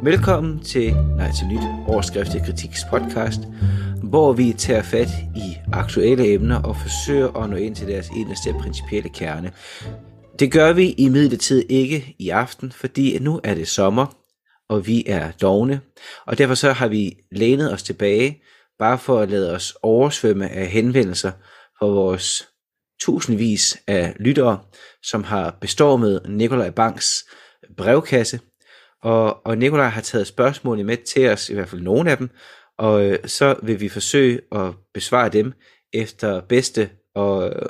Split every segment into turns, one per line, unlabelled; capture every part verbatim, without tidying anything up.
Velkommen til Nej til Nyt, Overskrift i Kritiks podcast, hvor vi tager fat i aktuelle emner og forsøger at nå ind til deres eneste principielle kerne. Det gør vi imidlertid ikke i aften, fordi nu er det sommer, og vi er dovne, og derfor så har vi lænet os tilbage, bare for at lade os oversvømme af henvendelser fra vores tusindvis af lyttere, som har bestormet Nikolaj Bangs brevkasse. Og, og Nikolaj har taget spørgsmålene med til os, i hvert fald nogle af dem, og øh, så vil vi forsøge at besvare dem efter bedste og øh,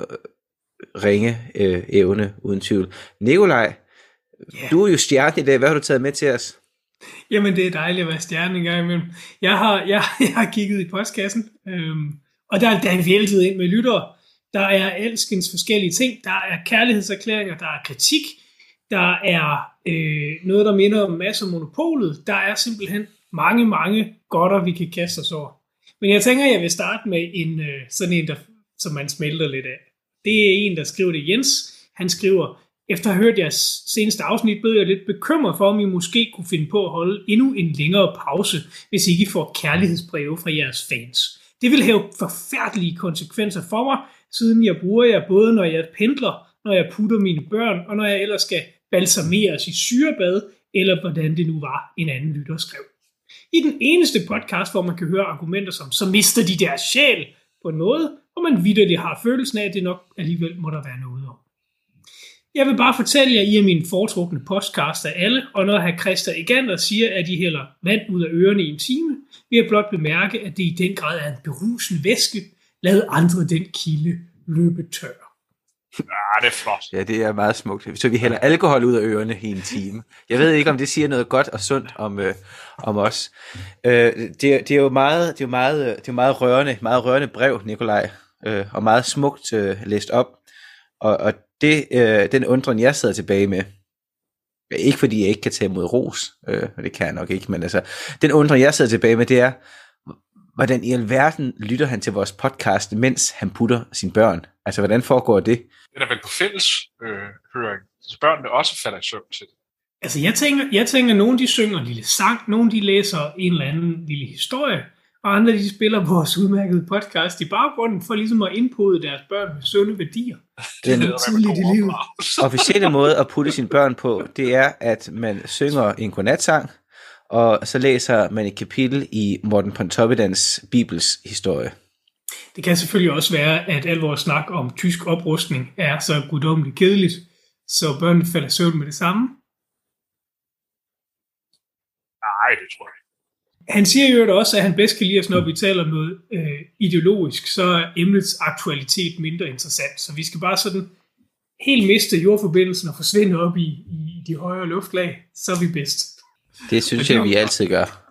ringe øh, evne, uden tvivl. Nikolaj, yeah. Du er jo stjerne i dag. Hvad har du taget med til os?
Jamen, det er dejligt at være stjerne en gang imellem. Jeg har, jeg, jeg har kigget i postkassen, øhm, og der, der er vi altid ind med lyttere. Der er alskens forskellige ting. Der er kærlighedserklæringer, der er kritik, der er øh, noget, der minder om masser af monopolet. Der er simpelthen mange, mange godter, vi kan kaste os over. Men jeg tænker, jeg vil starte med en øh, sådan en, der, som man smelter lidt af. Det er en, der skriver det, Jens. Han skriver: efter at have hørt jeres seneste afsnit, blev jeg lidt bekymret for, om I måske kunne finde på at holde endnu en længere pause, hvis ikke I får kærlighedsbreve fra jeres fans. Det vil have forfærdelige konsekvenser for mig, siden jeg bruger jer både, når jeg pendler, når jeg putter mine børn, og når jeg ellers skal balsameres i syrebad, eller hvordan det nu var, en anden lytter skrev. I den eneste podcast, hvor man kan høre argumenter som, så mister de deres sjæl på en måde, hvor man vitterligt har følelsen af, at det nok alligevel må der være noget om. Jeg vil bare fortælle jer, I er mine foretrukne podcast af alle, og når hr. Christa Egander siger, at de hælder vand ud af ørerne i en time, vil jeg blot bemærke, at det i den grad er en berusende væske. Lad andre den kilde løbe tør.
Ja, det er flot.
Ja, det er meget smukt. Så vi hælder alkohol ud af ørerne i en time. Jeg ved ikke, om det siger noget godt og sundt om, øh, om os. Øh, det, det er jo meget, det er jo meget, det er jo meget rørende, meget rørende brev, Nikolaj, øh, og meget smukt øh, læst op. Og, og det, øh, den undren, jeg sidder tilbage med, ikke fordi jeg ikke kan tage imod ros, øh, det kan jeg nok ikke, men altså, den undren, jeg sidder tilbage med, det er, hvordan i alverden lytter han til vores podcast, mens han putter sine børn? Altså, hvordan foregår det?
Det er vel på fælles øh, høring, så børnene også falder i søvn til det.
Altså, jeg tænker, jeg tænker, nogle de synger en lille sang, nogle de læser en eller anden lille historie, og andre de spiller vores udmærkede podcast i baggrunden, for ligesom at indpode deres børn med sunde værdier.
Den tidligt i livet. Officielle måde at putte sine børn på, det er, at man synger en godnatsang, og så læser man et kapitel i Morten Pontoppidans Bibels historie.
Det kan selvfølgelig også være, at al vores snak om tysk oprustning er så guddommeligt kedeligt, så børnene falder søvn med det samme.
Nej, det tror jeg ikke.
Han siger jo også, at han bedst kan lide os, når vi taler om noget øh, ideologisk, så er emnets aktualitet mindre interessant. Så vi skal bare sådan helt miste jordforbindelsen og forsvinde op i, i de højere luftlag, så er vi bedst.
Det synes jeg, vi altid gør.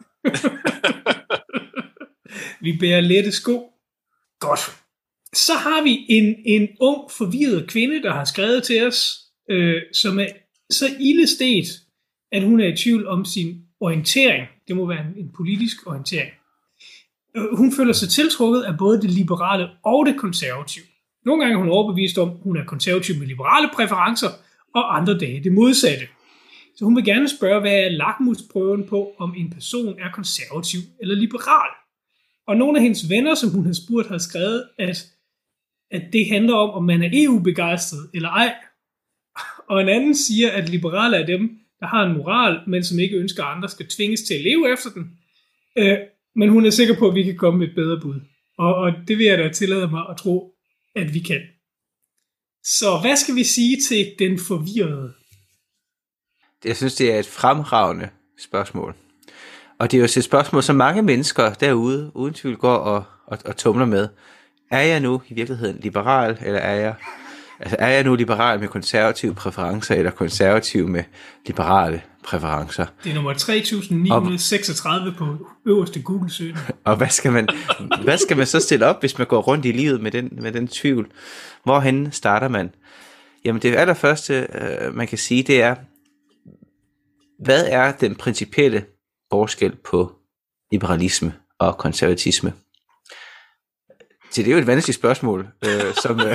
Vi bærer lette sko. Godt. Så har vi en, en ung, forvirret kvinde, der har skrevet til os, øh, som er så ildestet, at hun er i tvivl om sin orientering. Det må være en, en politisk orientering. Øh, hun føler sig tiltrukket af både det liberale og det konservative. Nogle gange er hun overbevist om, at hun er konservativ med liberale præferencer, og andre dage det modsatte. Så hun vil gerne spørge, hvad er lakmusprøven på, om en person er konservativ eller liberal. Og nogle af hendes venner, som hun har spurgt, har skrevet, at, at det handler om, om man er E U-begejstret eller ej. Og en anden siger, at liberale er dem, der har en moral, men som ikke ønsker, at andre skal tvinges til at leve efter den. Øh, men hun er sikker på, at vi kan komme med et bedre bud. Og, og det vil jeg da tillade mig at tro, at vi kan. Så hvad skal vi sige til den forvirrede?
Jeg synes, det er et fremragende spørgsmål. Og det er jo et spørgsmål, som mange mennesker derude uden tvivl går og, og, og tumler med. Er jeg nu i virkeligheden liberal, eller er jeg, altså er jeg nu liberal med konservative præferencer, eller konservativ med liberale præferencer?
Det er nummer tre tusind ni hundrede seksogtredive på øverste Google-søgning.
Og hvad skal, man, hvad skal man så stille op, hvis man går rundt i livet med den, med den tvivl? Hvorhen starter man? Jamen det allerførste, øh, man kan sige, det er, hvad er den principielle forskel på liberalisme og konservatisme? Så det er jo et vanskeligt spørgsmål, øh, som, øh,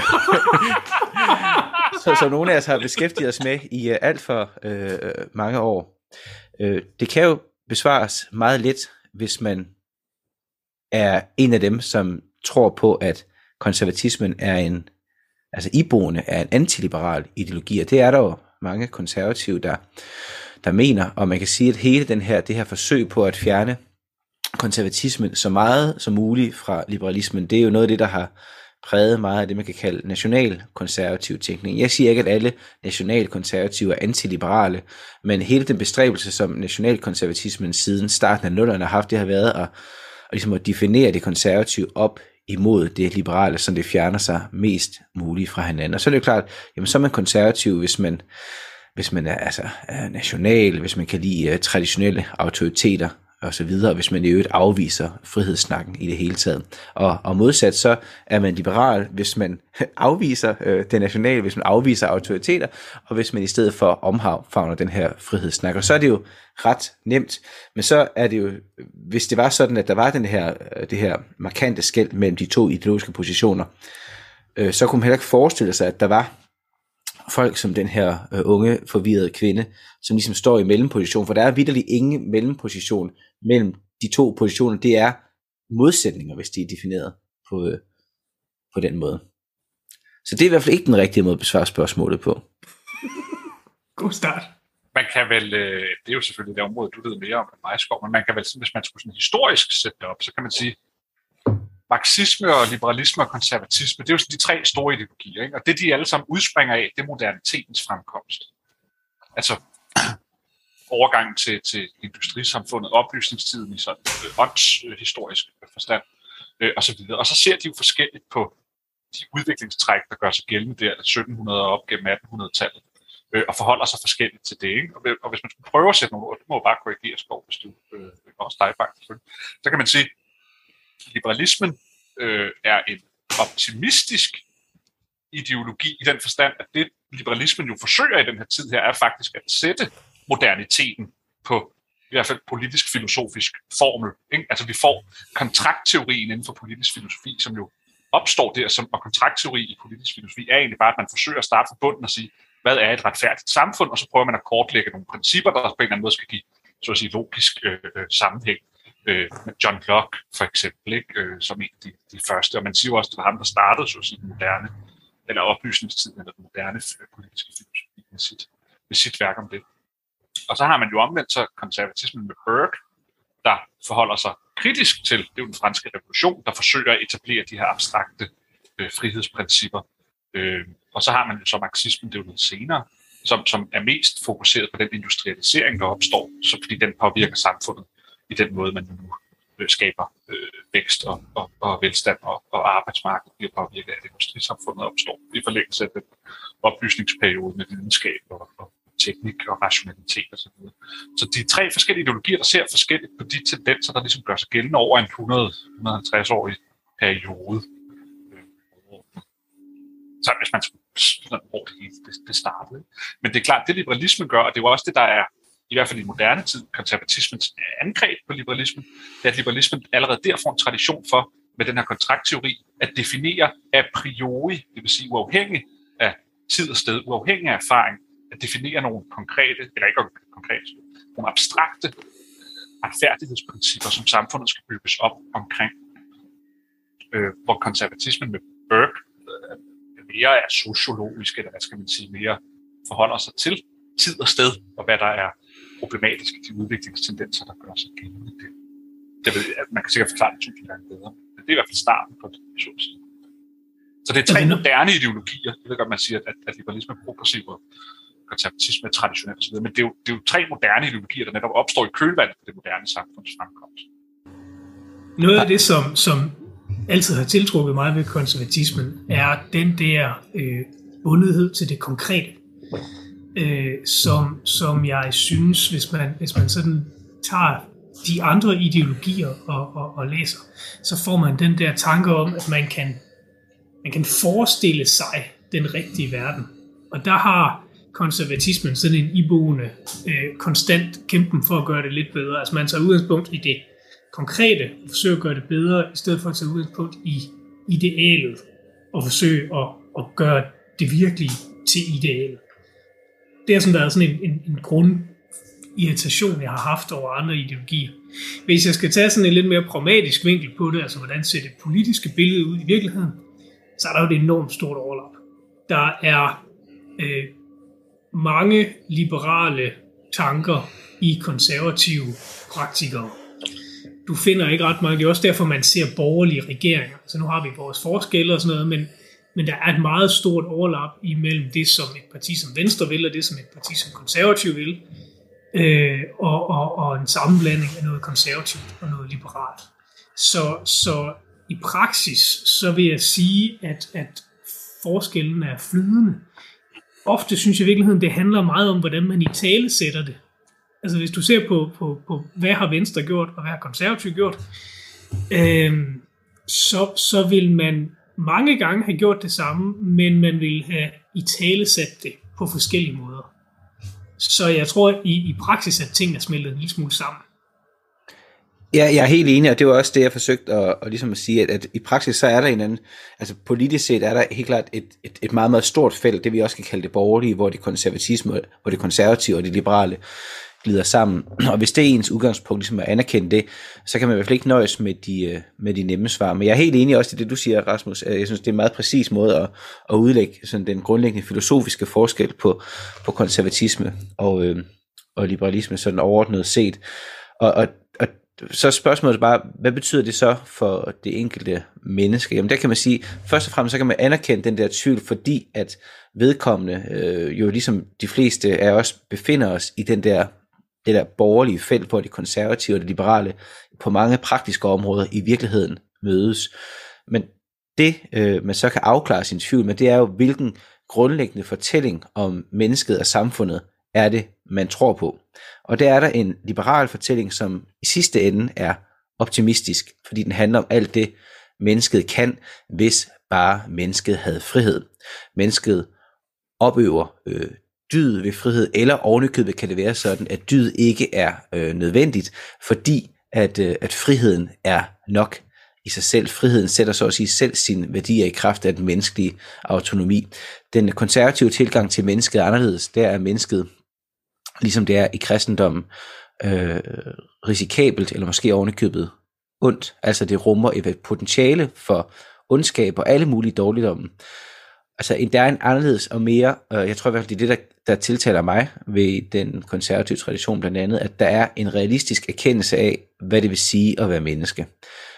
så, som nogle af os har beskæftiget os med i øh, alt for øh, mange år. Øh, det kan jo besvares meget let, hvis man er en af dem, som tror på, at konservatismen er en, altså iboende er en antiliberal ideologi, og det er der jo mange konservative, der, der mener, og man kan sige, at hele den her, det her forsøg på at fjerne konservatismen så meget som muligt fra liberalismen, det er jo noget af det, der har præget meget af det, man kan kalde nationalkonservativ tænkning. Jeg siger ikke, at alle nationalkonservative er antiliberale, men hele den bestræbelse, som nationalkonservatismen siden starten af nullerne har haft, det har været at, at, ligesom at definere det konservative op imod det liberale, så det fjerner sig mest muligt fra hinanden. Og så er det jo klart, jamen så er man konservativ, hvis man, hvis man er, altså, er national, hvis man kan lide uh, traditionelle autoriteter, og så videre, hvis man i øvrigt afviser frihedssnakken i det hele taget. Og, og modsat så er man liberal, hvis man afviser øh, det nationale, hvis man afviser autoriteter, og hvis man i stedet for omfavner den her frihedssnak. Og så er det jo ret nemt, men så er det jo, hvis det var sådan, at der var den her, det her markante skel mellem de to ideologiske positioner, øh, så kunne man heller ikke forestille sig, at der var folk som den her øh, unge, forvirrede kvinde, som ligesom står i mellemposition, for der er vitterlig ingen mellemposition mellem de to positioner. Det er modsætninger, hvis de er defineret på, øh, på den måde. Så det er i hvert fald ikke den rigtige måde at besvare spørgsmålet på.
God start.
Man kan vel, øh, det er jo selvfølgelig det område, du ved mere om end mig, Skov, men man kan vel, hvis man skulle sådan historisk sætte det op, så kan man sige, marxisme og liberalisme og konservatisme, det er jo sådan de tre store ideologier, ikke? Og det de alle sammen udspringer af, det er modernitetens fremkomst. Altså overgangen til, til industrisamfundet, oplysningstiden i sådan øh, åndshistorisk øh, forstand, øh, og så videre. Og så ser de jo forskelligt på de udviklingstræk, der gør sig gældende der sytten hundrede og op gennem attenhundredetallet, øh, og forholder sig forskelligt til det, ikke? Og, og hvis man skulle prøve at sætte nogle ord, det må jo bare korrigere, Skov, hvis du øh, også dig faktisk, så kan man sige, liberalismen øh, er en optimistisk ideologi i den forstand, at det liberalismen jo forsøger i den her tid her, er faktisk at sætte moderniteten på i hvert fald politisk-filosofisk formel. Ikke? Altså vi får kontraktteorien inden for politisk filosofi, som jo opstår der, som, og kontraktteori i politisk filosofi er egentlig bare, at man forsøger at starte fra bunden og sige, hvad er et retfærdigt samfund, og så prøver man at kortlægge nogle principper, der på en eller anden måde skal give så at sige, logisk øh, øh, sammenhæng. Øh, John Locke for eksempel, ikke? Øh, som en af de, de første, og man siger jo også, at det var ham, der startede så at sige, den moderne, eller oplysningstiden, eller den moderne politiske filosofi med sit, med sit værk om det. Og så har man jo omvendt så konservatismen med Burke, der forholder sig kritisk til, det er jo den franske revolution, der forsøger at etablere de her abstrakte øh, frihedsprincipper. Øh, og så har man jo så marxismen, det er jo lidt senere, som, som er mest fokuseret på den industrialisering, der opstår, så fordi den påvirker samfundet i den måde, man nu øh, skaber øh, vækst og, og, og velstand og, og arbejdsmarked bliver påvirket af, at industrisamfundet opstår i forlængelse af den oplysningsperiode med videnskab og, og teknik og rationalitet og så videre. Så de tre forskellige ideologier, der ser forskelligt på de tendenser, der ligesom gør sig gældende over en hundrede til hundrede og halvtreds-årig periode. Så hvis man skulle hvor det, det, det startede. Men det er klart, det liberalismen gør, og det er jo også det, der er i hvert fald i moderne tid, konservatismens angreb på liberalismen, det er, at liberalismen allerede der får en tradition for, med den her kontraktteori, at definere a priori, det vil sige uafhængig af tid og sted, uafhængig af erfaring, at definere nogle konkrete, eller ikke konkrete, nogle abstrakte retfærdighedsprincipper, som samfundet skal bygges op omkring. Øh, hvor konservatismen med Burke øh, mere er sociologisk, eller hvad skal man sige, mere forholder sig til tid og sted, og hvad der er problematisk i de udviklingstendenser, der gør sig gældende. Det, det ved jeg, man kan sikkert forklare det tusind gange bedre, men det er i hvert fald starten på det. Så det er tre moderne ideologier. Jeg ved godt, man siger, at, at liberalisme er progressiv og konservatisme er traditionelt osv., men det er, jo, det er jo tre moderne ideologier, der netop opstår i kølvandet på det moderne samfunds fremkomst.
Noget af det, som, som altid har tiltrukket mig ved konservatismen, er den der øh, bundethed til det konkrete. Øh, som, som jeg synes, hvis man, hvis man sådan tager de andre ideologier og, og, og læser, så får man den der tanke om, at man kan, man kan forestille sig den rigtige verden. Og der har konservatismen sådan en iboende, øh, konstant kæmpen for at gøre det lidt bedre. Altså man tager udgangspunkt i det konkrete, og forsøger at gøre det bedre, i stedet for at tage udgangspunkt i idealet, og forsøge at, at gøre det virkelige til idealet. Det har sådan været sådan en, en, en grund, irritation, jeg har haft over andre ideologier. Hvis jeg skal tage sådan en lidt mere pragmatisk vinkel på det, altså hvordan ser det politiske billede ud i virkeligheden, så er der jo et enormt stort overlap. Der er øh, mange liberale tanker i konservative praktikere. Du finder ikke ret mange. Det er også derfor, man ser borgerlige regeringer. Så nu har vi vores forskelle og sådan noget, men, men der er et meget stort overlap imellem det, som et parti som Venstre vil, og det, som et parti som Konservativ vil, øh, og, og, og en sammenblanding af noget konservativt og noget liberalt. Så, så i praksis, så vil jeg sige, at, at forskellen er flydende. Ofte synes jeg i virkeligheden, det handler meget om, hvordan man i tale sætter det. Altså hvis du ser på, på, på hvad har Venstre gjort, og hvad har Konservativ gjort, øh, så, så vil man mange gange have gjort det samme, men man vil have i tale sat det på forskellige måder. Så jeg tror i, i praksis, at tingene er smeltet en lille smule sammen.
Ja, jeg er helt enig, og det var også det, jeg forsøgte at, at, ligesom at sige, at, at i praksis så er der en anden, altså politisk set er der helt klart et, et, et meget, meget stort felt, det vi også kan kalde det borgerlige, hvor det konservatisme, hvor det konservative og det liberale glider sammen. Og hvis det er ens udgangspunkt, ligesom at anerkende det, så kan man i hvert fald ikke nøjes med de, med de nemme svar. Men jeg er helt enig også i det, du siger, Rasmus. Jeg synes, det er en meget præcis måde at, at udlægge sådan den grundlæggende filosofiske forskel på, på konservatisme og, øh, og liberalisme, sådan overordnet set. Og, og, og så er spørgsmålet bare, hvad betyder det så for det enkelte menneske? Jamen der kan man sige, først og fremmest så kan man anerkende den der tvivl, fordi at vedkommende øh, jo ligesom de fleste af os befinder os i den der, det der borgerlige felt, hvor de konservative og det liberale på mange praktiske områder i virkeligheden mødes. Men det øh, man så kan afklare sin tvivl med, det er jo, hvilken grundlæggende fortælling om mennesket og samfundet er det, man tror på. Og der er der en liberal fortælling, som i sidste ende er optimistisk, fordi den handler om alt det, mennesket kan, hvis bare mennesket havde frihed. Mennesket opøver øh, dyd ved frihed, eller ovenikøbet kan det være sådan, at dyd ikke er øh, nødvendigt, fordi at, øh, at friheden er nok i sig selv. Friheden sætter så at sige selv sine værdier i kraft af den menneskelige autonomi. Den konservative tilgang til mennesket er anderledes. Der er mennesket, ligesom det er i kristendommen, øh, risikabelt, eller måske ovenikøbet ondt. Altså det rummer et potentiale for ondskab og alle mulige dårligdomme. Altså der er en anderledes og mere, øh, jeg tror i hvert fald det er det, der, der tiltaler mig ved den konservative tradition blandt andet, at der er en realistisk erkendelse af, hvad det vil sige at være menneske.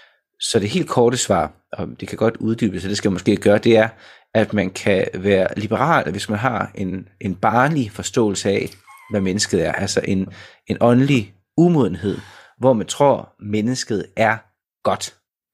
Så det helt korte svar, og det kan godt uddybes, så det skal jeg måske gøre, det er, at man kan være liberal, hvis man har en, en barnlig forståelse af, hvad mennesket er. Altså en, en åndelig umodenhed, hvor man tror, mennesket er godt.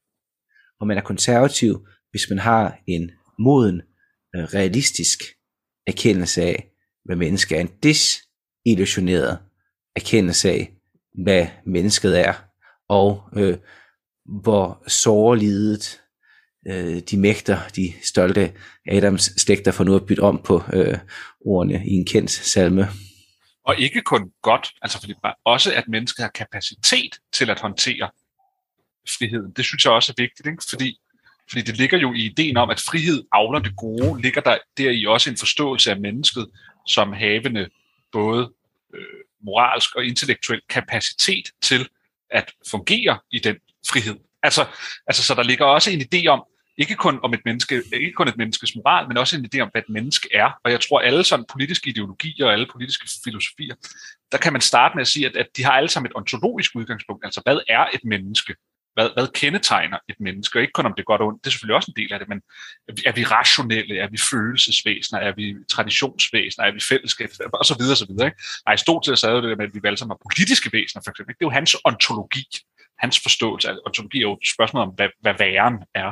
Og man er konservativ, hvis man har en moden, realistisk erkendelse af, hvad mennesket er. En desillusioneret erkendelse af, hvad mennesket er. Og øh, hvor sårelidet øh, de mægter, de stolte Adams slægter, for nu at bytte om på øh, ordene i en kendt salme.
Og ikke kun godt, altså fordi også at mennesket har kapacitet til at håndtere friheden. Det synes jeg også er vigtigt, ikke? Fordi, fordi det ligger jo i ideen om, at frihed avler det gode, ligger der deri også en forståelse af mennesket som havende både øh, moralsk og intellektuel kapacitet til at fungere i den frihed. Altså, altså så der ligger også en idé om, ikke kun om et menneske, ikke kun et menneskes moral, men også en idé om, hvad et menneske er. Og jeg tror, alle sådan politiske ideologier og alle politiske filosofier, der kan man starte med at sige, at, at de har alle sammen et ontologisk udgangspunkt. Altså, hvad er et menneske? Hvad, hvad kendetegner et menneske? Og ikke kun om det er godt og ondt, det er selvfølgelig også en del af det, men er vi rationelle? Er vi følelsesvæsener? Er vi traditionsvæsener? Er vi fællesskab? Og så videre, så videre. Ikke? Aristoteles sagde jo det med, at vi alle sammen er politiske væsener, for eksempel. Det er jo hans ontologi, hans forståelse. Altså, ontologi er jo et spørgsmål om, hvad, hvad væren er.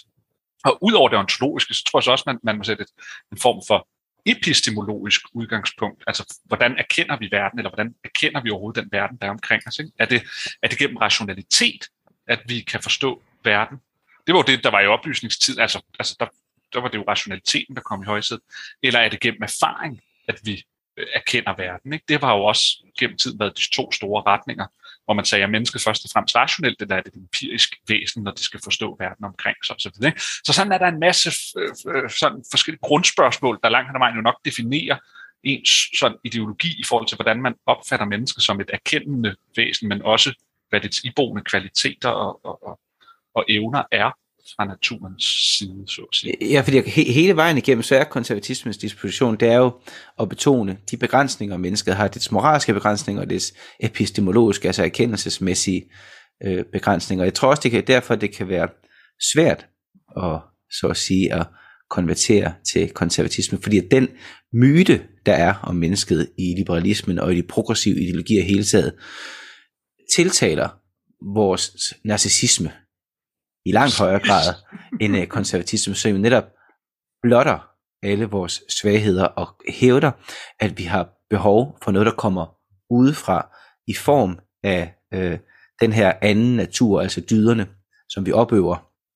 Og ud over det ontologiske, så tror jeg så også, at man, man må sætte et, en form for epistemologisk udgangspunkt. Altså, hvordan erkender vi verden, eller hvordan erkender vi overhovedet den verden, der er omkring os? Ikke? Er, det, er det gennem rationalitet, at vi kan forstå verden? Det var jo det, der var i oplysningstid. Altså, altså der, der var det jo rationaliteten, der kom i højsædet. Eller er det gennem erfaring, at vi øh, erkender verden? Ikke? Det har jo også gennem tiden været de to store retninger, hvor man sagde, at mennesket først og fremmest rationelt, eller er det et empirisk væsen, når det skal forstå verden omkring sig, og så videre. Så sådan er der en masse øh, sådan forskellige grundspørgsmål, der langt hen ad vejen jo nok definerer ens sådan ideologi i forhold til, hvordan man opfatter mennesker som et erkendende væsen, men også hvad dets iboende kvaliteter og, og, og, og evner er fra naturens side, så at sige.
Ja, fordi he- hele vejen igennem, så er konservatismens disposition, det er jo at betone de begrænsninger, mennesket har, dets moralske begrænsninger og dets epistemologiske, altså erkendelsesmæssige øh, begrænsninger. Jeg tror også, det kan, derfor det kan være svært at, så at sige, at konvertere til konservatisme, fordi at den myte, der er om mennesket i liberalismen og i de progressive ideologier hele taget, tiltaler vores narcissisme i langt højere grad end uh, konservatisme, som netop blotter alle vores svagheder og hævder, at vi har behov for noget, der kommer udefra i form af øh, den her anden natur, altså dyderne, som vi opøver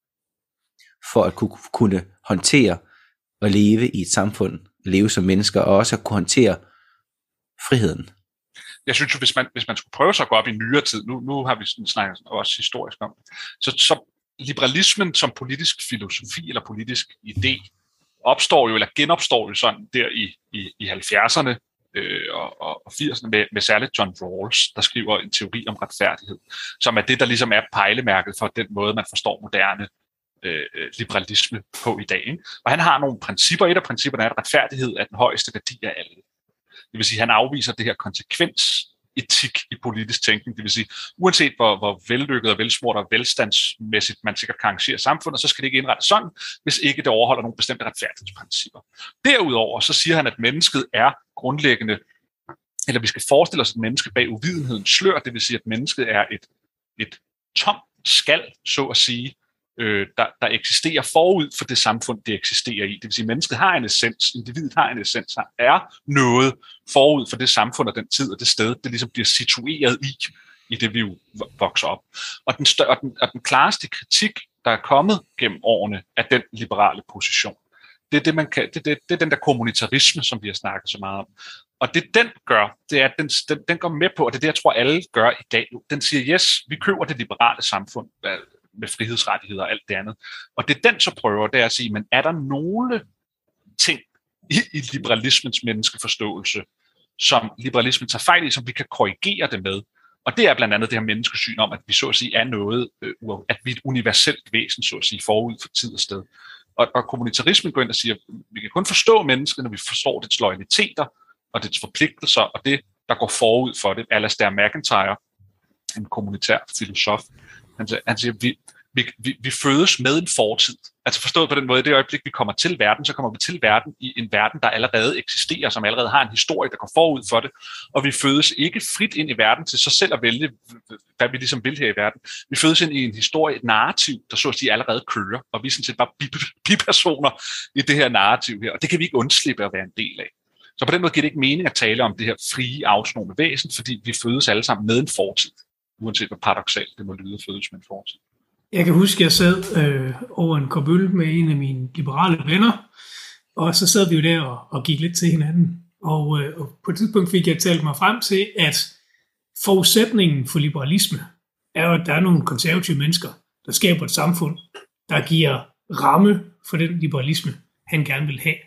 for at kunne, kunne håndtere og leve i et samfund, leve som mennesker, og også at kunne håndtere friheden.
Jeg synes jo, hvis man, hvis man skulle prøve sig at gå op i nyere tid, nu, nu har vi sådan snakket også historisk om det, så, så liberalismen som politisk filosofi eller politisk idé opstår jo, eller genopstår jo sådan der i, i, i halvfjerdserne øh, og, og firserne med, med særligt John Rawls, der skriver en teori om retfærdighed, som er det, der ligesom er pejlemærket for den måde, man forstår moderne øh, liberalisme på i dag. Ikke? Og han har nogle principper. Et af principperne er, at retfærdighed er den højeste værdi af alle. Det vil sige, at han afviser det her konsekvensetik i politisk tænkning. Det vil sige, uanset hvor, hvor vellykket og velsmurt og velstandsmæssigt man sikkert kan arrangere samfundet, så skal det ikke indrettes sådan, hvis ikke det overholder nogle bestemte retfærdighedsprincipper. Derudover så siger han, at mennesket er grundlæggende, eller vi skal forestille os et menneske bag uvidenhedens slør, det vil sige, at mennesket er et, et tomt skal, så at sige, Øh, der, der eksisterer forud for det samfund, det eksisterer i. Det vil sige, at mennesket har en essens, individet har en essens, der er noget forud for det samfund og den tid og det sted, det ligesom bliver situeret i, i det vi jo vokser op. Og den, større, og, den, og den klareste kritik, der er kommet gennem årene af den liberale position, det er, det, man kan, det, det, det er den der kommunitarisme, som vi har snakket så meget om. Og det den gør, det er, at den, den, den går med på, og det er det, jeg tror, alle gør i dag. Den siger, yes, vi køber det liberale samfund, med frihedsrettigheder og alt det andet. Og det den så prøver, det er at sige, men er der nogle ting i, i liberalismens menneskeforståelse, som liberalismen tager fejl i, som vi kan korrigere det med? Og det er blandt andet det her menneskesyn om, at vi så at sige er noget, øh, at vi er et universelt væsen, så at sige, forud for tid og sted. Og, og kommunitarismen går ind og siger, at vi kan kun forstå mennesket, når vi forstår dets loyaliteter og dets forpligtelser, og det, der går forud for det. Alastair McIntyre, en kommunitær filosof, Han siger, han siger vi, vi, vi, vi fødes med en fortid. Altså forstået på den måde, i det øjeblik, vi kommer til verden, så kommer vi til verden i en verden, der allerede eksisterer, som allerede har en historie, der går forud for det. Og vi fødes ikke frit ind i verden til sig selv at vælge, hvad vi ligesom vil her i verden. Vi fødes ind i en historie, et narrativ, der så at sige allerede kører. Og vi er sådan set bare bipersoner i det her narrativ her. Og det kan vi ikke undslippe at være en del af. Så på den måde giver det ikke mening at tale om det her frie, autonome væsen, fordi vi fødes alle sammen med en fortid. Uanset hvor paradoksalt det må lyde at fødes med en fortid.
Jeg kan huske, at jeg sad øh, over en kop øl med en af mine liberale venner, og så sad vi jo der og, og gik lidt til hinanden. Og, øh, og på et tidspunkt fik jeg talt mig frem til, at forudsætningen for liberalisme er jo, at der er nogle konservative mennesker, der skaber et samfund, der giver ramme for den liberalisme, han gerne vil have.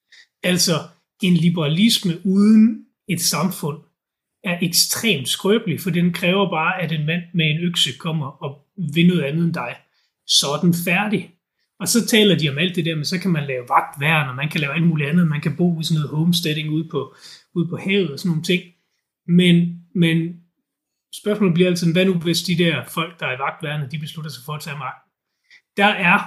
Altså en liberalisme uden et samfund er ekstremt skrøbelig, for den kræver bare, at en mand med en økse kommer og vil noget andet end dig. Så er den færdig. Og så taler de om alt det der, men så kan man lave vagtværn, og man kan lave alt muligt andet. Man kan bo i sådan noget homesteading ude på, ude på havet og sådan nogle ting. Men, men spørgsmålet bliver altid, hvad nu hvis de der folk, der er i vagtværnet, de beslutter sig for at tage magten? Der er,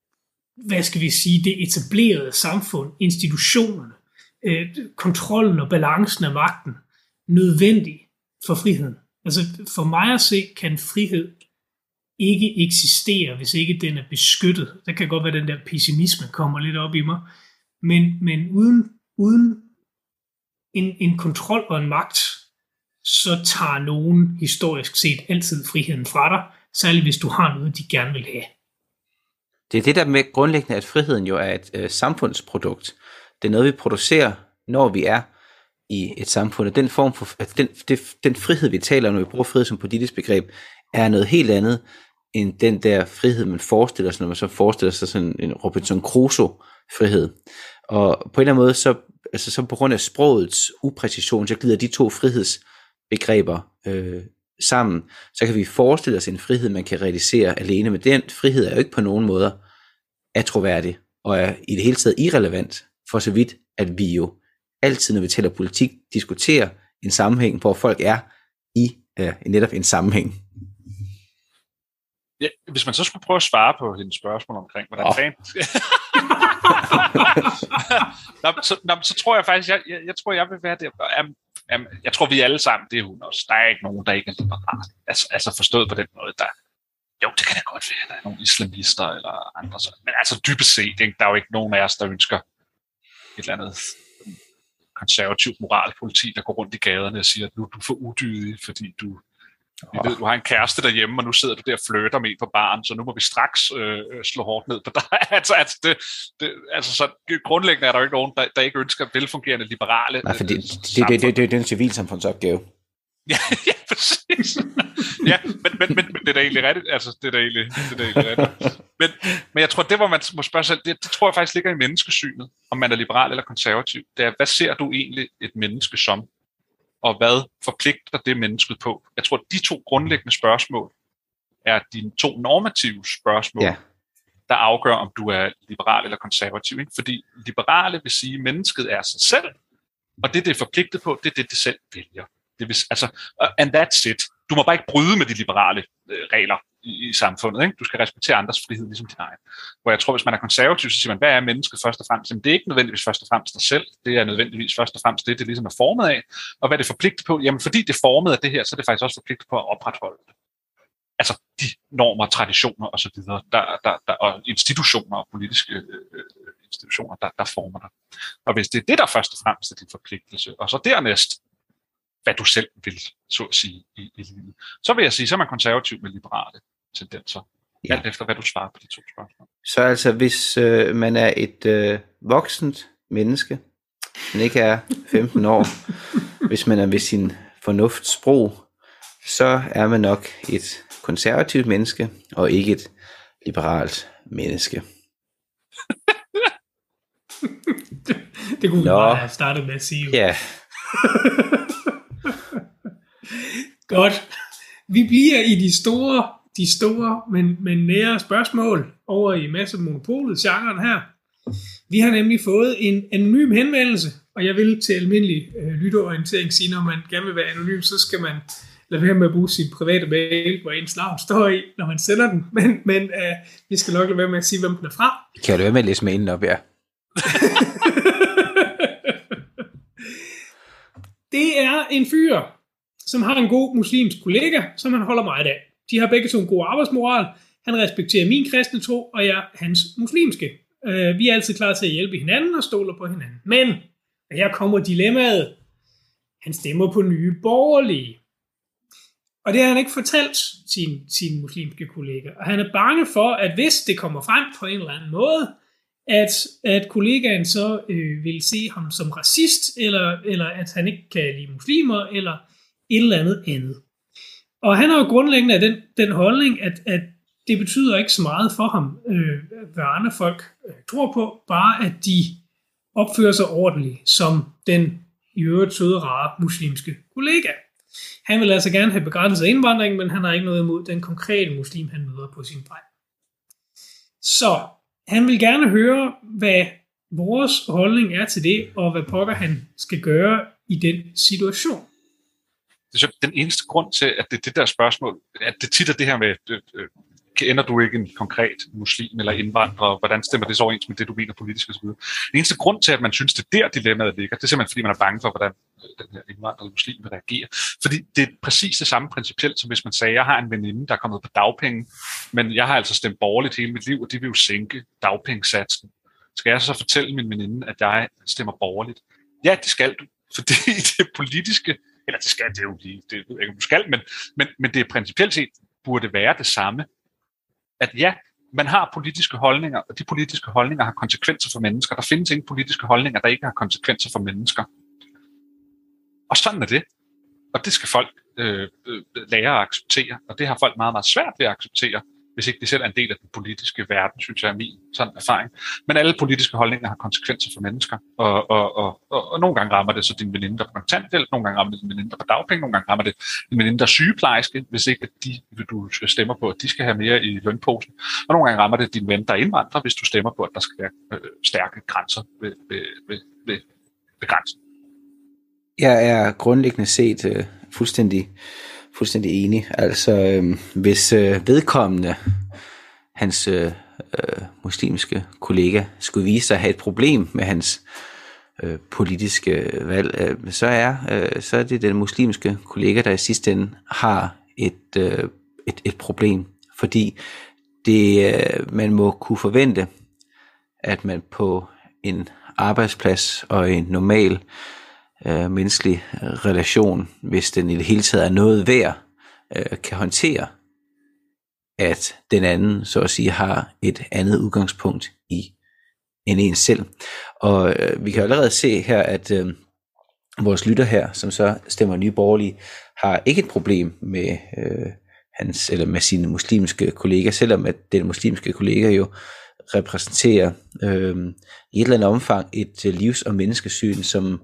hvad skal vi sige, det etablerede samfund, institutionerne, øh, kontrollen og balancen af magten, nødvendig for friheden. Altså for mig at se, kan frihed ikke eksistere, hvis ikke den er beskyttet. Der kan godt være, den der pessimisme kommer lidt op i mig. Men, men uden, uden en, en kontrol og en magt, så tager nogen historisk set altid friheden fra dig, særligt hvis du har noget, de gerne vil have.
Det er det der med grundlæggende, at friheden jo er et øh, samfundsprodukt. Det er noget, vi producerer, når vi er i et samfund, og den form for, at den, det, den frihed, vi taler om, når vi bruger frihed som politisk begreb, er noget helt andet, end den der frihed, man forestiller sig, når man så forestiller sig sådan en Robinson Crusoe-frihed. Og på en eller anden måde, så altså så på grund af sprogets upræcision, så glider de to frihedsbegreber øh, sammen, så kan vi forestille os en frihed, man kan realisere alene, men den frihed er jo ikke på nogen måder atroværdig, og er i det hele taget irrelevant, for så vidt, at vi jo altid, når vi taler politik, diskuterer en sammenhæng, hvor folk er i øh, netop en sammenhæng.
Ja, hvis man så skulle prøve at svare på hendes spørgsmål omkring, hvordan oh. fan... nå, så, nå, så tror jeg faktisk, jeg, jeg, jeg tror, jeg vil være der. Um, um, jeg tror, vi alle sammen, det er hun også. Der er ikke nogen, der ikke er liberale. Altså, altså forstået på den måde, der... Jo, det kan da godt være, der er nogle islamister eller andre. Så. Men altså dybest set, ikke? Der er jo ikke nogen af os, der ønsker et eller andet konservativt moralpoliti, der går rundt i gaderne og siger, at nu er du for udydig, fordi du... Vi ved, du har en kæreste derhjemme, og nu sidder du der og flirter med på baren, så nu må vi straks øh, slå hårdt ned på dig. altså, altså, det, det, altså så grundlæggende er der jo ikke nogen, der, der ikke ønsker velfungerende liberale. Nej,
for det, det, det, det, det, det er en civilsamfundsopgave.
ja, ja, præcis. ja, men, men, men, men det er da egentlig rigtigt. Altså, det er da egentlig, det er da egentlig rigtigt. Men, men jeg tror, det hvor man må spørge sig, det, det tror jeg faktisk ligger i menneskesynet, om man er liberal eller konservativ. Det er, hvad ser du egentlig et menneske som? Og hvad forpligter det mennesket på? Jeg tror, at de to grundlæggende spørgsmål er de to normative spørgsmål, yeah. der afgør, om du er liberal eller konservativ. Ikke? Fordi liberale vil sige, at mennesket er sig selv, og det, det er forpligtet på, det er det, det selv vælger. Det vil, altså, and that's it. Du må bare ikke bryde med de liberale øh, regler i, i samfundet. Ikke? Du skal respektere andres frihed, ligesom din egen. Hvor jeg tror, hvis man er konservativ, så siger man, hvad er mennesket først og fremmest? Jamen, det er ikke nødvendigvis først og fremmest dig selv. Det er nødvendigvis først og fremmest det, det ligesom er formet af. Og hvad er det forpligtet på? Jamen, fordi det er formet af det her, så er det faktisk også forpligtet på at opretholde det. Altså, de normer, traditioner osv., der, der, der, og institutioner og politiske øh, institutioner, der, der former dig. Og hvis det er det, der først og fremmest er din forpligtelse, og så dernæst, hvad du selv vil, så at sige, i, i livet. Så vil jeg sige, så er man konservativ med liberale tendenser. Ja. Alt efter, hvad du svarer på de to spørgsmål.
Så altså, hvis øh, man er et øh, voksent menneske, men ikke er femten år, hvis man er ved sin fornuftsbrug, så er man nok et konservativt menneske, og ikke et liberalt menneske.
det, det kunne vi bare have startet med at sige.
Ja.
Godt. Vi bliver i de store, de store, men, men nære spørgsmål over i Mads og Monopolet, genren her. Vi har nemlig fået en anonym henvendelse, og jeg vil til almindelig øh, lytterorientering sige, når man gerne vil være anonym, så skal man lade være med at bruge sin private mail, hvor ens navn står i, når man sender den. Men, men øh, vi skal nok lade være med at sige, hvem den er fra.
Kan du være med at læse mailen op, ja?
Det er en fyr, som har en god muslimsk kollega, som han holder meget af. De har begge to en god arbejdsmoral. Han respekterer min kristne tro, og jeg hans muslimske. Uh, vi er altid klar til at hjælpe hinanden og stoler på hinanden. Men, og her kommer dilemmaet. Han stemmer på Nye Borgerlige. Og det har han ikke fortalt sin, sin muslimske kollega. Og han er bange for, at hvis det kommer frem på en eller anden måde, at, at kollegaen så øh, vil se ham som racist, eller, eller at han ikke kan lide muslimer, eller et eller andet andet. Og han har jo grundlæggende af den, den holdning, at, at det betyder ikke så meget for ham, øh, hvad andre folk øh, tror på, bare at de opfører sig ordentligt, som den i øvrigt søde, rare muslimske kollega. Han vil altså gerne have begrænset indvandring, men han har ikke noget imod den konkrete muslim, han møder på sin vej. Så han vil gerne høre, hvad vores holdning er til det, og hvad pokker han skal gøre i den situation.
Det er den eneste grund til, at det, det der spørgsmål, at det tit er det her med, øh, øh, ender du ikke en konkret muslim eller indvandrer, hvordan stemmer det så overens med det, du mener politisk osv. Den eneste grund til, at man synes, det er der dilemmaet ligger, det er simpelthen, fordi man er bange for, hvordan den her indvandrer eller muslim vil reagere. Fordi det er præcis det samme principielt, som hvis man sagde, jeg har en veninde, der er kommet på dagpenge, men jeg har altså stemt borgerligt hele mit liv, og de vil jo sænke dagpengesatsen. Skal jeg så fortælle min veninde, at jeg stemmer borgerligt? Ja, det skal du, fordi det politiske, eller det skal det jo lige, det ved jeg ikke, om du skal, men, men, men det er principielt set, burde være det samme, at ja, man har politiske holdninger, og de politiske holdninger har konsekvenser for mennesker. Der findes ingen politiske holdninger, der ikke har konsekvenser for mennesker. Og sådan er det. Og det skal folk øh, lære at acceptere, og det har folk meget, meget svært ved at acceptere, hvis ikke de selv er en del af den politiske verden, synes jeg er min sådan erfaring. Men alle politiske holdninger har konsekvenser for mennesker, og, og, og, og, og nogle gange rammer det så din veninde, der er på kontanthjælp, nogle gange rammer det din veninde, der er på dagpenge, nogle gange rammer det din veninde, der er sygeplejerske, hvis ikke de, du stemmer på, at de skal have mere i lønposen. Og nogle gange rammer det din ven, der er indvandrer, hvis du stemmer på, at der skal være øh, stærke grænser ved, ved, ved, ved, ved grænsen.
Jeg er grundlæggende set øh, fuldstændig, fuldstændig enig. Altså, øh, hvis øh, vedkommende, hans øh, øh, muslimske kollega, skulle vise sig at have et problem med hans øh, politiske valg, øh, så, er, øh, så er det den muslimske kollega, der i sidste ende har et, øh, et, et problem. Fordi det, øh, man må kunne forvente, at man på en arbejdsplads og en normal øh, menneskelig relation, hvis den i det hele taget er noget værd, øh, kan håndtere, at den anden, så at sige, har et andet udgangspunkt i end en selv. Og øh, vi kan allerede se her, at øh, vores lytter her, som så stemmer Nye Borgerlige, har ikke et problem med øh, hans eller med sine muslimske kolleger, selvom at den muslimske kollega jo repræsenterer øh, i et eller andet omfang et øh, livs- og menneskesyn, som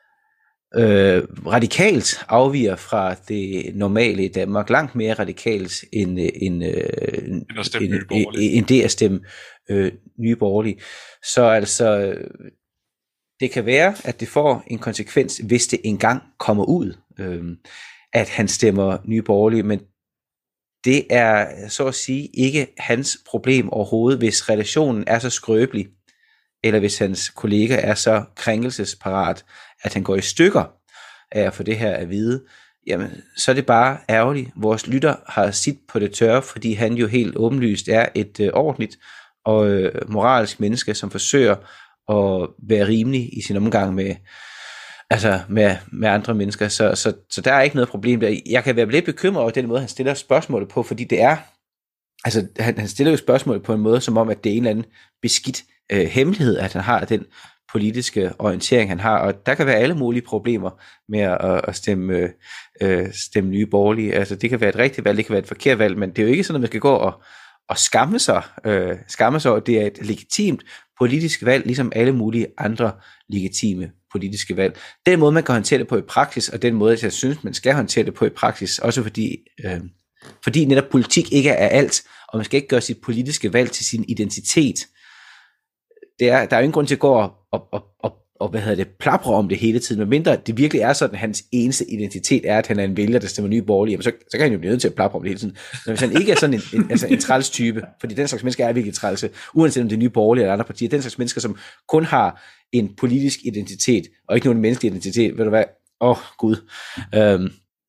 øh, radikalt afviger fra det normale i Danmark, langt mere radikalt end, end, øh, end, end, end det at stemme øh, Nye Borgerlige. Så altså, det kan være, at det får en konsekvens, hvis det engang kommer ud, øh, at han stemmer Nye Borgerlige, men det er så at sige ikke hans problem overhovedet, hvis relationen er så skrøbelig, eller hvis hans kollega er så krænkelsesparat, at han går i stykker af at få det her at vide, jamen så er det bare ærgerligt. Vores lytter har sit på det tørre, fordi han jo helt åbenlyst er et øh, ordentligt og øh, moralsk menneske, som forsøger at være rimelig i sin omgang med altså med, med andre mennesker, så, så, så der er ikke noget problem der. Jeg kan være lidt bekymret over den måde, han stiller spørgsmålet på, fordi det er, altså han, han stiller jo spørgsmålet på en måde, som om, at det er en eller anden beskidt øh, hemmelighed, at han har den politiske orientering, han har, og der kan være alle mulige problemer med at, at stemme, øh, stemme Nye Borgerlige. Altså det kan være et rigtigt valg, det kan være et forkert valg, men det er jo ikke sådan, at man skal gå og, og skamme sig, øh, skamme sig over, det er et legitimt politisk valg, ligesom alle mulige andre legitime politiske valg. Den måde, man kan håndtere det på i praksis, og den måde, jeg synes, man skal håndtere det på i praksis, også fordi, øh, fordi netop politik ikke er alt, og man skal ikke gøre sit politiske valg til sin identitet. Det er, der er jo ingen grund til at gå og, og, og, og, og hvad hedder det, plapre om det hele tiden, medmindre det virkelig er sådan, at hans eneste identitet er, at han er en vælger, der stemmer Nye Borgerlige, så, så kan han jo blive nødt til at plapre om det hele tiden. Men hvis han ikke er sådan en, en, altså en træls type, fordi den slags mennesker er virkelig trælse, uanset om det er Nye Borgerlige eller andre partier, den slags mennesker, som kun har en politisk identitet, og ikke nogen menneskelig identitet, ved du hvad, åh oh, gud. Øhm,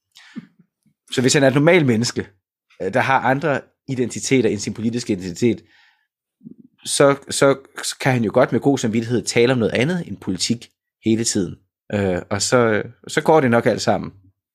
så hvis han er et normalt menneske, der har andre identiteter end sin politiske identitet, så, så, så kan han jo godt med god samvittighed tale om noget andet end politik hele tiden. Øh, og så, så går det nok alt sammen.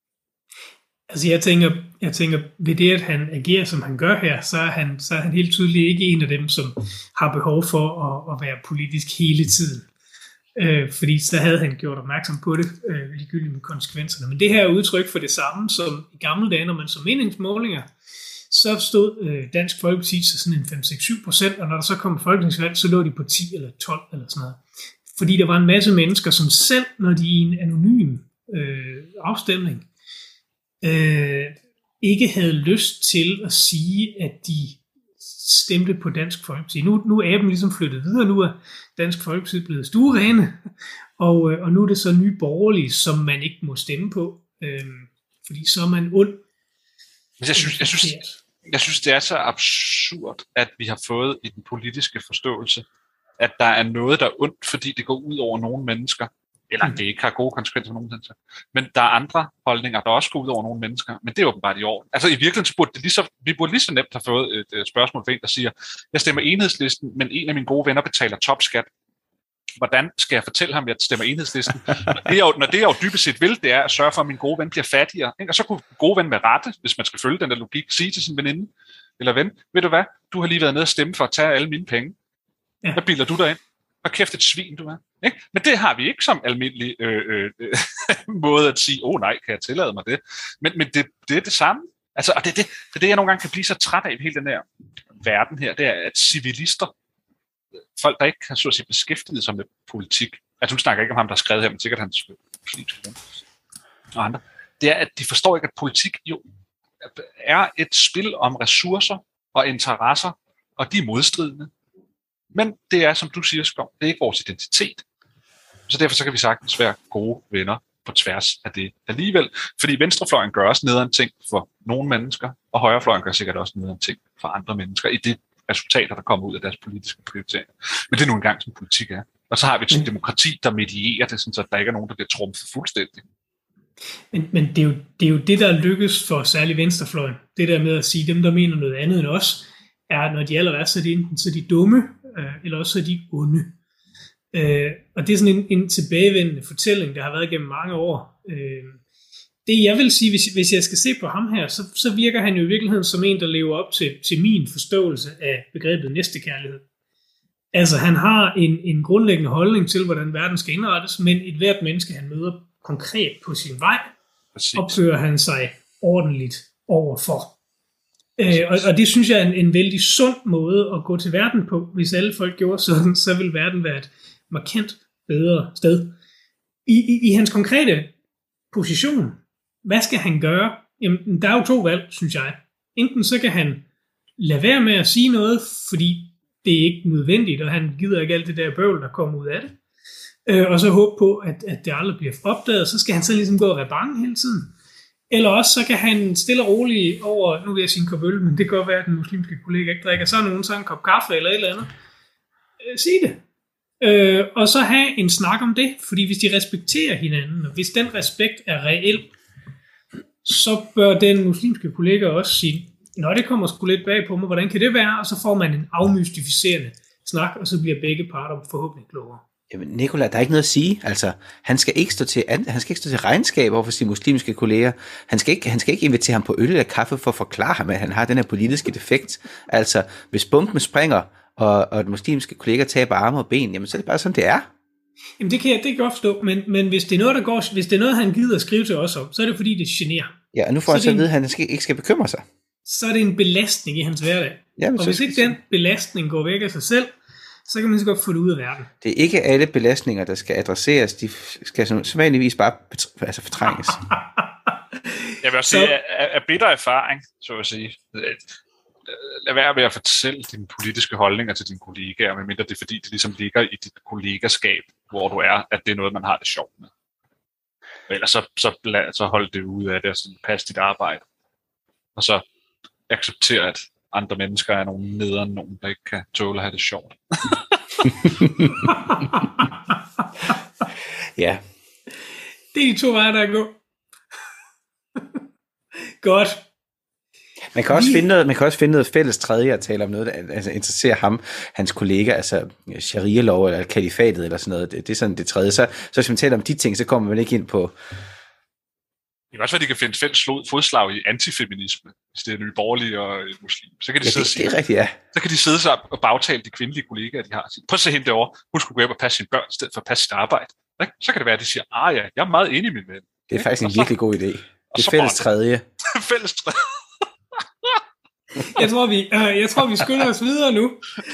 Altså jeg tænker, jeg tænker, ved det, at han agerer, som han gør her, så er han, så er han helt tydeligt ikke en af dem, som har behov for at, at være politisk hele tiden. Øh, fordi så havde han gjort opmærksom på det, øh, ligegyldigt med konsekvenserne. Men det her er udtryk for det samme, som i gamle dage, når man så meningsmålinger, så stod øh, Dansk Folkeparti til sådan en fem seks syv procent, og når der så kom folketingsvalg, så lå de på ti eller tolv eller sådan noget. Fordi der var en masse mennesker, som selv, når de i en anonym øh, afstemning, øh, ikke havde lyst til at sige, at de stemte på Dansk Folkeparti. Nu, nu er aben ligesom flyttet videre, nu er Dansk Folkeparti blevet stuerene, og, øh, og nu er det så Nye Borgerlige, som man ikke må stemme på, øh, fordi så er man ond.
Men jeg synes, jeg, synes, jeg synes, det er så absurd, at vi har fået i den politiske forståelse, at der er noget, der er ondt, fordi det går ud over nogle mennesker, eller det ikke har gode konsekvenser for nogen mennesker. Men der er andre holdninger, der også går ud over nogle mennesker, men det er åbenbart i orden. Altså i virkeligheden så burde det lige så, vi burde lige så nemt have fået et, et spørgsmål fra en, der siger, jeg stemmer Enhedslisten, men en af mine gode venner betaler topskat. Hvordan skal jeg fortælle ham, at jeg stemmer Enhedslisten? Når det, jeg jo, når det jeg jo dybest set vil, det er at sørge for, at min gode ven bliver fattigere. Ikke? Og så kunne gode ven med rette, hvis man skal følge den der logik, sige til sin veninde, eller ven, ved du hvad, du har lige været nede og stemme for at tage alle mine penge. Ja. Hvad bilder du dig ind? Og kæft et svin, du er. Ikke? Men det har vi ikke som almindelig øh, øh, måde at sige, åh oh, nej, kan jeg tillade mig det? Men, men det, det er det samme. Altså, og det, det, det er det, jeg nogle gange kan blive så træt af i hele den her verden her, det er, at civilister, folk, der ikke har så at sige beskæftiget sig med politik, altså du snakker ikke om ham, der har skrevet her, men sikkert hans muslimske ven og andre, det er, at de forstår ikke, at politik jo er et spil om ressourcer og interesser, og de er modstridende. Men det er, som du siger, Skov, det er ikke vores identitet. Så derfor så kan vi sagtens være gode venner på tværs af det alligevel. Fordi venstrefløjen gør også nederen ting for nogle mennesker, og højrefløjen gør sikkert også nederen ting for andre mennesker i de resultater, der kommer ud af deres politiske prioriteringer. Men det er nu engang, som politik er. Og så har vi et mm. demokrati, der medierer det, så der ikke er nogen, der bliver trumfet fuldstændig.
Men, men det, er jo, det er jo det, der lykkes for særlig venstrefløjen. Det der med at sige, dem, der mener noget andet end os, er, når de allerede er, så er de enten så er de dumme, øh, eller også så er de onde. Øh, og det er sådan en, en tilbagevendende fortælling, der har været gennem mange år. Øh, det jeg vil sige, hvis, hvis jeg skal se på ham her, så, så virker han jo i virkeligheden som en, der lever op til, til min forståelse af begrebet næstekærlighed. Altså han har en, en grundlæggende holdning til, hvordan verden skal indrettes, men et hvert menneske, han møder konkret på sin vej, Præcis. opfører han sig ordentligt overfor. Øh, og, og det synes jeg er en, en vældig sund måde at gå til verden på. Hvis alle folk gjorde sådan, så vil verden være et markant bedre sted. I, i, i hans konkrete position, hvad skal han gøre? Jamen, der er jo to valg, synes jeg. Enten så kan han lade være med at sige noget, fordi det er ikke nødvendigt, og han gider ikke alt det der bøvl, der kommer ud af det. Øh, og så håbe på, at, at det aldrig bliver opdaget, så skal han så ligesom gå og rebange hele tiden. Eller også så kan han stille og roligt over, nu vil jeg sige en kop øl, men det kan godt være, at den muslimske kollega ikke drikker, så er nogen så en kop kaffe eller et eller andet. Øh, sig det. Øh, og så have en snak om det, fordi hvis de respekterer hinanden, og hvis den respekt er reel, så bør den muslimske kollega også sige, nå, det kommer sgu lidt bag på mig, hvordan kan det være? Og så får man en afmystificerende snak, og så bliver begge parter forhåbentlig klogere.
Jamen, Nicolai, der er ikke noget at sige. Altså, han skal ikke stå til, han skal ikke stå til regnskab over for sine muslimske kolleger. Han skal ikke, han skal ikke invitere ham på øl eller kaffe for at forklare ham, at han har den her politiske defekt. Altså, hvis bomben springer, og, og den muslimske kollega taber arme og ben, jamen, så er det bare sådan, det er.
Jamen, det kan jeg, det kan jeg godt forstå, men, men hvis det er noget, der går, hvis det er noget, han gider at skrive til os om, så er det fordi, det generer.
Ja, og nu får han så at vide, at han skal, ikke skal bekymre sig.
Så er det en belastning i hans hverdag.
Jamen,
og hvis ikke den belastning går væk af sig selv, så kan man så godt få det ud af verden.
Det er ikke alle belastninger, der skal adresseres. De skal så vanligvis bare altså fortrænges.
Jeg vil også sige, at af bitter erfaring, så at sige, lad være med at fortælle dine politiske holdninger til dine kollegaer, medmindre det er fordi, det ligesom ligger i dit kollegaskab, hvor du er, at det er noget, man har det sjovt med. Ellers så, så, så hold det ude af det, og pas dit arbejde. Og så acceptere, at andre mennesker er nogen nederen, nogen, der ikke kan tåle at have det sjovt.
Ja.
Det er de to veje, der er gå. Godt.
Man kan, også finde noget, man kan også finde noget fælles tredje at tale om noget, der altså, interesserer ham, hans kollega, altså sharia-lov eller kalifatet eller sådan noget. Det, det er sådan det tredje. Så, så hvis man taler om de ting, så kommer man ikke ind på...
Det kan også være, at de kan finde fælles fodslag i antifeminisme, hvis det er Nye Borgerlige og muslim. Så kan de
ja,
sidde
det,
sige,
det er rigtigt, ja.
Så kan de sidde sig og bagtale de kvindelige kollegaer, de har. Prøv at se hende derovre. Hun skulle gå hjem og passe sine børn, i stedet for at passe sit arbejde. Så kan det være, at de siger, ah ja, jeg er meget enig med min ven.
Det er faktisk en virkelig god idé. Det er fælles tredje.
Fælles tredje.
jeg, tror, vi, øh, jeg tror, vi skynder os videre nu.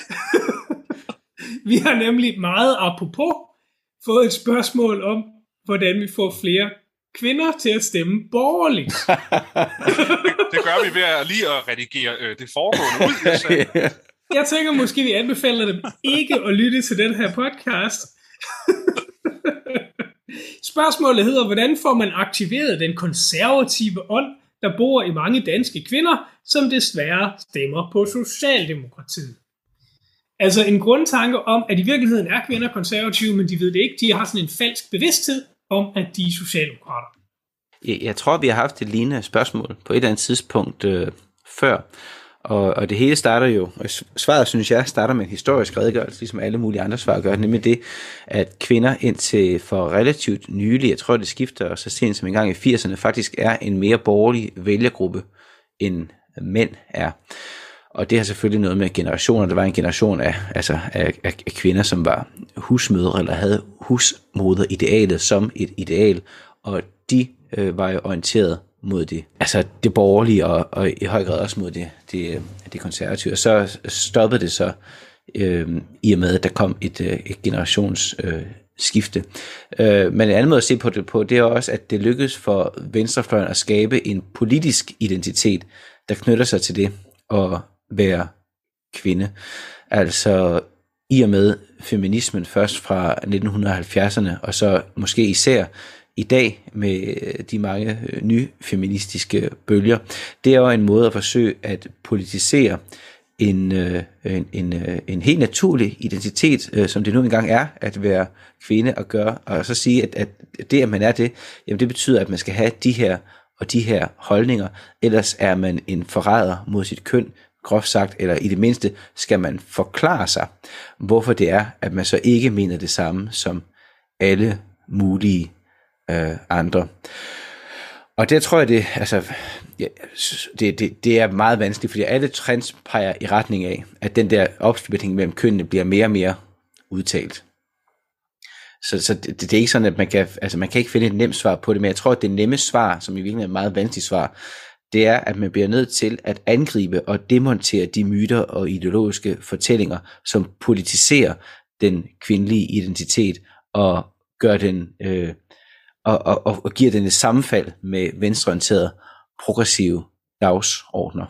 Vi har nemlig meget apropos fået et spørgsmål om, hvordan vi får flere kvinder til at stemme borgerligt.
det, det gør vi ved at lige at redigere øh, det foregående ud. Altså.
Jeg tænker måske, vi anbefaler dem ikke at lytte til den her podcast. Spørgsmålet hedder, hvordan får man aktiveret den konservative ånd, der bor i mange danske kvinder, som desværre stemmer på Socialdemokratiet. Altså en grundtanke om, at i virkeligheden er kvinder konservative, men de ved det ikke. De har sådan en falsk bevidsthed om, at de er socialdemokrater.
Jeg, jeg tror, vi har haft et lignende spørgsmål på et eller andet tidspunkt øh, før, og, og det hele starter jo, og svaret synes jeg starter med en historisk redegørelse, ligesom alle mulige andre svar gør, nemlig det, at kvinder indtil for relativt nylig, jeg tror det skifter så sent som en gang i firserne, faktisk er en mere borgerlig vælgergruppe, end mænd er. Og det har selvfølgelig noget med generationer. Der var en generation af, altså af, af, af kvinder, som var husmødre, eller havde husmoderidealet som et ideal, og de øh, var jo orienteret mod det, altså det borgerlige, og, og i høj grad også mod det, det, det konservative. Og så stoppede det så, øh, i og med, at der kom et, et generationsskifte. Øh, men en anden måde at se på det på, det er også, at det lykkedes for venstrefløjen at skabe en politisk identitet, der knytter sig til det at være kvinde. Altså i og med feminismen først fra nitten halvfjerdserne, og så måske især i dag med de mange nye feministiske bølger, det er jo en måde at forsøge at politisere en, en, en, en helt naturlig identitet, som det nu engang er, at være kvinde og gøre, og så sige, at, at det, at man er det, jamen det betyder, at man skal have de her og de her holdninger, ellers er man en forræder mod sit køn, groft sagt, eller i det mindste skal man forklare sig, hvorfor det er, at man så ikke mener det samme som alle mulige øh, andre. Og der tror jeg, det, altså, ja, det, det, det er meget vanskeligt, fordi alle trends peger i retning af, at den der opsplitning mellem kønnene bliver mere og mere udtalt. Så, så det, det er ikke sådan, at man kan, altså man kan ikke finde et nemt svar på det, men jeg tror, at det nemme svar, som i virkeligheden er et meget vanskeligt svar, det er, at man bliver nødt til at angribe og demontere de myter og ideologiske fortællinger, som politiserer den kvindelige identitet og gør den øh, og, og, og giver den et sammenfald med venstreorienterede progressive dagsordner.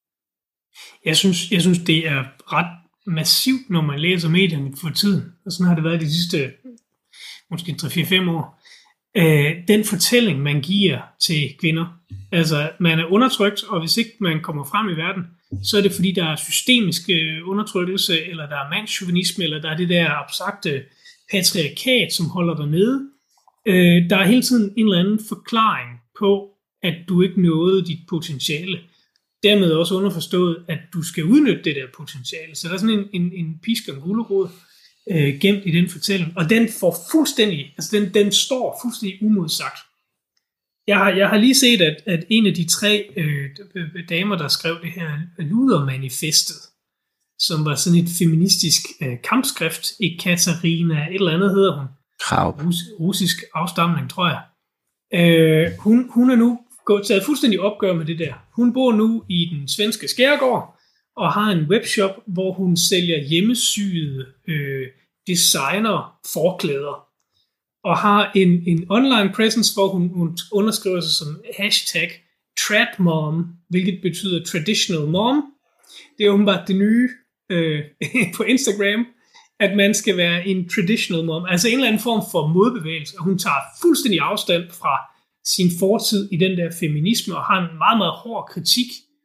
Jeg synes, jeg synes, det er ret massivt, når man læser medierne for tiden, og sådan har det været de sidste måske tre fire fem år. Øh, den fortælling, man giver til kvinder, altså man er undertrykt, og hvis ikke man kommer frem i verden, så er det fordi, der er systemisk undertrykkelse, eller der er mandschauvinisme, eller der er det der abstrakte patriarkat, som holder dig nede. Øh, der er hele tiden en eller anden forklaring på, at du ikke nåede dit potentiale. Dermed også underforstået, at du skal udnytte det der potentiale. Så der er sådan en, en, en pisk og en gulerod øh, gemt i den fortælling, og den får fuldstændig, altså den, den står fuldstændig umodsagt. Jeg har, jeg har lige set, at, at en af de tre øh, damer, der skrev det her Luther-manifestet, som var sådan et feministisk øh, kampskrift, Ekaterina, et eller andet hedder hun. Rus, russisk afstamning, tror jeg. Øh, hun, hun er nu gået taget fuldstændig opgør med det der. Hun bor nu i den svenske skærgård, og har en webshop, hvor hun sælger hjemmesyede øh, designer forklæder. Og har en, en online presence, hvor hun, hun underskriver sig som hashtag tradmom, hvilket betyder traditional mom. Det er åbenbart det nye øh, på Instagram, at man skal være en traditional mom, altså en eller anden form for modbevægelse, og hun tager fuldstændig afstand fra sin fortid i den der feminisme, og har en meget, meget hård kritik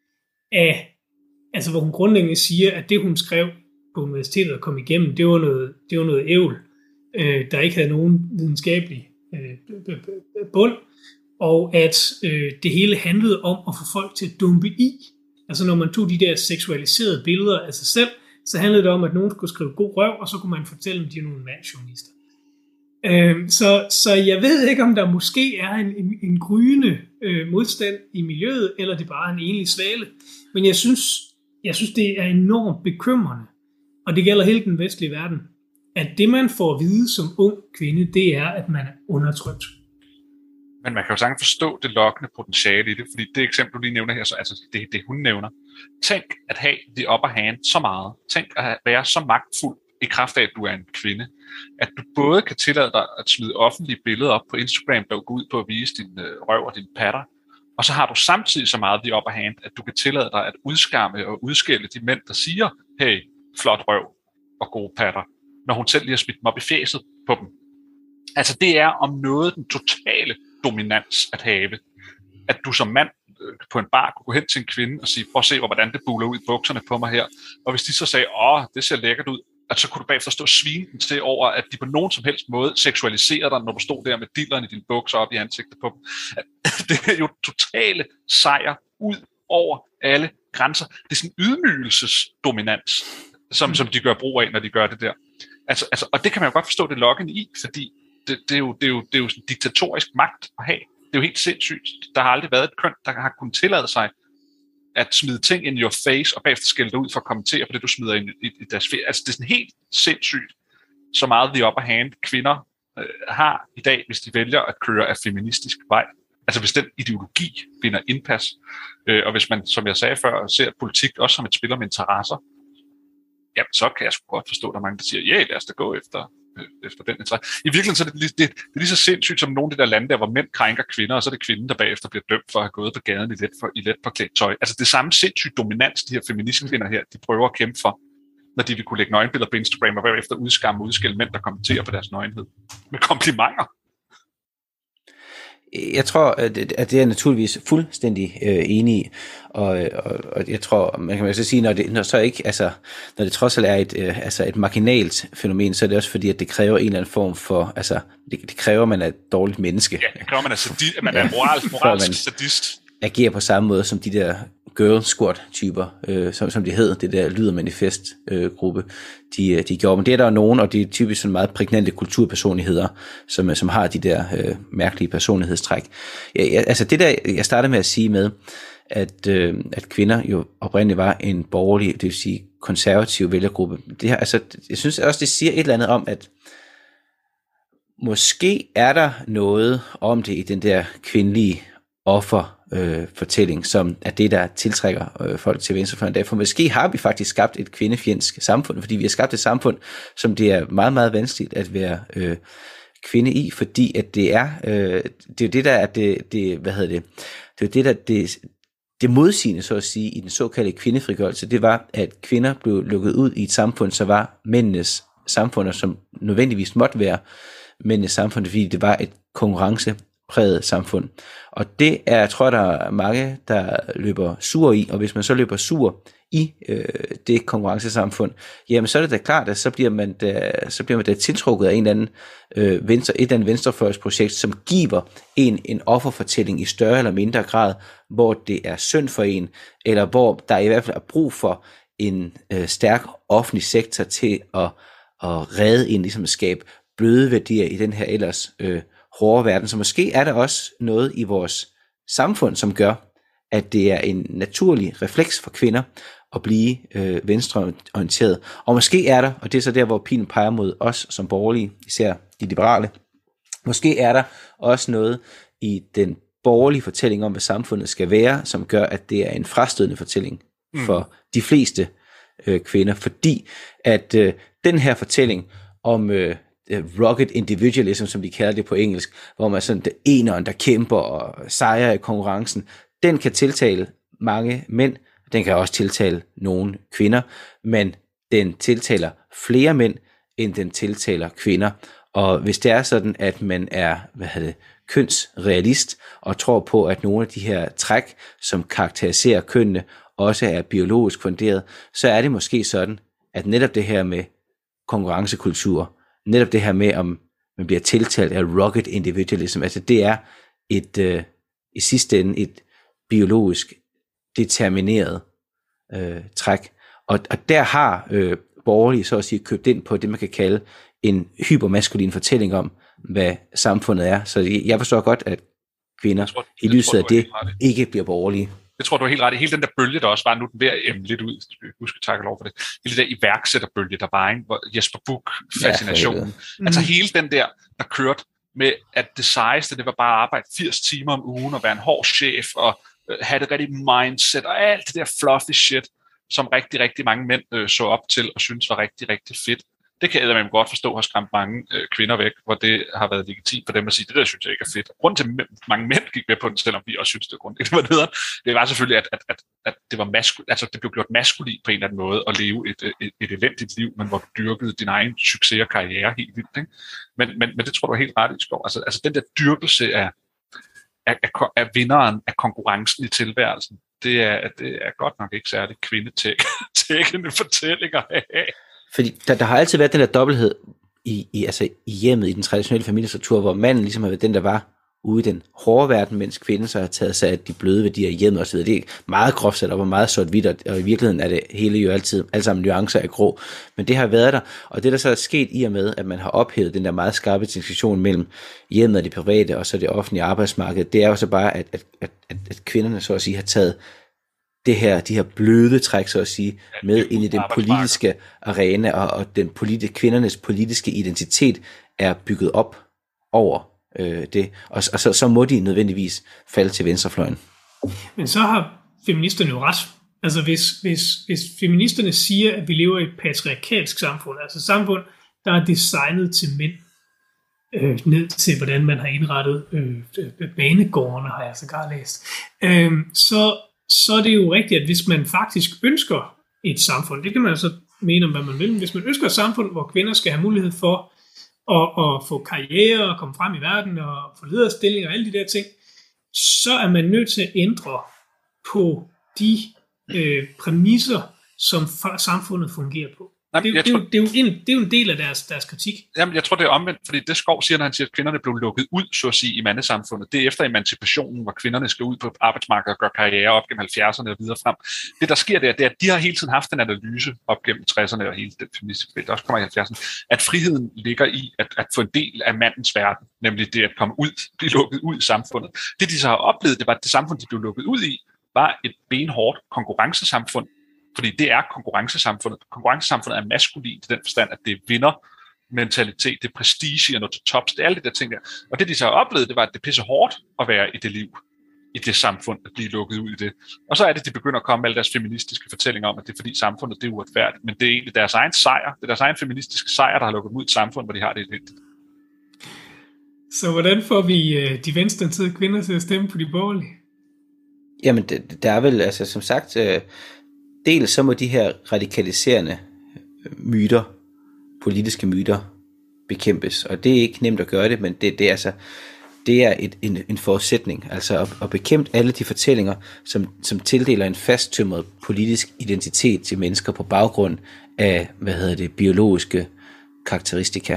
af, altså hvor hun grundlæggende siger, at det hun skrev på universitetet og kom igennem, det var noget, det var noget ævl, øh, der ikke havde nogen videnskabelig øh, bund, og at øh, det hele handlede om at få folk til at dumpe i. Altså når man tog de der seksualiserede billeder af sig selv, så handlede det om, at nogen skulle skrive god røv, og så kunne man fortælle, at de er nogle mandsjournalister. Øh, så, så jeg ved ikke, om der måske er en, en, en gryende øh, modstand i miljøet, eller det bare er en enlig svale. Men jeg synes, jeg synes, det er enormt bekymrende, og det gælder hele den vestlige verden, at det, man får at vide som ung kvinde, det er, at man er undertrykt.
Men man kan jo sagtens forstå det lokkende potentiale i det, fordi det eksempel, du lige nævner her, så, altså det, det hun nævner. Tænk at have the upper hand så meget. Tænk at være så magtfuld i kraft af, at du er en kvinde. At du både kan tillade dig at smide offentlige billeder op på Instagram, der går ud på at vise din øh, røv og din patter. Og så har du samtidig så meget the upper hand, at du kan tillade dig at udskamme og udskælde de mænd, der siger, hey, flot røv og gode patter, når hun selv lige har smidt dem op i fjeset på dem. Altså det er om noget den totale dominans at have. At du som mand øh, på en bar kunne gå hen til en kvinde og sige, prøv at se, hvordan det buler ud i bukserne på mig her. Og hvis de så sagde, åh, det ser lækkert ud, at så kunne du bagefter stå og svine den til over, at de på nogen som helst måde seksualiserer dig, når du stod der med dilleren i dine bukser op i ansigtet på dem. Det er jo totale sejr ud over alle grænser. Det er sådan en ydmygelsesdominans, som, som de gør brug af, når de gør det der. Altså, altså, og det kan man jo godt forstå det lokken i, fordi det, det, er jo, det, er jo, det er jo sådan diktatorisk magt at have. Det er jo helt sindssygt. Der har aldrig været et køn, der har kunnet tillade sig at smide ting in your face, og bagefter skælde dig ud for at kommentere på det, du smider ind i, i deres ferie. Altså det er sådan helt sindssygt, så meget the upper hand kvinder øh, har i dag, hvis de vælger at køre af feministisk vej. Altså hvis den ideologi vinder indpas, øh, og hvis man, som jeg sagde før, ser politik også som et spil om interesser, jamen så kan jeg sgu godt forstå, at der er mange, der siger, ja, lad os da gå efter, øh, efter den interesse. I virkeligheden så er det, det, det, det er lige så sindssygt som nogle af de der lande, der hvor mænd krænker kvinder, og så er det kvinden, der bagefter bliver dømt for at have gået på gaden i let, for, i let påklædt tøj. Altså det samme sindssygt dominans, de her feministkvinder her, de prøver at kæmpe for, når de vil kunne lægge nøgenbilleder på Instagram, og bagefter udskamme og udskille mænd, der kommenterer på deres nøgenhed. Med komplimenter.
Jeg tror, at det er jeg naturligvis fuldstændig øh, enig i, og, og, og jeg tror, man kan jo så sige, når det, når så ikke, altså, når det trods alt er et, øh, altså et marginalt fænomen, så er det også fordi, at det kræver en eller anden form for, altså, det, det kræver, at man er et dårligt menneske.
Ja, det kræver, at man er, sadi- at man er moralsk, moralsk sadist.
Agerer på samme måde som de der girl squad typer, øh, som, som de hed, det der Lyder Manifest øh, gruppe, de, de gjorde. Men det er der jo nogen, og det er typisk sådan meget prægnante kulturpersonligheder, som, som har de der øh, mærkelige personlighedstræk. Ja, ja, altså det der, jeg startede med at sige med, at, øh, at kvinder jo oprindeligt var en borgerlig, det vil sige konservativ vælgergruppe. Det her, altså, jeg synes også, det siger et eller andet om, at måske er der noget om det i den der kvindelige offer øh, fortælling, som er det, der tiltrækker øh, folk til venstrefløjen. Derfor måske har vi faktisk skabt et kvindefjendsk samfund, fordi vi har skabt et samfund, som det er meget, meget vanskeligt at være øh, kvinde i, fordi at det er, øh, det er jo det, der er det, det, hvad hedder det, det er det, der det, det modsigende, så at sige, i den såkaldte kvindefrigørelse, det var, at kvinder blev lukket ud i et samfund, så var mændenes samfund, som nødvendigvis måtte være mændenes samfund, fordi det var et konkurrencepræget samfund. Og det er, jeg tror, der er mange, der løber sur i, og hvis man så løber sur i øh, det konkurrencesamfund, jamen så er det da klart, at så bliver man da, så bliver man da tiltrukket af en eller anden, øh, venstre, et eller andet venstrefløjsprojekt, som giver en en offerfortælling i større eller mindre grad, hvor det er synd for en, eller hvor der i hvert fald er brug for en øh, stærk offentlig sektor til at, at redde en, ligesom at skabe bløde værdier i den her ellers øh, hårde verden. Så måske er der også noget i vores samfund, som gør, at det er en naturlig refleks for kvinder at blive øh, venstreorienteret. Og måske er der, og det er så der, hvor pilen peger mod os som borgerlige, især de liberale, måske er der også noget i den borgerlige fortælling om, hvad samfundet skal være, som gør, at det er en frastødende fortælling for mm. de fleste øh, kvinder, fordi at øh, den her fortælling om øh, rugged individualism, som de kalder det på engelsk, hvor man sådan det eneren, der kæmper og sejrer i konkurrencen, den kan tiltale mange mænd, den kan også tiltale nogle kvinder, men den tiltaler flere mænd, end den tiltaler kvinder. Og hvis det er sådan, at man er, hvad hedder det, kønsrealist, og tror på, at nogle af de her træk, som karakteriserer kønnene, også er biologisk funderet, så er det måske sådan, at netop det her med konkurrencekultur, netop det her med, om man bliver tiltalt af rugged individualism, altså det er et, øh, i sidste ende et biologisk determineret øh, træk. Og, og der har øh, borgerlige så at sige købt ind på det, man kan kalde en hypermaskulin fortælling om, hvad samfundet er. Så jeg forstår godt, at kvinder tror, i lyset af det ikke bliver borgerlige.
Det tror du er helt ret i. Hele den der bølge, der også var, nu den ved at emme lidt ud, husk at takke lov for det, hele den der iværksætterbølge, der var, ikke? Hvor Jesper Buch-fascinationen. Ja, altså hele den der, der kørte med, at det sejeste, det var bare at arbejde firs timer om ugen, og være en hård chef, og øh, have det rigtige mindset, og alt det der fluffy shit, som rigtig, rigtig mange mænd øh, så op til, og synes var rigtig, rigtig fedt. Det kan jeg godt forstå har skræmt mange øh, kvinder væk, hvor det har været legitimt for dem at sige, det der synes jeg ikke er fedt. Grunden til, at mange mænd gik med på den, selvom vi også synes, det var grundigt, det var nederen, det var selvfølgelig, at, at, at, at det, var maskul, altså, det blev gjort maskulin på en eller anden måde, at leve et, et, et elendigt liv, men hvor du dyrkede din egen succes og karriere helt vildt. Ikke? Men, men, men det tror du er helt ret i, Skov. Altså, altså den der dyrkelse af, af, af, af vinderen af konkurrencen i tilværelsen, det er, det er godt nok ikke særligt kvindetækkende fortællinger af.
Fordi der, der har altid været den der dobbelthed i, i, altså i hjemmet, i den traditionelle familiestruktur, hvor manden ligesom har været den, der var ude i den hårde verden, mens kvinden så har taget sig af de bløde værdier i hjemmet osv. Det er meget groft sat op og meget sort-hvidt, og i virkeligheden er det hele jo altid, alle sammen nuancer af grå. Men det har været der, og det der så er sket i og med, at man har ophævet den der meget skarpe distinktion mellem hjemmet og det private, og så det offentlige arbejdsmarked, det er jo så bare, at, at, at, at kvinderne så at sige har taget det her, de her bløde træk, så at sige, med ind i den politiske arena, og, og den politi- kvindernes politiske identitet er bygget op over øh, det, og, og så, så må de nødvendigvis falde til venstrefløjen.
Men så har feministerne jo ret. Altså hvis, hvis, hvis feministerne siger, at vi lever i et patriarkalsk samfund, altså samfund, der er designet til mænd, øh, ned til hvordan man har indrettet øh, banegårdene, har jeg sågar læst, øh, så, så er det jo rigtigt, at hvis man faktisk ønsker et samfund, det kan man så mene om, hvad man vil, men hvis man ønsker et samfund, hvor kvinder skal have mulighed for at, at få karriere og komme frem i verden og få lederstillinger og alle de der ting, så er man nødt til at ændre på de øh, præmisser, som samfundet fungerer på.
Jamen,
det, er,
tror,
det, er, det, er jo en, det er jo en del af deres, deres kritik.
Jamen, jeg tror, det er omvendt, fordi det Skov siger, når han siger, at kvinderne blev lukket ud, så at sige, i mandesamfundet. Det er efter emancipationen, hvor kvinderne skal ud på arbejdsmarkedet og gøre karriere op gennem halvfjerdserne og videre frem. Det, der sker der, det er, at de har hele tiden haft en analyse op gennem tresserne og hele den feministiske felt, der også kommer i halvfjerdserne, at friheden ligger i at, at få en del af mandens verden, nemlig det at komme ud, blive lukket ud i samfundet. Det, de så har oplevet, det var, at det samfund, de blev lukket ud i, var et benhårdt konkurrencesamfund. Fordi det er konkurrencesamfundet. Konkurrencesamfundet er maskulin i den forstand, at det er vindermentalitet, det er prestige og noget til tops, det er alle de der ting der. Og det de så har oplevet, det var, at det er pisse hårdt at være i det liv, i det samfund, at blive lukket ud i det. Og så er det, de begynder at komme med alle deres feministiske fortællinger om, at det er fordi samfundet det er uretfærdigt. Men det er egentlig deres egen sejr, det er deres egen feministiske sejr, der har lukket dem ud i et samfund, hvor de har det elendigt.
Så hvordan får vi de venstreorienterede kvinder til at stemme på de borgerlige?
Jamen, der er vel, altså som sagt, øh, dels så må de her radikaliserende myter, politiske myter, bekæmpes. Og det er ikke nemt at gøre det, men det, det er altså, det er et, en, en forudsætning. Altså at, at bekæmpe alle de fortællinger, som, som tildeler en fasttømret politisk identitet til mennesker på baggrund af, hvad hedder det, biologiske karakteristika.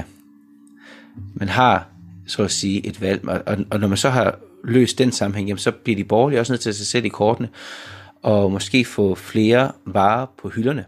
Man har, så at sige, et valg, og, og når man så har løst den sammenhæng, jamen, så bliver de borgerlige også nødt til at sig selv i kortene, og måske få flere varer på hylderne.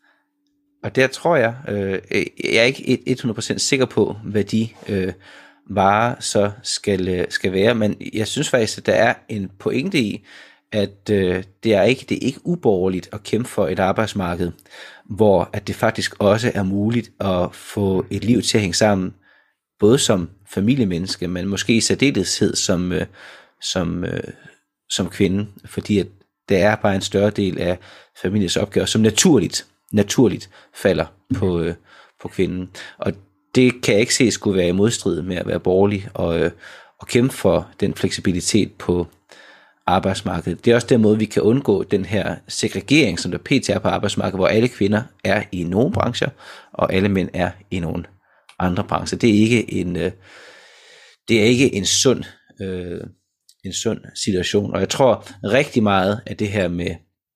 Og der tror jeg, øh, jeg er ikke hundrede procent sikker på, hvad de øh, varer så skal, skal være, men jeg synes faktisk, at der er en pointe i, at øh, det er ikke det er ikke uborgerligt at kæmpe for et arbejdsmarked, hvor at det faktisk også er muligt at få et liv til at hænge sammen, både som familiemenneske, men måske i særdeleshed som, øh, som, øh, som kvinde, fordi at der er bare en større del af familiens opgaver, som naturligt, naturligt falder på, øh, på kvinden. Og det kan jeg ikke se skulle være i modstrid med at være borgerlig og, øh, og kæmpe for den fleksibilitet på arbejdsmarkedet. Det er også den måde, vi kan undgå den her segregering, som der pt. Er på arbejdsmarkedet, hvor alle kvinder er i nogle brancher, og alle mænd er i nogle andre brancher. Det er ikke en, øh, det er ikke en sund øh, en sund situation, og jeg tror rigtig meget af det her med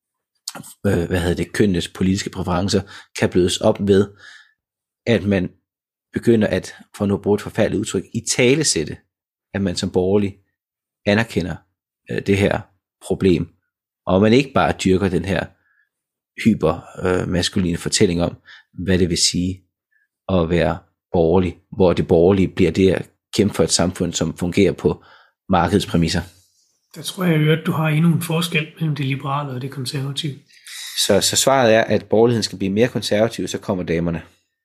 øh, hvad hedder det, kønnenes politiske præferencer kan blødes op ved, at man begynder at, for nu at bruge et forfærdeligt udtryk, i talesætte, at man som borgerlig anerkender øh, det her problem, og man ikke bare dyrker den her hyper øh, maskuline fortælling om, hvad det vil sige at være borgerlig, hvor det borgerlige bliver det at kæmpe for et samfund, som fungerer på markedets præmisser.
Der tror jeg, at du har endnu en forskel mellem det liberale og det konservative.
Så, så svaret er, at borgerligheden skal blive mere konservativ, så kommer damerne.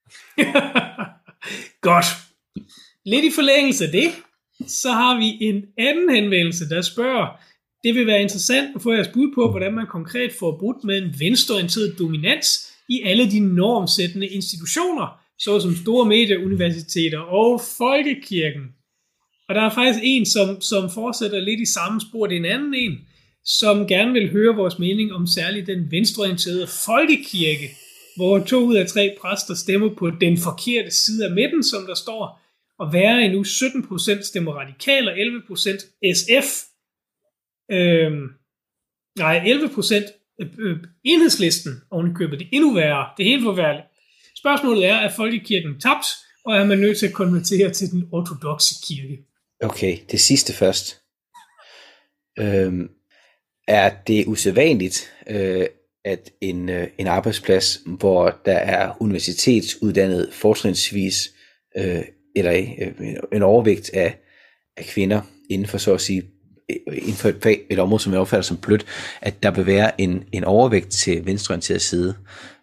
Godt. Lidt i forlængelse af det, så har vi en anden henvendelse, der spørger, det vil være interessant at få jeres bud på, hvordan man konkret får brudt med en venstreorienteret dominans i alle de normsættende institutioner, såsom store medier, universiteter og folkekirken. Og der er faktisk en, som, som fortsætter lidt i samme spor. Det er en anden en, som gerne vil høre vores mening om særligt den venstreorienterede folkekirke, hvor to ud af tre præster stemmer på den forkerte side af midten, som der står, og værre endnu sytten procent stemmer radikal og elleve procent S F. Øhm, nej, elleve procent øh, enhedslisten ovenikøbet. Det er endnu værre. Det er helt forfærdeligt. Spørgsmålet er, er folkekirken tabt, og er man nødt til at konvertere til den ortodokse kirke?
Okay, det sidste først. Øhm, er det usædvanligt, øh, at en, øh, en arbejdsplads, hvor der er universitetsuddannet fortrinsvis, øh, eller øh, en overvægt af, af kvinder inden for, så at sige, inden for et, fag, et område, som jeg opfatter som blødt, at der vil være en, en overvægt til venstreorienteret side.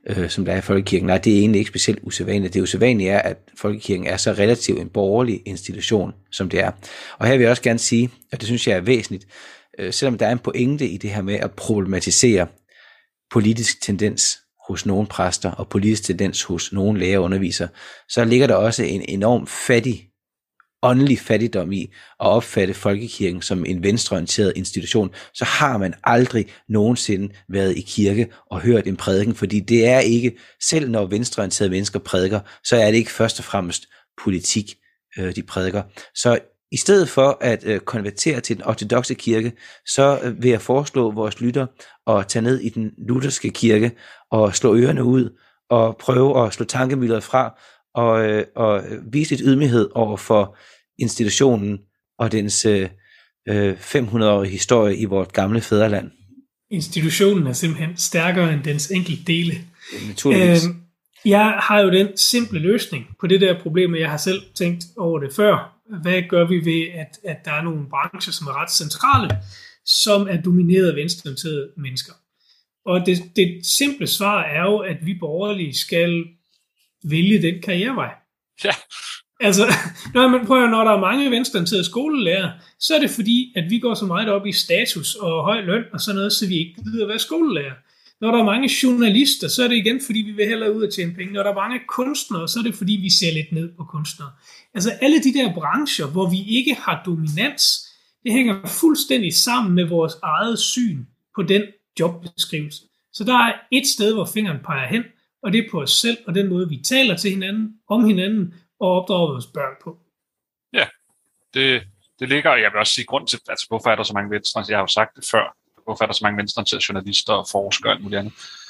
øh, som der er i folkekirken. Nej, det er egentlig ikke specielt usædvanligt. Det usædvanlige er, at folkekirken er så relativt en borgerlig institution, som det er. Og her vil jeg også gerne sige, og det synes jeg er væsentligt, øh, selvom der er en pointe i det her med at problematisere politisk tendens hos nogle præster og politisk tendens hos nogle lærer og undervisere, så ligger der også en enorm fattig, åndelig fattigdom i at opfatte folkekirken som en venstreorienteret institution. Så har man aldrig nogensinde været i kirke og hørt en prædiken, fordi det er ikke, selv når venstreorienterede mennesker prædiker, så er det ikke først og fremmest politik, de prædiker. Så i stedet for at øh, konvertere til den ortodokse kirke, så øh, vil jeg foreslå vores lytter at tage ned i den lutherske kirke og slå ørerne ud og prøve at slå tankemylder fra og, øh, og vise lidt ydmyghed over for institutionen og dens øh, fem hundrede-årige historie i vort gamle fædreland.
Institutionen er simpelthen stærkere end dens enkelte dele.
Naturligvis.
Øh, jeg har jo den simple løsning på det der problem, og jeg har selv tænkt over det før. Hvad gør vi ved, at, at der er nogle brancher, som er ret centrale, som er domineret af venstreorienterede mennesker? Og det, det simple svar er jo, at vi borgerlige skal vælge den karrierevej.
Ja.
Altså, når man prøver, når der er mange venstreorienterede skolelærer, så er det fordi, at vi går så meget op i status og høj løn og sådan noget, så vi ikke gider at være skolelærer. Når der er mange journalister, så er det igen, fordi vi vil hellere ud og tjene penge. Når der er mange kunstnere, så er det fordi, vi ser lidt ned på kunstnere. Altså alle de der brancher, hvor vi ikke har dominans, det hænger fuldstændig sammen med vores eget syn på den jobbeskrivelse. Så der er et sted, hvor fingeren peger hen, og det er på os selv, og den måde, vi taler til hinanden, om hinanden, og opdrager vores børn på.
Ja, det, det ligger, jeg vil også sige, grund til, altså hvorfor er der så mange venstre, jeg har jo sagt det før, hvorfor er der så mange venstreorienterede journalister og forskere og alt muligt andet?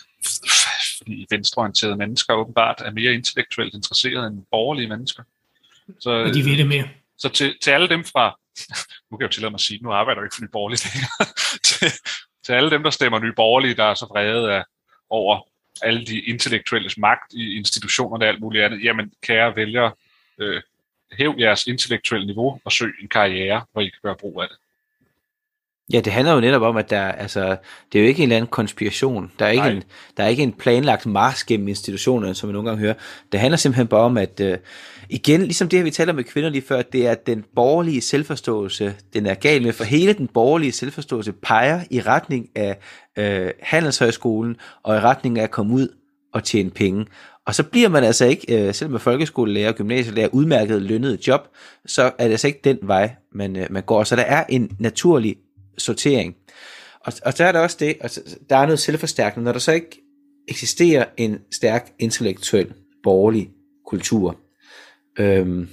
Fordi venstreorienterede mennesker åbenbart er mere intellektuelt interesserede end borgerlige mennesker. Så,
og de ved det mere.
Så til, til alle dem fra, nu kan jeg jo tillade mig at sige, nu arbejder jeg ikke for Nye Borgerlige til, til alle dem, der stemmer Nye Borgerlige, der er så vrede af, over alle de intellektuelles magt i institutionerne og alt muligt andet, jamen kære vælgere, øh, hæv jeres intellektuelle niveau og søg en karriere, hvor I kan gøre brug af det.
Ja, det handler jo netop om, at der, altså, det er jo ikke en eller anden konspiration. Der er ikke, en, der er ikke en planlagt march gennem institutionerne, som vi nogle gange hører. Det handler simpelthen bare om, at øh, igen, ligesom det her, vi taler med kvinder lige før, det er den borgerlige selvforståelse, den er gal med, for hele den borgerlige selvforståelse peger i retning af øh, Handelshøjskolen og i retning af at komme ud og tjene penge. Og så bliver man altså ikke, øh, selv med folkeskolelærer og gymnasielærer, udmærket lønnet job, så er det altså ikke den vej, man, øh, man går. Så der er en naturlig sortering. Og, og så er der også det, altså, der er noget selvforstærkende, når der så ikke eksisterer en stærk intellektuel borgerlig kultur, øhm,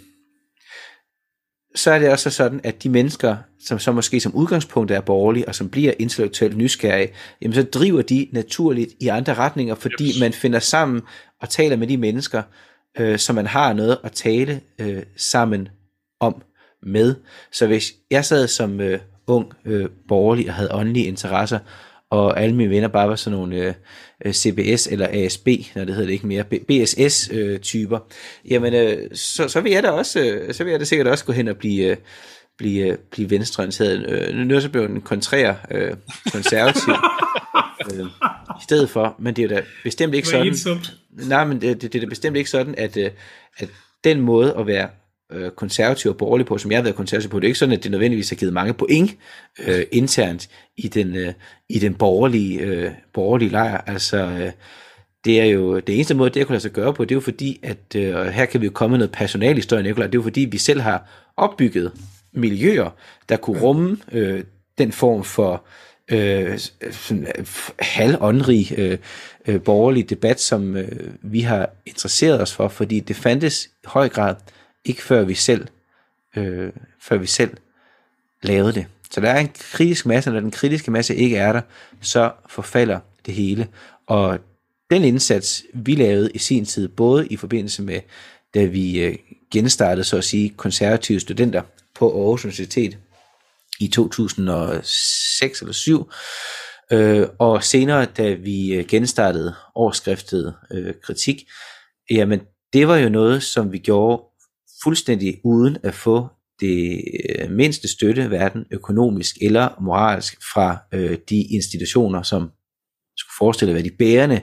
så er det også sådan, at de mennesker, som så måske som udgangspunkt er borgerlige, og som bliver intellektuelt nysgerrige, jamen så driver de naturligt i andre retninger, fordi yes. man finder sammen og taler med de mennesker, øh, som man har noget at tale øh, sammen om med. Så hvis jeg sad som øh, ung øh, borgerlig og havde åndelige interesser, og alle mine venner bare var sådan nogle øh, C B S eller A S B, når det hedder det ikke mere, B S S øh, typer, jamen øh, så, så vil jeg da også, øh, så vil jeg da sikkert også gå hen og blive, øh, blive, øh, blive venstreorienteret. Øh, nu er så blevet en kontrær øh, konservativ øh, i stedet for, men det er da bestemt ikke sådan. Nej, men det, det, det er da bestemt ikke sådan, at, øh, at den måde at være konservativ og borgerlig på, som jeg har været konservativ på, det er ikke sådan, at det nødvendigvis har givet mange point øh, internt i den, øh, i den borgerlige, øh, borgerlige lejr. Altså, øh, det er jo, det eneste måde, det jeg kunne lade sig gøre på, det er jo fordi, at øh, og her kan vi jo komme med noget personalhistorie, Nicolaj, det er jo fordi, vi selv har opbygget miljøer, der kunne rumme øh, den form for øh, sådan, halvåndrig øh, øh, borgerlig debat, som øh, vi har interesseret os for, fordi det fandtes i høj grad ikke før vi selv øh, før vi selv lavede det. Så der er en kritisk masse, når den kritiske masse ikke er der, så forfalder det hele. Og den indsats, vi lavede i sin tid, både i forbindelse med, da vi øh, genstartede, så at sige, konservative studenter på Aarhus Universitet i to tusind og seks eller syv, øh, og senere, da vi øh, genstartede overskriftet øh, kritik, jamen det var jo noget, som vi gjorde fuldstændig uden at få det mindste støtte, hverken økonomisk eller moralsk, fra øh, de institutioner, som skulle forestille at være de bærende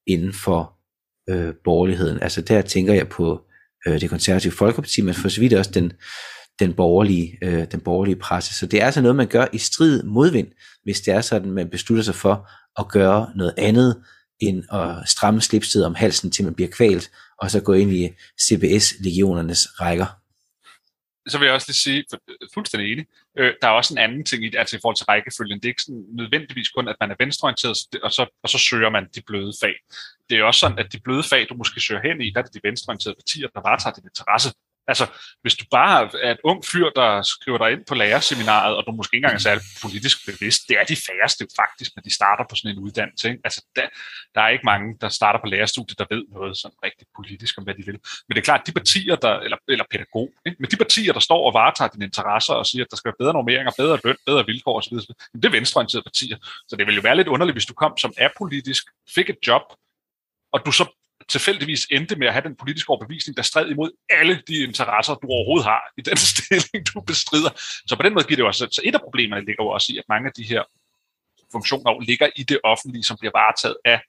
inden for øh, borgerligheden. Altså der tænker jeg på øh, det konservative Folkeparti, men for så vidt også den, den, borgerlige, øh, den borgerlige presse. Så det er altså noget, man gør i strid modvind, hvis det er sådan, man beslutter sig for at gøre noget andet, end at stramme slipstedet om halsen, til man bliver kvalt, og så gå ind i C B S-legionernes rækker.
Så vil jeg også lige sige, for, fuldstændig enig, øh, der er også en anden ting i det, altså i forhold til rækkefølgen. Det er ikke sådan nødvendigvis kun, at man er venstreorienteret, og så, og så søger man de bløde fag. Det er også sådan, at de bløde fag, du måske søger hen i, der er det de venstreorienterede partier, der varetager din interesse. Altså, hvis du bare er et ung fyr, der skriver dig ind på lærerseminaret, og du måske ikke engang er særlig politisk bevidst, det er de færreste jo faktisk, når de starter på sådan en uddannelse. Ikke? Altså, der, der er ikke mange, der starter på lærerstudiet, der ved noget sådan rigtig politisk om, hvad de vil. Men det er klart, de partier, der, eller, eller pædagog, ikke? Men de partier, der står og varetager dine interesser og siger, at der skal være bedre normeringer, bedre løn, bedre vilkår osv., det er venstreorienterede partier. Så det vil jo være lidt underligt, hvis du kom som apolitisk, fik et job, og du så tilfældigvis endte med at have den politiske overbevisning, der stred imod alle de interesser, du overhovedet har i den stilling, du bestrider. Så på den måde giver det jo også, så et af problemerne ligger jo også i, at mange af de her funktioner ligger i det offentlige, som bliver varetaget af,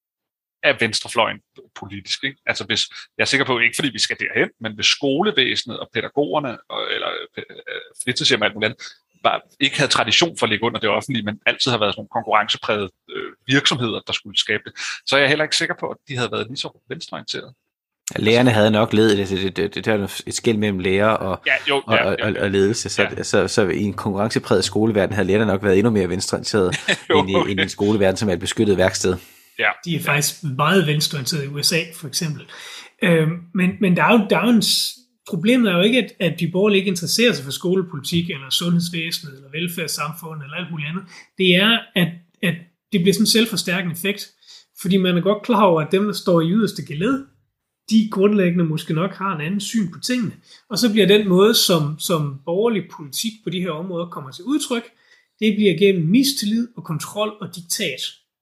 af venstrefløjen politisk. Ikke? Altså hvis, jeg er sikker på, ikke fordi vi skal derhen, men hvis skolevæsenet og pædagogerne, og, eller fritidshjem og alt muligt andet, bare ikke havde tradition for at ligge under det offentlige, men altid har været sådan nogle konkurrenceprægede øh, virksomheder, der skulle skabe det, så er jeg heller ikke sikker på, at de havde været lige så venstreorienterede.
Lærerne havde nok ledet det, det, det, det, det er et skel mellem lærer og,
ja, jo, ja,
og,
ja, ja.
og ledelse, så, ja. så, så, så i en konkurrencepræget skoleverden havde lærerne nok været endnu mere venstreorienteret end, i, end i en skoleverden, som er et beskyttet værksted.
Ja. De er faktisk meget venstreorienteret i U S A, for eksempel. Øhm, men, men der er jo, der er jo en problemet er jo ikke, at, at de borgerlige ikke interesserer sig for skolepolitik, eller sundhedsvæsenet, eller velfærdssamfundet, eller alt muligt andet. Det er, at, at det bliver sådan en selvforstærkende effekt. Fordi man er godt klar over, at dem, der står i yderste geled, de grundlæggende måske nok har en anden syn på tingene. Og så bliver den måde, som, som borgerlig politik på de her områder kommer til udtryk, det bliver gennem mistillid og kontrol og diktat.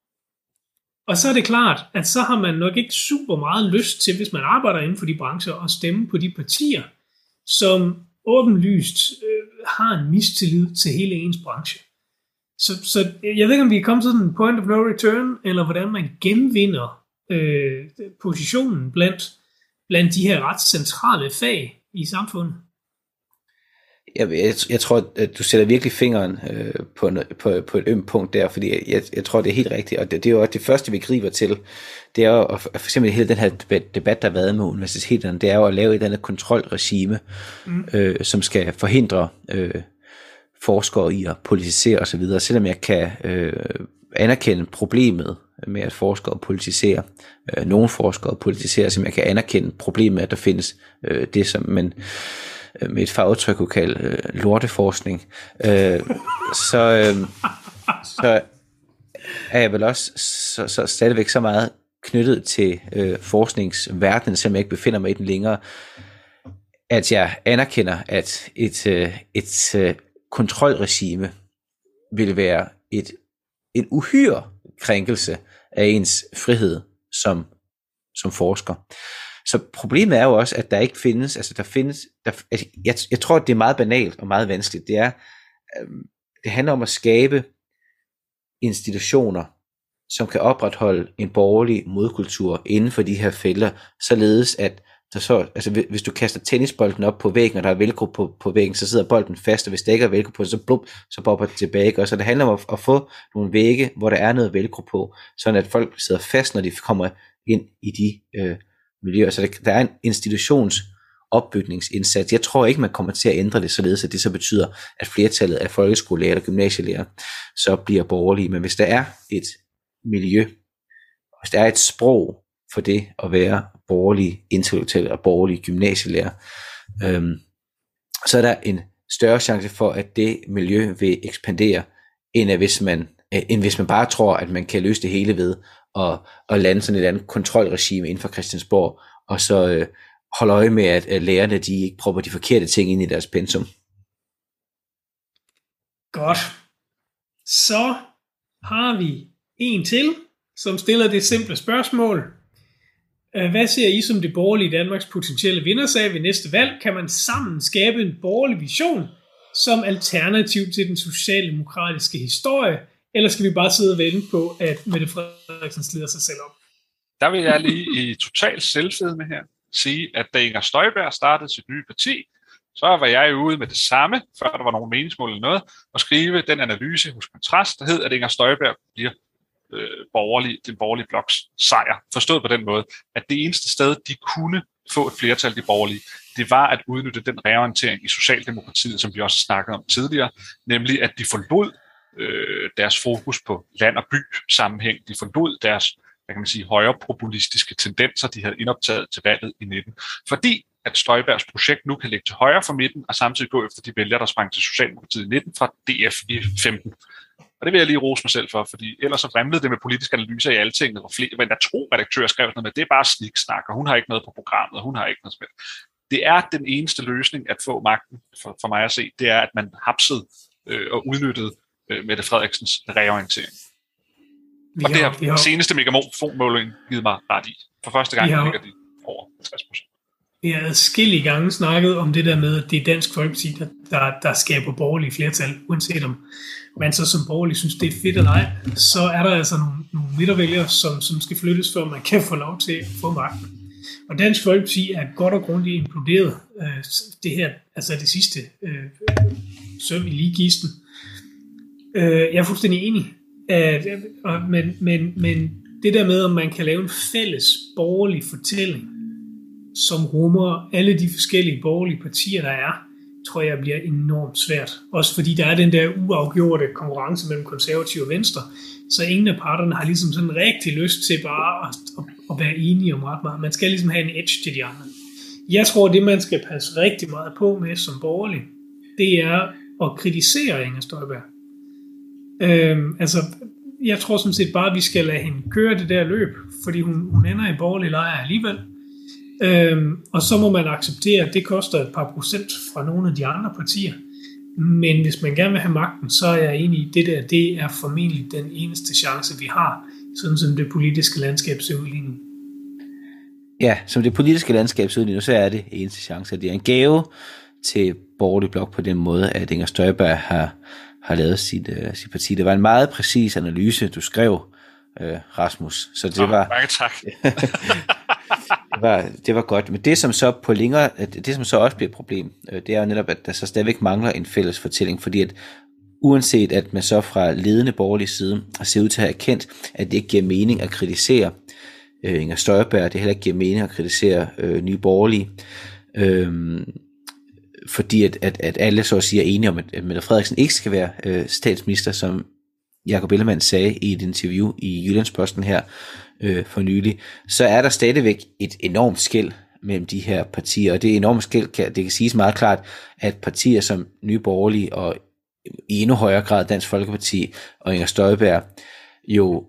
Og så er det klart, at så har man nok ikke super meget lyst til, hvis man arbejder inden for de brancher, at stemme på de partier, som åbenlyst øh, har en mistillid til hele ens branche. Så, så jeg ved ikke, om vi er kommet til en point of no return, eller hvordan man genvinder øh, positionen blandt, blandt de her ret centrale fag i samfundet.
Jeg, jeg, jeg tror, at du sætter virkelig fingeren øh, på, en, på, på et ømt punkt der, fordi jeg, jeg tror, det er helt rigtigt, og det, det er jo også det første, vi griber til, det er jo, at for eksempel hele den her debat, debat der har været med universiteterne, det er jo at lave et eller andet kontrolregime, mm. øh, som skal forhindre øh, forskere i at politisere osv., selvom jeg kan øh, anerkende problemet med, at forskere politiserer, øh, nogle forskere politiserer, som jeg kan anerkende problemet med, at der findes øh, det, som man med et fagudtryk kunne kalde øh, lorteforskning, øh, så, øh, så er jeg vel også så, så stadigvæk så meget knyttet til øh, forskningsverdenen, selvom jeg ikke befinder mig i den længere, at jeg anerkender, at et, øh, et øh, kontrolregime vil være et, en uhyre krænkelse af ens frihed som, som forsker. Så problemet er jo også, at der ikke findes, altså der findes, der, altså jeg, jeg tror, at det er meget banalt og meget vanskeligt. Det er, øh, det handler om at skabe institutioner, som kan opretholde en borgerlig modkultur inden for de her felter, således at der så, altså hvis du kaster tennisbolden op på væggen, og der er velcro på, på væggen, så sidder bolden fast, og hvis der ikke er velcro på, så blub, så bobber det tilbage. Og så det handler om at, at få nogle vægge, hvor der er noget velcro på, sådan at folk sidder fast, når de kommer ind i de øh, miljøer. Så der, der er en institutionsopbygningsindsats. Jeg tror ikke, man kommer til at ændre det, således at det så betyder, at flertallet af folkeskolelærer og gymnasielærer så bliver borgerlige. Men hvis der er et miljø, hvis der er et sprog for det at være borgerlig intellektuel og borgerlig gymnasielærer, øhm, så er der en større chance for, at det miljø vil ekspandere, end hvis man, end hvis man bare tror, at man kan løse det hele ved at, at lande sådan et andet kontrolregime inden for Christiansborg, og så øh, holde øje med, at, at lærerne de ikke propper de forkerte ting ind i deres pensum.
Godt. Så har vi en til, som stiller det simple spørgsmål. Hvad ser I som det borgerlige Danmarks potentielle vindersag ved næste valg? Kan man sammen skabe en borgerlig vision som alternativ til den socialdemokratiske historie? Eller skal vi bare sidde og vente på, at Mette Frederiksen slider sig selv op?
Der vil jeg lige i total selvfedme her sige, at da Inger Støjberg startede sit nye parti, så var jeg ude med det samme, før der var nogen meningsmål eller noget, og skrive den analyse hos Kontrast, der hed, at Inger Støjberg bliver øh, borgerlig, den borgerlige bloks sejr. Forstået på den måde, at det eneste sted, de kunne få et flertal, de borgerlige, det var at udnytte den reorientering i Socialdemokratiet, som vi også snakkede om tidligere, nemlig at de forlod øh, deres fokus på land- og by-sammenhæng, de forlod deres, hvad kan man sige, højre populistiske tendenser, de havde indoptaget til valget i nitten. Fordi at Støjbergs projekt nu kan ligge til højre for midten, og samtidig gå efter de vælgere, der sprang til Socialdemokratiet i nitten fra D F i femten. Og det vil jeg lige rose mig selv for, fordi ellers så vrimlede det med politiske analyser i Altinget, hvor flere, men der to redaktører skrev sådan noget med, det er bare sniksnak, og hun har ikke noget på programmet, og hun har ikke noget spil. Det er den eneste løsning at få magten, for, for mig at se, det er, at man hapsede øh, og udnyttede øh, Mette Frederiksens reorientering. Og det har, har den seneste megafonmåling givet mig ret i. For første gang har, ligger de over halvtreds procent.
Vi har adskillige gange snakket om det der med, at det er Dansk Folkeparti, der, der, der skaber borgerlige flertal, uanset om man så som borgerlig synes, det er fedt eller ej, så er der altså nogle, nogle midtervælgere, som, som skal flyttes, før man kan få lov til at få magten. Og Dansk Folkeparti er godt og grundigt imploderet øh, det her, altså det sidste øh, søm i ligisten. Øh, jeg er fuldstændig enig. At, og, men, men, men det der med, om man kan lave en fælles borgerlig fortælling, som rummer alle de forskellige borgerlige partier, der er, tror jeg bliver enormt svært. Også fordi der er den der uafgjorte konkurrence mellem konservative og venstre, så ingen af parterne har ligesom sådan rigtig lyst til bare at, at, at være enige om ret meget. Man skal ligesom have en edge til de andre. Jeg tror, det man skal passe rigtig meget på med som borgerlig, det er at kritisere Inger Støjberg. Øhm, altså, jeg tror sådan set bare, at vi skal lade hende køre det der løb, fordi hun, hun ender i borgerlig lejr alligevel. Øhm, og så må man acceptere, at det koster et par procent fra nogle af de andre partier. Men hvis man gerne vil have magten, så er jeg enig i, det der, det er formentlig den eneste chance, vi har, sådan som det politiske landskab ser ud lige nu.
Ja, som det politiske landskab ser ud lige nu, så er det eneste chance. Det er en gave til borgerlig blok på den måde, at Inger Støjberg har, har lavet sit, uh, sit parti. Det var en meget præcis analyse, du skrev, uh, Rasmus. Så det
Nå,
var...
mange tak.
Det var, det var godt, men det som så på længere, det som så også bliver et problem, det er jo netop, at der så stadigvæk mangler en fælles fortælling, fordi at uanset at man så fra ledende borgerlig side ser ud til at have erkendt, at det ikke giver mening at kritisere øh, Inger Støjberg, det heller ikke giver mening at kritisere øh, Nye Borgerlige, øh, fordi at, at, at alle så at sige er enige om, at Mette Frederiksen ikke skal være øh, statsminister, som Jakob Ellemann sagde i et interview i Jyllandsposten her øh, for nylig, så er der stadigvæk et enormt skel mellem de her partier, og det enorme skel, kan, det kan siges meget klart, at partier som Nye Borgerlige og i endnu højere grad Dansk Folkeparti og Inger Støjberg jo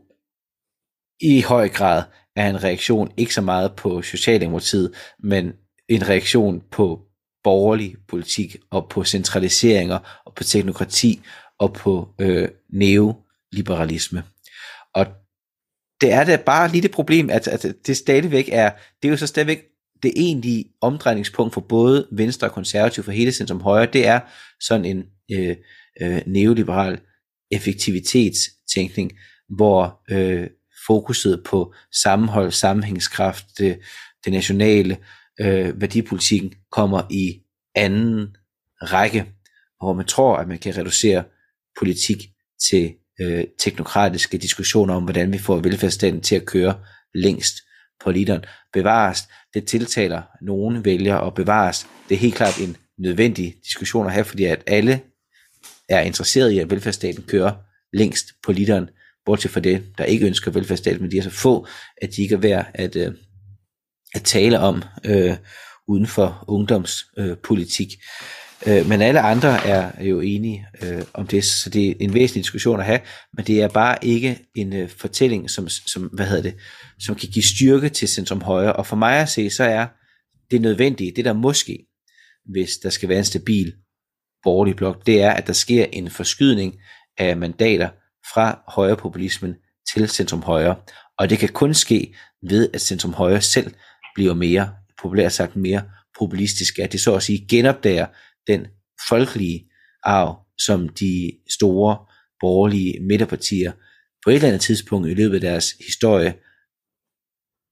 i høj grad er en reaktion ikke så meget på Socialdemokratiet, men en reaktion på borgerlig politik og på centraliseringer og på teknokrati og på øh, neoliberalisme. Og det er da bare lige det problem, at, at det stadigvæk er, det er jo så stadigvæk det egentlige omdrejningspunkt for både Venstre og Konservative, for hele centrum højre, det er sådan en øh, øh, neoliberal effektivitetstænkning, hvor øh, fokuset på sammenhold, sammenhængskraft, det, det nationale, øh, værdipolitikken kommer i anden række, hvor man tror, at man kan reducere politik til øh, teknokratiske diskussioner om, hvordan vi får velfærdsstaten til at køre længst på literen. Bevares, det tiltaler nogen vælgere, og bevares, det er helt klart en nødvendig diskussion at have, fordi at alle er interesseret i, at velfærdsstaten kører længst på literen, bortset fra det, der ikke ønsker velfærdsstaten, men de er så få, at de ikke er værd at, øh, at tale om øh, uden for ungdomspolitik. Øh, men alle andre er jo enige øh, om det, så det er en væsentlig diskussion at have, men det er bare ikke en øh, fortælling, som, som, hvad hedder det, som kan give styrke til centrum højre, og for mig at se, så er det nødvendige, det der måske, hvis der skal være en stabil borgerlig blok, det er, at der sker en forskydning af mandater fra højrepopulismen til centrum højre, og det kan kun ske ved, at centrum højre selv bliver mere, populært sagt mere populistisk, at det så at sige genopdager den folkelige arv, som de store borgerlige midterpartier på et eller andet tidspunkt i løbet af deres historie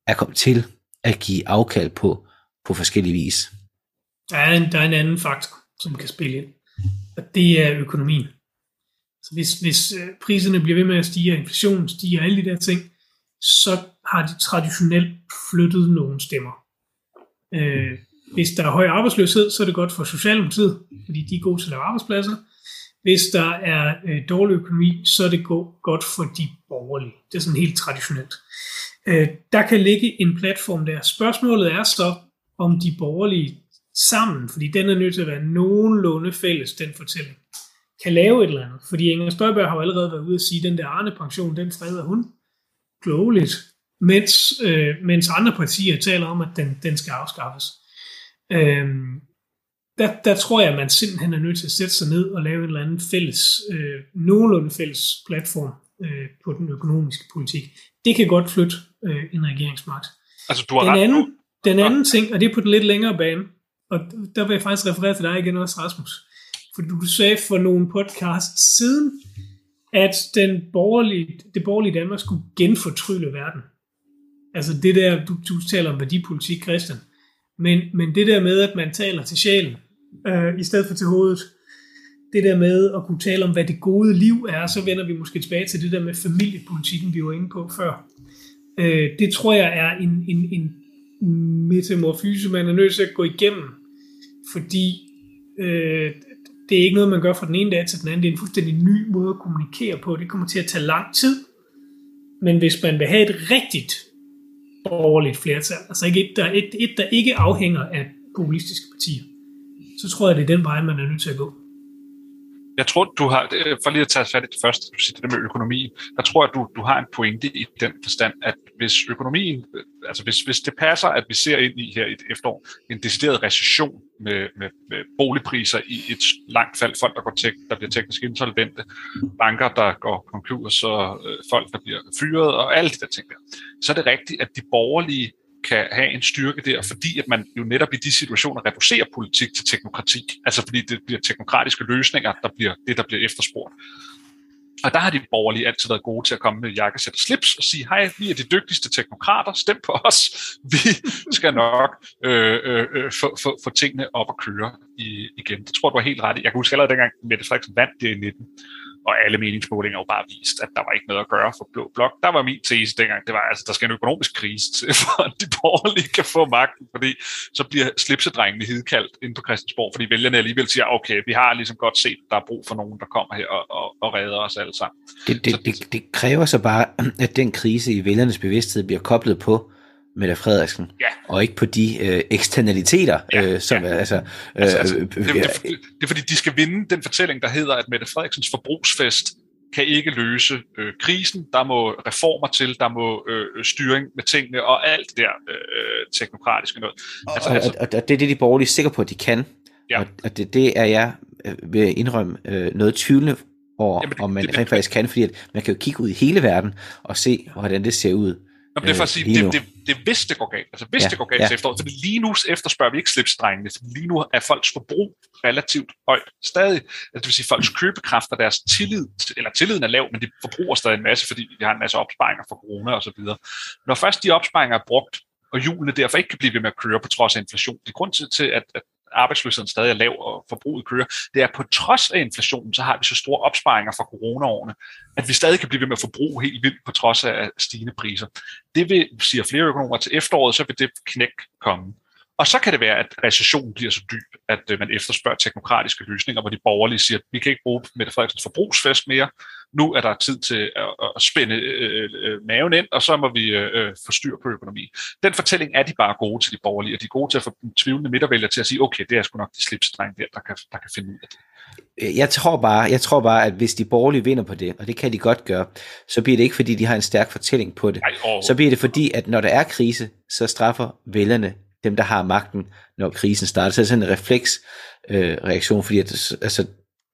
er kommet til at give afkald på, på forskellige vis.
Der er, en, der er en anden faktor, som kan spille ind, og det er økonomien. Så hvis, hvis priserne bliver ved med at stige, og inflationen stiger, og alle de der ting, så har de traditionelt flyttet nogle stemmer. Øh, hvis der er høj arbejdsløshed, så er det godt for Socialdemokratiet, fordi de er gode til at lave arbejdspladser. Hvis der er øh, dårlig økonomi, så er det go- godt for de borgerlige. Det er sådan helt traditionelt. Øh, der kan ligge en platform der. Spørgsmålet er så, om de borgerlige sammen, fordi den er nødt til at være nogenlunde fælles, den fortælling, kan lave et eller andet. Fordi Inger Støjberg har jo allerede været ude at sige, at den der Arne-pension, den freder hun klogeligt, mens, øh, mens andre partier taler om, at den, den skal afskaffes. Øh, der, der tror jeg, at man simpelthen er nødt til at sætte sig ned og lave en eller anden fælles, øh, nogenlunde fælles platform øh, på den økonomiske politik. Det kan godt flytte øh, en regeringsmagt.
Altså, du har
den,
ret
anden,
nu.
den anden ting, og det er på den lidt længere bane, og der vil jeg faktisk referere til dig igen også, Rasmus. For du sagde for nogle podcasts siden, at den borgerlige, det borgerlige Danmark skulle genfortrylle verden. Altså det der, du, du taler om værdipolitik, Christian. Men, men det der med, at man taler til sjælen, øh, i stedet for til hovedet, det der med at kunne tale om, hvad det gode liv er, så vender vi måske tilbage til det der med familiepolitikken, vi var inde på før. Øh, det tror jeg er en, en, en metamorfyse, man er nødt til at gå igennem, fordi øh, det er ikke noget, man gør fra den ene dag til den anden. Det er en fuldstændig ny måde at kommunikere på. Det kommer til at tage lang tid. Men hvis man vil have et rigtigt borgerligt flertal, altså ikke et, der, et, et, der ikke afhænger af populistiske partier, så tror jeg, det er den vej, man er nødt til at gå.
Jeg tror, du har, for lige at tage fat i det første, du siger det med økonomien, jeg tror, at du, du har en pointe i den forstand, at hvis økonomien, altså hvis, hvis det passer, at vi ser ind i her i et efterår, en decideret recession med, med, med boligpriser i et langt fald, folk, der, går tek, der bliver teknisk insolvente, banker, der går konkurs, og øh, folk, der bliver fyret, og alle de der ting der, så er det rigtigt, at de borgerlige kan have en styrke der, fordi at man jo netop i de situationer reducerer politik til teknokrati. Altså fordi det bliver teknokratiske løsninger, der bliver det, der bliver efterspurgt. Og der har de borgerlige altid været gode til at komme med jakkesæt og slips og sige, hej, vi er de dygtigste teknokrater, stem på os. Vi skal nok øh, øh, få, få, få tingene op at køre i, igen. Det tror du er helt ret i. Jeg kan huske allerede dengang, Mette Frederiksen vandt det i nitten, og alle meningsmålinger jo bare vist, at der var ikke noget at gøre for Blå Blok. Der var min tese dengang, det var, altså, der skal en økonomisk krise til, for at de borgerlige kan få magten, fordi så bliver slipsedrengene hidkaldt inde på Christiansborg, fordi vælgerne alligevel siger, okay, vi har ligesom godt set, at der er brug for nogen, der kommer her og, og, og redder os alle sammen.
Det, det,
så,
det, det kræver så bare, at den krise i vælgernes bevidsthed bliver koblet på Mette Frederiksen,
ja.
og ikke på de øh, eksternaliteter, ja, øh, som
ja.
er, altså... Øh,
altså, altså det, det, det, det er fordi, de skal vinde den fortælling, der hedder, at Mette Frederiksens forbrugsfest kan ikke løse øh, krisen. Der må reformer til, der må øh, styring med tingene, og alt det der øh, teknokratiske noget. Altså,
og,
altså,
og, og det er det, de borgerlige er sikre på, at de kan,
ja.
og, og det, det er jeg øh, ved at indrømme øh, noget tvivlende over, Jamen, det, om man det, rent faktisk kan, fordi at man kan jo kigge ud i hele verden og se, hvordan det ser ud.
Nå, det er for at sige, det, det, det, hvis det går galt, altså hvis ja, det går galt ja. til efteråret, for lige nu efterspørger vi ikke slipsdrengene, lige nu er folks forbrug relativt højt stadig, altså det vil sige, folks købekraft og deres tillid, eller tilliden er lav, men de forbruger stadig en masse, fordi vi har en masse opsparinger for corona og så videre. Når først de opsparinger er brugt, og hjulene derfor ikke kan blive ved med at køre på trods af inflation, det er grund til, til at, at arbejdsløsheden stadig er lav, og forbruget kører, det er på trods af inflationen, så har vi så store opsparinger fra coronaårene, at vi stadig kan blive ved med at forbruge helt vildt på trods af stigende priser. Det vil, siger flere økonomer, til efteråret, så vil det knæk komme. Og så kan det være, at recessionen bliver så dyb, at man efterspørger teknokratiske løsninger, hvor de borgerlige siger, at vi kan ikke bruge Mette Frederiksens forbrugsfest mere. Nu er der tid til at, at spænde øh, øh, maven ind, og så må vi øh, få styr på økonomien. Den fortælling er de bare gode til, de borgerlige, og de er gode til at få tvivlende midtervælgere til at sige, okay, det er sgu nok de slipsdrenge der, der kan, der kan finde ud af det.
Jeg tror, bare, jeg tror bare, at hvis de borgerlige vinder på det, og det kan de godt gøre, så bliver det ikke, fordi de har en stærk fortælling på det.
Ej,
så bliver det fordi, at når der er krise, så straffer vælgerne dem, der har magten, når krisen starter. Så er det sådan en refleksreaktion, øh, fordi at, altså,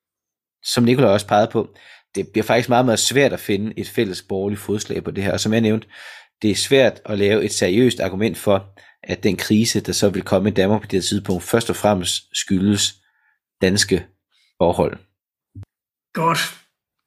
som Nikolaj også pegede på, det bliver faktisk meget, meget svært at finde et fælles borgerligt fodslag på det her. Og som jeg nævnte, det er svært at lave et seriøst argument for, at den krise, der så vil komme i Danmark på det her tidspunkt, først og fremmest skyldes danske forhold.
Godt.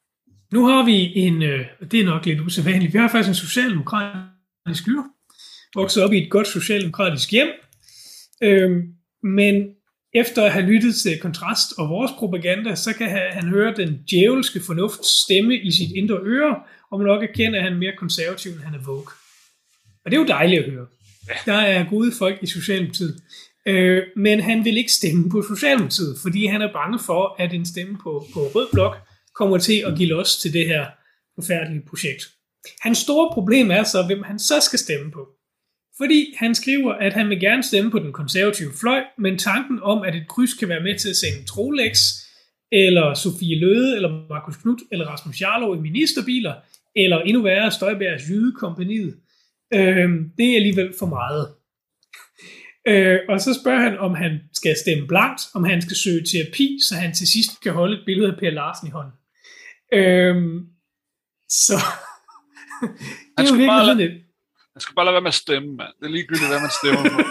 Nu har vi en, øh, det er nok lidt usædvanligt, vi har faktisk en socialdemokratisk lytter, vokset op i et godt socialdemokratisk hjem, øhm, men efter at have lyttet til Kontrast og vores propaganda, så kan han høre den djævelske fornufts stemme i sit indre øre, og man nok erkende, at han er mere konservativ, end han er woke. Og det er jo dejligt at høre. Der er gode folk i Socialdemokratiet. Øh, men han vil ikke stemme på Socialdemokratiet, fordi han er bange for, at en stemme på, på Rød Blok kommer til at give los til det her forfærdelige projekt. Hans store problem er så, hvem han så skal stemme på. Fordi han skriver, at han vil gerne stemme på den konservative fløj, men tanken om, at et kryds kan være med til at sende Trolex, eller Sofie Løde, eller Markus Knudt, eller Rasmus Jarlov i ministerbiler, eller endnu værre Støjbergs Jydekompagniet, øh, det er alligevel for meget. Øh, og så spørger han, om han skal stemme blankt, om han skal søge terapi, så han til sidst kan holde et billede af Per Larsen i hånden. Øh, så det er jo virkelig sådan et...
Jeg skal bare lade være med at stemme, mand. Det er ligegyldigt, hvad man stemmer på.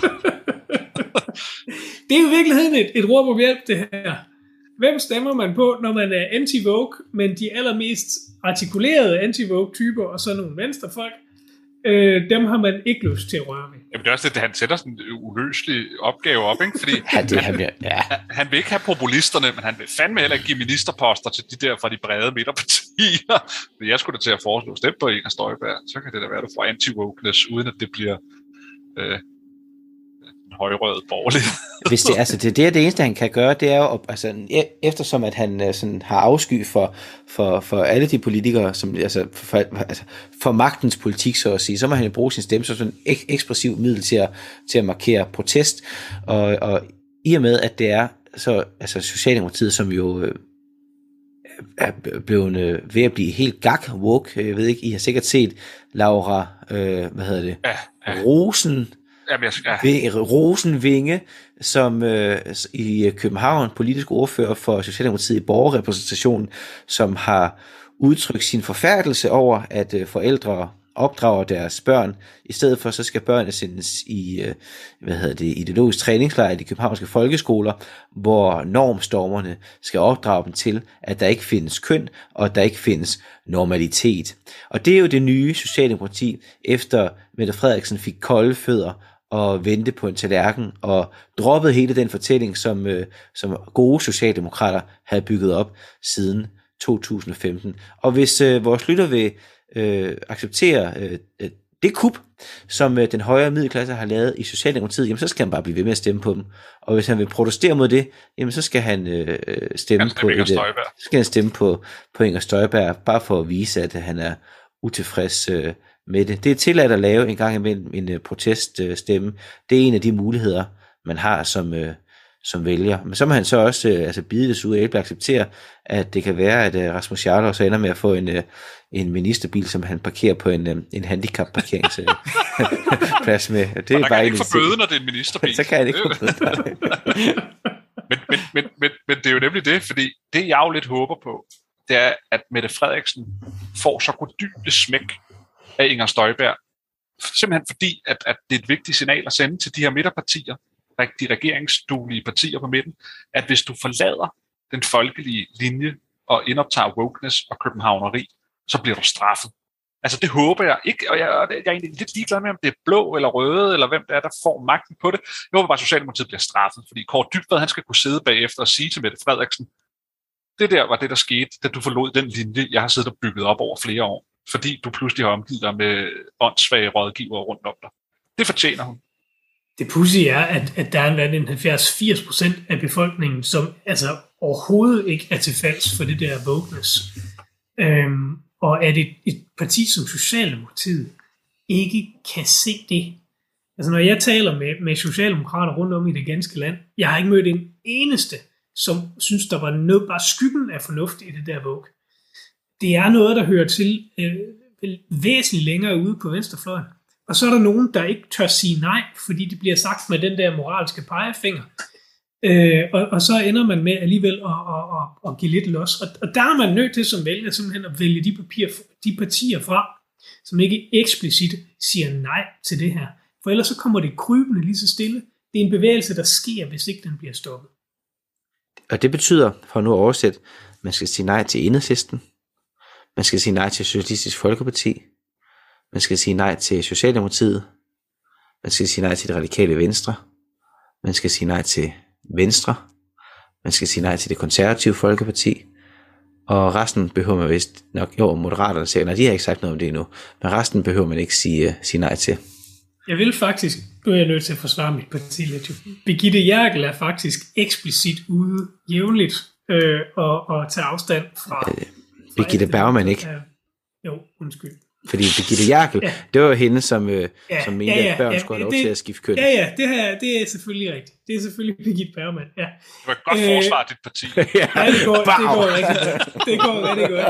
Det er jo i virkeligheden et, et råb om hjælp, det her. Hvem stemmer man på, når man er anti-woke, men de allermest artikulerede anti-woke-typer, og så nogle venstrefolk, øh, dem har man ikke lyst til at røre ved.
Jamen det er også det, at han sætter sådan en uløselig opgave op, ikke? Fordi
ja, det,
han,
han, ja.
han, han vil ikke have populisterne, men han vil fandme heller ikke give ministerposter til de der fra de brede midterpartier. Men jeg skulle da til at foreslå stemme på Inger Støjberg, så kan det da være, at du får anti-wokeness, uden at det bliver øh, en højrød borgerlig.
Hvis det, altså, det, det, er det eneste, han kan gøre, det er jo, altså, eftersom at han sådan, har afsky for, for, for alle de politikere, som, altså, for, altså, for magtens politik, så at sige, så må han jo bruge sin stemme som sådan et ek- ekspressivt middel til at, til at markere protest, og, og i og med, at det er så, altså Socialdemokratiet, som jo øh, er blevet øh, ved at blive helt gak woke, jeg ved ikke, I har sikkert set Laura, øh, hvad hedder det,
ja, ja.
Rosen,
Jamen, jeg skal...
Rosenvinge, som øh, i København, politisk ordfører for Socialdemokratiet i borgerrepræsentationen, som har udtrykt sin forfærdelse over, at øh, forældre opdrager deres børn. I stedet for, så skal børnene sendes i øh, hvad hedder det, ideologisk træningslejr i de københavnske folkeskoler, hvor normstormerne skal opdrage dem til, at der ikke findes køn, og at der ikke findes normalitet. Og det er jo det nye Socialdemokrati, efter Mette Frederiksen fik kolde fødder og vente på en tallerken, og droppede hele den fortælling, som, øh, som gode socialdemokrater havde bygget op siden to tusind og femten. Og hvis øh, vores lytter vil øh, acceptere øh, det kup, som øh, den højere middelklasse har lavet i Socialdemokratiet, jamen så skal han bare blive ved med at stemme på dem. Og hvis han vil protestere mod det, jamen så skal han øh, stemme på et, så skal han stemme på, på Inger Støjberg, bare for at vise, at han er utilfreds øh, med det. Det er tilladt at lave en gang imellem en uh, proteststemme. Uh, det er en af de muligheder, man har som, uh, som vælger. Men så må han så også uh, altså bide det ud af og acceptere, at det kan være, at uh, Rasmus Jarlov så ender med at få en, uh, en ministerbil, som han parkerer på en, uh, en handicapparkeringsplads med. Det er
og der
bare
kan han ikke få bøde, når det er en ministerbil.
Så kan han ikke få bøde.
men, men, men, men, men det er jo nemlig det, fordi det jeg jo lidt håber på, det er, at Mette Frederiksen får så goddybt smæk af Inger Støjberg. Simpelthen fordi, at, at det er et vigtigt signal at sende til de her midterpartier, de regeringsduelige partier på midten, at hvis du forlader den folkelige linje og indoptager wokeness og københavneri, så bliver du straffet. Altså det håber jeg ikke, og jeg, jeg er egentlig lidt ligeglad med, om det er blå eller røde, eller hvem det er, der får magten på det. Jeg håber bare, at Socialdemokratiet bliver straffet, fordi Kåre Dybvad, han skal kunne sidde bagefter og sige til Mette Frederiksen, det der var det, der skete, da du forlod den linje, jeg har siddet og bygget op over flere år, fordi du pludselig har omgivet dig med åndssvage rådgivere rundt om dig. Det fortjener hun.
Det pudsige er, at, at der er en halvfjerds til firs procent af befolkningen, som altså overhovedet ikke er til falds for det der wokeness. Øhm, og at et, et parti som Socialdemokratiet ikke kan se det. Altså når jeg taler med, med socialdemokrater rundt om i det ganske land, jeg har ikke mødt en eneste, som synes, der var noget, bare skyggen af fornuft i det der woke. Det er noget, der hører til øh, væsentligt længere ude på venstrefløjen. Og så er der nogen, der ikke tør sige nej, fordi det bliver sagt med den der moralske pegefinger. Øh, og, og så ender man med alligevel at, at, at, at give lidt los. Og, og der er man nødt til som vælger simpelthen at vælge de, papir, de partier fra, som ikke eksplicit siger nej til det her. For ellers så kommer det krybende lige så stille. Det er en bevægelse, der sker, hvis ikke den bliver stoppet.
Og det betyder, for nu at oversætte, man skal sige nej til Enhedslisten, man skal sige nej til Socialistisk Folkeparti, man skal sige nej til Socialdemokratiet, Man skal sige nej til det radikale Venstre. Man skal sige nej til Venstre. Man skal sige nej til det konservative Folkeparti. Og resten behøver man vist nok, jo, Moderaterne siger, nej, de har ikke sagt noget om det endnu, men resten behøver man ikke sige, uh, sige nej til.
Jeg vil faktisk, nu er jeg nødt til at forsvare mit parti lidt. Birgitte Jærkel er faktisk eksplicit ude jævnligt øh, og, og tage afstand fra... Øh,
Birgitte Bergman ikke?
Jo, undskyld.
Fordi Birgitte Jærkel, ja. Det var hende, som, øh,
ja,
som mente,
ja, ja,
at børn
ja,
skulle have lov
det,
til at skifte køn.
Ja, ja, det, her, det er selvfølgelig rigtigt. Det er selvfølgelig Birgitte Bergman, ja.
Det var et godt øh, forsvar, dit parti.
ja, det går, det går rigtig godt. Det går rigtig godt.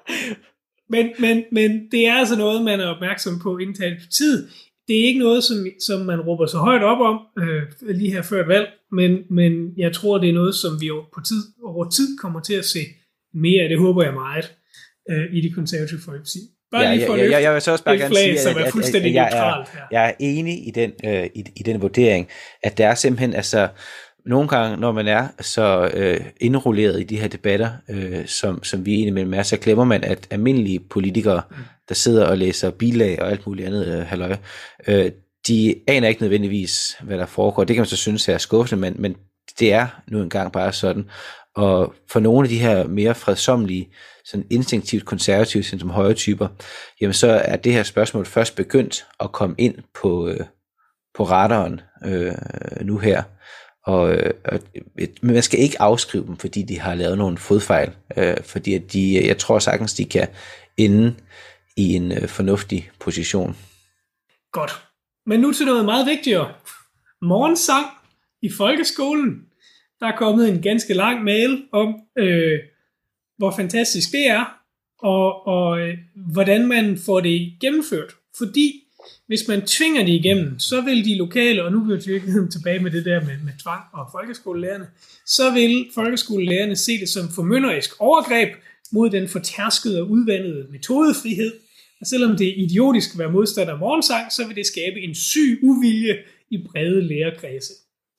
Men, men, men det er altså noget, man er opmærksom på internt i partiet. Det er ikke noget, som, som man råber så højt op om, øh, lige her før et valg, men, men jeg tror, det er noget, som vi over, på tid, over tid kommer til at se mere af. Det håber jeg meget øh, i det konservative Folkeparti. Bare
ja,
lige for
ja, ja, jeg vil så også bare gerne
flag,
sige, at,
at, at, at, at jeg, er,
jeg er enig i den, øh, i, i den vurdering, at der er simpelthen, altså, nogle gange, når man er så øh, indrulleret i de her debatter, øh, som, som vi indimellem er, så glemmer man, at almindelige politikere, mm. der sidder og læser bilag og alt muligt andet øh, halløj, øh, de aner ikke nødvendigvis, hvad der foregår. Det kan man så synes er skuffende, men, men det er nu engang bare sådan. Og for nogle af de her mere fredsommelige, sådan instinktivt konservative, som højre typer, jamen så er det her spørgsmål først begyndt at komme ind på, øh, på radaren øh, nu her. Og, øh, men man skal ikke afskrive dem, fordi de har lavet nogle fodfejl, øh, fordi at de, jeg tror sagtens, de kan ende i en øh, fornuftig position.
Godt. Men nu til noget meget vigtigere. Morgensang i folkeskolen. Der er kommet en ganske lang mail om, øh, hvor fantastisk det er, og, og øh, hvordan man får det gennemført. Fordi hvis man tvinger det igennem, så vil de lokale, og nu vil vi virkeligheden tilbage med det der med, med tvang og folkeskolelærerne, så vil folkeskolelærerne se det som formynderisk overgreb mod den fortærskede og udvandede metodefrihed. Og selvom det er idiotisk at være modstander af morgensang, så vil det skabe en syg uvilje i brede lærerkredse.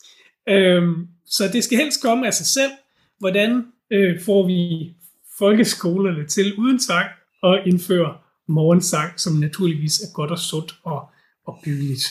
Øhm, så det skal helst komme af sig selv. Hvordan øh, får vi folkeskolerne til uden tvang at indføre morgensang, som naturligvis er godt og sundt og, og byggeligt?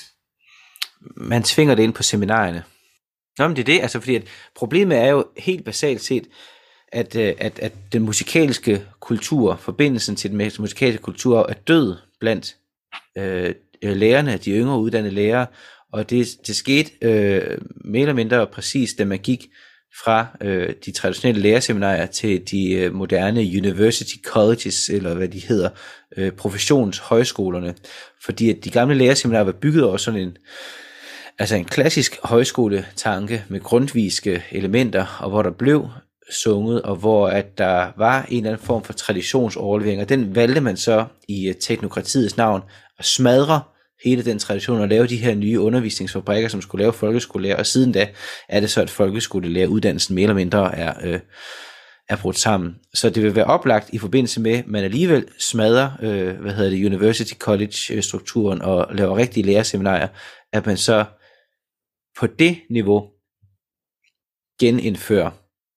Man tvinger det ind på seminarierne. Nå, men det er det, altså fordi at problemet er jo helt basalt set, at, at, at den musikalske kultur, forbindelsen til den musikalske kultur er død blandt øh, lærerne, de yngre uddannede lærere, og det, det skete øh, mere eller mindre præcis, da man gik fra øh, de traditionelle lærerseminarier til de øh, moderne university colleges, eller hvad de hedder, øh, professionshøjskolerne, fordi at de gamle lærerseminarier var bygget over sådan en, altså en klassisk højskoletanke med grundtvigske elementer, og hvor der blev sunget, og hvor at der var en eller anden form for traditionsoverlevering, og den valgte man så i teknokratiets navn at smadre hele den tradition og lave de her nye undervisningsfabrikker, som skulle lave folkeskolelærer, og siden da er det så, at folkeskolelæreruddannelsen mere eller mindre er, øh, er brudt sammen. Så det vil være oplagt i forbindelse med, at man alligevel smadrer, øh, hvad hedder det, University College-strukturen og laver rigtige lærerseminarier, at man så på det niveau genindfører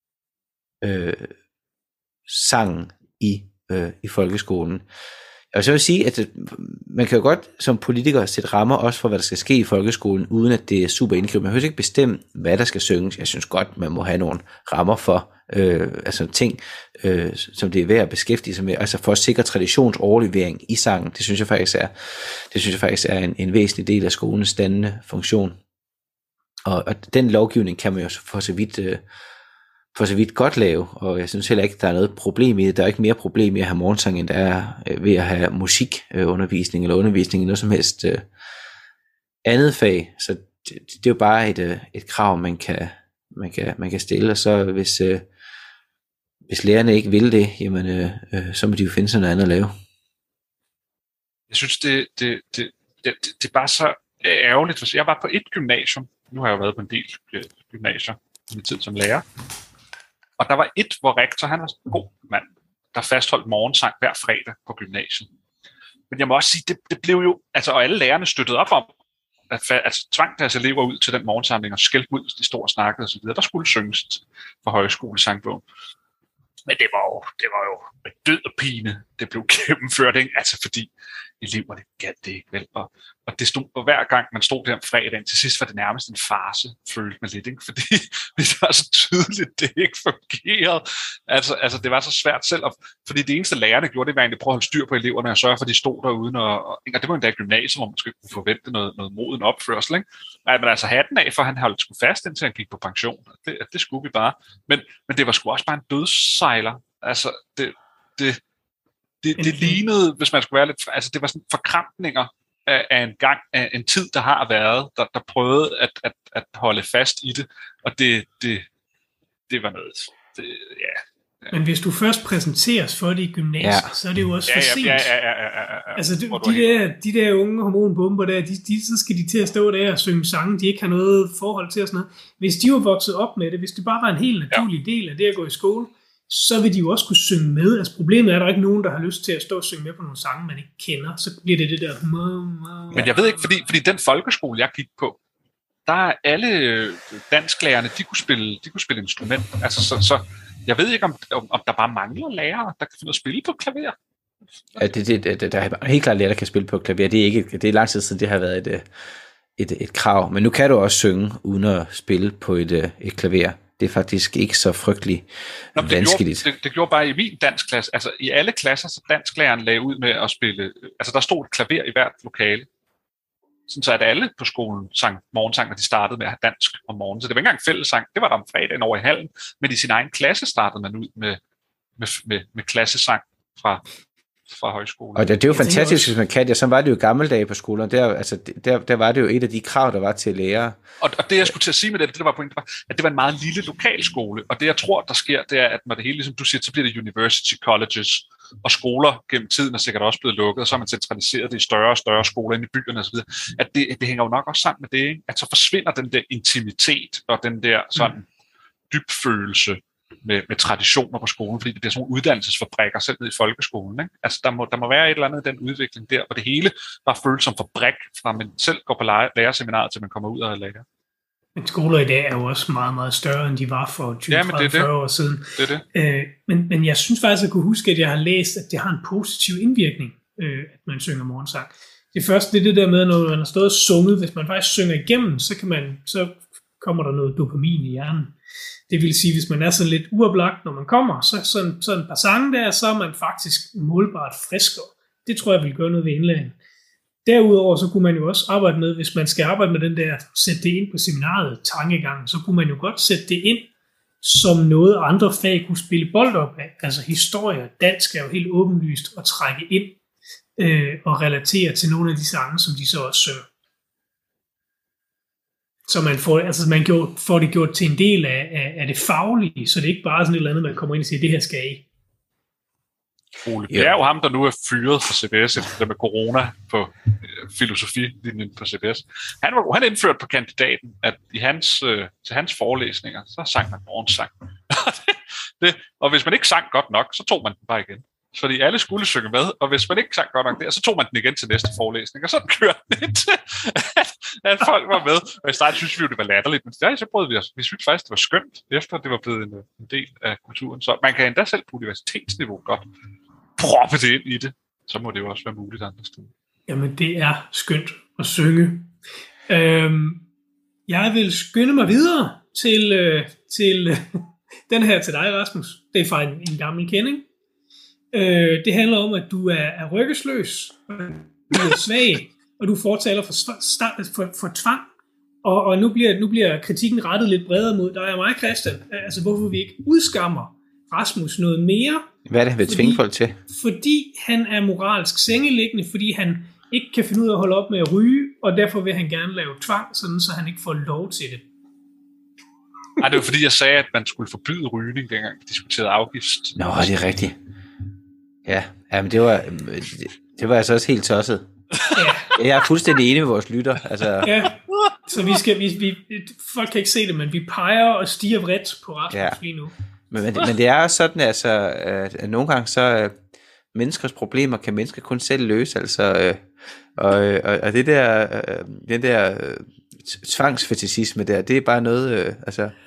øh, sangen i, øh, i folkeskolen. Og så vil jeg sige, at man kan jo godt som politiker sætte rammer også for, hvad der skal ske i folkeskolen, uden at det er super indgribende. Man kan ikke bestemme, hvad der skal synges. Jeg synes godt, man må have nogle rammer for, øh, altså ting, øh, som det er værd at beskæftige sig med, altså for at sikre traditionsoverlevering i sangen. Det synes jeg faktisk er, det synes jeg faktisk er en, en væsentlig del af skolens dannende funktion. Og, og den lovgivning kan man jo for så vidt øh, for så vidt godt lave, og jeg synes heller ikke, der er noget problem i det. Der er ikke mere problem i at have morgensang, end der er ved at have musikundervisning, eller undervisning i noget som helst øh, andet fag. Så det, det er jo bare et, øh, et krav, man kan, man, kan, man kan stille, og så hvis, øh, hvis lærerne ikke vil det, jamen, øh, øh, så må de jo finde sig noget andet at lave.
Jeg synes, det, det, det, det, det er bare så ærgerligt. Jeg var på et gymnasium, nu har jeg jo været på en del gymnasier i min tid som lærer, og der var et, hvor rektor, han var en god mand, der fastholdt morgensang hver fredag på gymnasiet. Men jeg må også sige, det, det blev jo, altså, og alle lærerne støttede op om, at altså, tvang deres elever ud til den morgensamling og skældte ud, de store snakkede og så videre. Der skulle synges for højskolesangbogen. Men det var jo, det var jo med død og pine, det blev gennemført, ikke? Altså fordi eleverne galt det ikke vel. Og Og det stod, og hver gang man stod der om fredagen, til sidst var det nærmest en farce, følte man lidt, ikke? Fordi det var så tydeligt, det ikke fungerede. Altså, altså det var så svært selv, at, fordi det eneste lærerne gjorde, det var egentlig at prøve at holde styr på eleverne og sørge for, at de stod derude, og, og, og det var endda i gymnasiet, hvor man skulle kunne forvente noget, noget moden opførsel, ikke? Nej, men altså hatten af, for han holdt sgu fast, indtil han gik på pension. Det, det skulle vi bare. Men, men det var sgu også bare en dødssejler. Altså, det, det, det, det, det lignede, hvis man skulle være lidt, altså det var sådan forkrampninger af en gang, af en tid, der har været, der, der prøvede at, at, at holde fast i det, og det, det, det var noget, det, ja.
Men hvis du først præsenteres for det i gymnasiet, ja. så er det jo også
ja,
for sent.
Ja, ja, ja, ja, ja, ja.
Altså, de, de, der, de der unge hormonbomber der, de, de, så skal de til at stå der og synge sange, de ikke har noget forhold til og sådan noget. Hvis de var vokset op med det, hvis det bare var en helt naturlig ja. del af det at gå i skole, så vil de jo også kunne synge med. Altså problemet er, at der er ikke nogen, der har lyst til at stå og synge med på nogle sange, man ikke kender. Så bliver det det der...
Men jeg ved ikke, fordi, fordi den folkeskole, jeg gik på, der er alle dansklærerne, de kunne spille, de kunne spille instrument. Altså, så, så jeg ved ikke, om, om, om der bare mangler lærere, der kan finde at spille på klaver.
Ja, det, det, det, der er helt klart lærere, der kan spille på klaver. Det er, ikke, det er lang tid siden, det har været et, et, et krav. Men nu kan du også synge, uden at spille på et, et klaver. Det er faktisk ikke så frygteligt Nå, det vanskeligt.
Gjorde, det, det gjorde bare i min danskklasse, altså i alle klasser, så dansklæreren lagde ud med at spille, altså der stod et klaver i hvert lokale. Sådan så at alle på skolen sang morgensang, når de startede med at have dansk om morgenen. Så det var ikke engang fællessang, det var der om fredagen over i hallen, men i sin egen klasse startede man ud med, med, med, med klassesang fra, fra højskolen.
Og det, det er jo jeg fantastisk, hvis man kan det. Så var det jo gamle dage på skolen. Der, altså, der, der var det jo et af de krav, der var til lærere. Og,
og det, jeg skulle til at sige med det, det der var pointet, var, at det var en meget lille lokalskole. Og det, jeg tror, der sker, det er, at når det hele, ligesom du siger, så bliver det university colleges og skoler gennem tiden er sikkert også blevet lukket, og så har man centraliseret det i større og større skoler inde i byerne osv. At det, det hænger jo nok også sammen med det, ikke? At så forsvinder den der intimitet og den der sådan mm. dybfølelse med, med traditioner på skolen, fordi det bliver sådan nogle uddannelsesfabrikker selv ned i folkeskolen. Ikke? Altså der må, der må være et eller andet i den udvikling der, hvor det hele bare føles som fabrik, fra man selv går på lærerseminaret, til man kommer ud og lærer.
Men skoler i dag er jo også meget, meget større, end de var for tyve til fyrre år siden.
Det er det.
Øh, men, men jeg synes faktisk, at jeg kunne huske, at jeg har læst, at det har en positiv indvirkning, øh, at man synger morgensang. Det første, det er det der med, når man har stået og sunget, hvis man faktisk synger igennem, så, kan man, så kommer der noget dopamin i hjernen. Det vil sige, hvis man er sådan lidt uoplagt, når man kommer, så sådan, sådan et par sange der, så er man faktisk målbart friskere. Det tror jeg vil gøre noget ved indlæringen. Derudover så kunne man jo også arbejde med, hvis man skal arbejde med den der, sætte det ind på seminaret, tankegangen, så kunne man jo godt sætte det ind som noget andre fag kunne spille bold op af. Altså historie, dansk er jo helt åbenlyst at trække ind øh, og relatere til nogle af de sange, som de så også synger. Så man får, altså man får det gjort til en del af, af, af det faglige, så det er ikke bare sådan et eller andet, man kommer ind og siger, det her skal I.
Ole, det er jo ham, der nu er fyret fra C B S, efter med corona på øh, filosofilinjen på C B S. Han, var, han indførte på kandidaten, at i hans, øh, til hans forelæsninger, så sang man morgensang. det, det, og hvis man ikke sang godt nok, så tog man den bare igen. Fordi alle skulle synge med, og hvis man ikke sang godt nok der, så tog man den igen til næste forelæsning, og så kørte den indtil, at, at folk var med. Og i starten synes vi jo, det var latterligt, men der, så prøvede vi os. Vi synes faktisk, det var skønt, efter det var blevet en, en del af kulturen. Så man kan endda selv på universitetsniveau godt proppe det ind i det. Så må det jo også være muligt andre steder.
Jamen, det er skønt at synge. Øhm, jeg vil skynde mig videre til, øh, til øh, den her til dig, Rasmus. Det er fra en, en gammel kending. Øh, det handler om, at du er, er ryggesløs, du er svag, og du fortaler for, for, for tvang. Og, og nu, bliver, nu bliver kritikken rettet lidt bredere mod dig og mig, Christian. Altså, hvorfor vi ikke udskammer Rasmus noget mere.
Hvad er det, han vil tvinge folk til?
Fordi han er moralsk sengeliggende, fordi han ikke kan finde ud af at holde op med at ryge, og derfor vil han gerne lave tvang, sådan, så han ikke får lov til det.
Nej, det var fordi, jeg sagde, at man skulle forbyde rygning, dengang vi diskuterede afgift.
Nå, det er rigtigt. Ja, jamen det var, det var altså også helt tosset. Ja. Jeg er fuldstændig enig med vores lytter. Altså.
Ja, så vi skal, vi, vi, folk kan ikke se det, men vi peger og stiger vredt på Rasmus ja. lige nu.
Men, men, men det er også sådan, altså, at, at nogle gange så uh, menneskers problemer kan mennesker kun selv løse, altså, uh, og, og, og det der, uh, den der uh, tvangsfetisisme der, det er bare noget, uh, altså,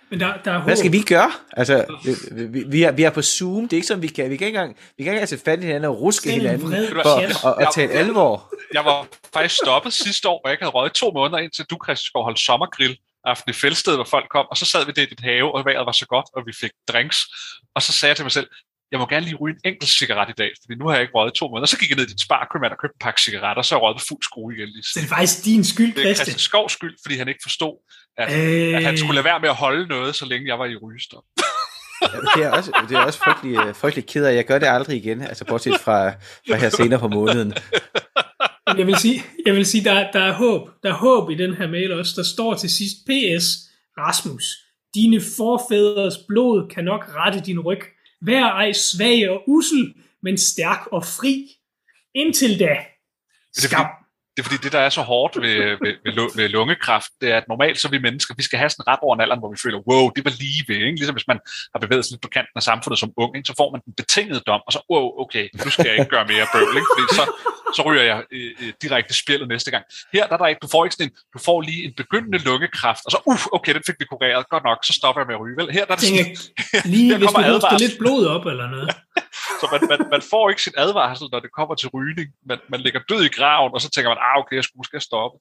Men der, der er håb.
Hvad skal vi gøre? Altså, vi, vi, vi, er, vi er på Zoom. Det er ikke som, vi kan. Vi kan ikke engang, vi kan ikke engang sætte fat i hinanden og ruske hinanden for at, at tage alvor.
Jeg var faktisk stoppet sidste år, hvor jeg ikke havde røget i to måneder, indtil du, Christian, skulle holde sommergrill aften i Fældsted, hvor folk kom, og så sad vi der i dit have, og vejret var så godt, og vi fik drinks. Og så sagde jeg til mig selv, jeg må gerne lige ryge en enkelt cigaret i dag, fordi nu har jeg ikke røget i to måneder. Så gik jeg ned i dit sparkøbmand og købte en pakke cigaretter, og så har jeg røget på fuld skrue igen. Lige.
Så det er faktisk din skyld, Christian.
Det er Christian Skovs skyld, fordi han ikke forstod, at, øh... at han skulle lade være med at holde noget, så længe jeg var i rygestop.
Ja, det er også, det er også frygtelig, frygtelig ked af. Jeg gør det aldrig igen, altså bortset fra, fra her senere på måneden.
Jeg vil sige, jeg vil sige der, der er håb. Der er håb i den her mail også. Der står til sidst, P S Rasmus, dine forfædres blod kan nok rette din ryg. Vær ej svag og ussel, men stærk og fri. Indtil da, skam.
Det er fordi, det der er så hårdt ved, ved, ved, ved lungekræft, det er, at normalt så er vi mennesker, vi skal have sådan ret over en alder, hvor vi føler, wow, det var lige ved, ikke? Ligesom hvis man har bevæget sig lidt på kanten af samfundet som ung, ikke? Så får man den betingede dom, og så, wow, okay, nu skal jeg ikke gøre mere bøvl, ikke? Fordi så, så ryger jeg øh, direkte spjældet næste gang. Her der er der ikke, du får ikke sådan en, du får lige en begyndende lungekræft, og så, uff, okay, den fik vi kureret, godt nok, så stopper jeg med at ryge, vel? Her der er det sådan,
lige hvis du hoster lidt blod op eller noget.
Så man, man, man får ikke sin advarsel, når det kommer til rygning. Man, man ligger død i graven, og så tænker man, ah okay, jeg skulle måske stoppe.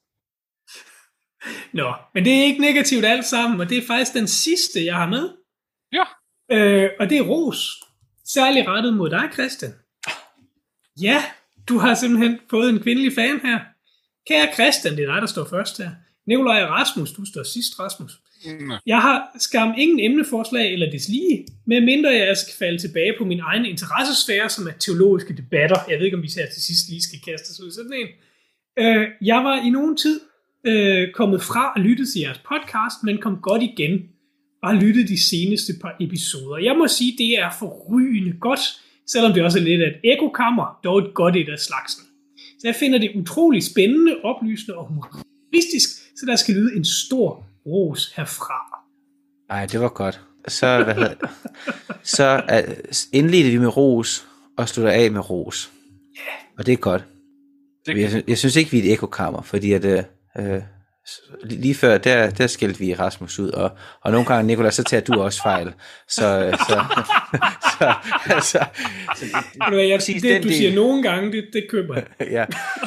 Nå, men det er ikke negativt alt sammen, og det er faktisk den sidste, jeg har med.
Ja.
Øh, og det er ros. Særligt rettet mod dig, Christian. Ja, du har simpelthen fået en kvindelig fan her. Kære Christian, det er dig, der står først her. Nikolaj og Rasmus, du står sidst, Rasmus. Mm. Jeg har skam ingen emneforslag eller deslige, med mindre jeg skal falde tilbage på min egen interessesfære, som er teologiske debatter. Jeg ved ikke, om vi her til sidst lige skal kaste os ud sådan en. Øh, jeg var i nogen tid øh, kommet fra at lytte til jeres podcast, men kom godt igen og har lyttet de seneste par episoder. Jeg må sige, det er forrygende godt, selvom det også er lidt af et ekokammer, dog et godt et af slagsen. Så jeg finder det utrolig spændende, oplysende og humoristisk, så der skal lyde en stor ros herfra.
Ej, det var godt. Så, hvad hedder det? Så uh, indledte vi med ros, og slutter af med ros.
Yeah.
Og det er godt. Det... Jeg, jeg synes ikke, vi er et ekokammer, fordi at, uh, lige før, der, der skældte vi Rasmus ud, og, og nogle gange, Nicolai, så tager du også fejl. Så, så, så, altså... Så,
det, jeg, det, det du del... siger nogle gange, det, det køber jeg.
Ja.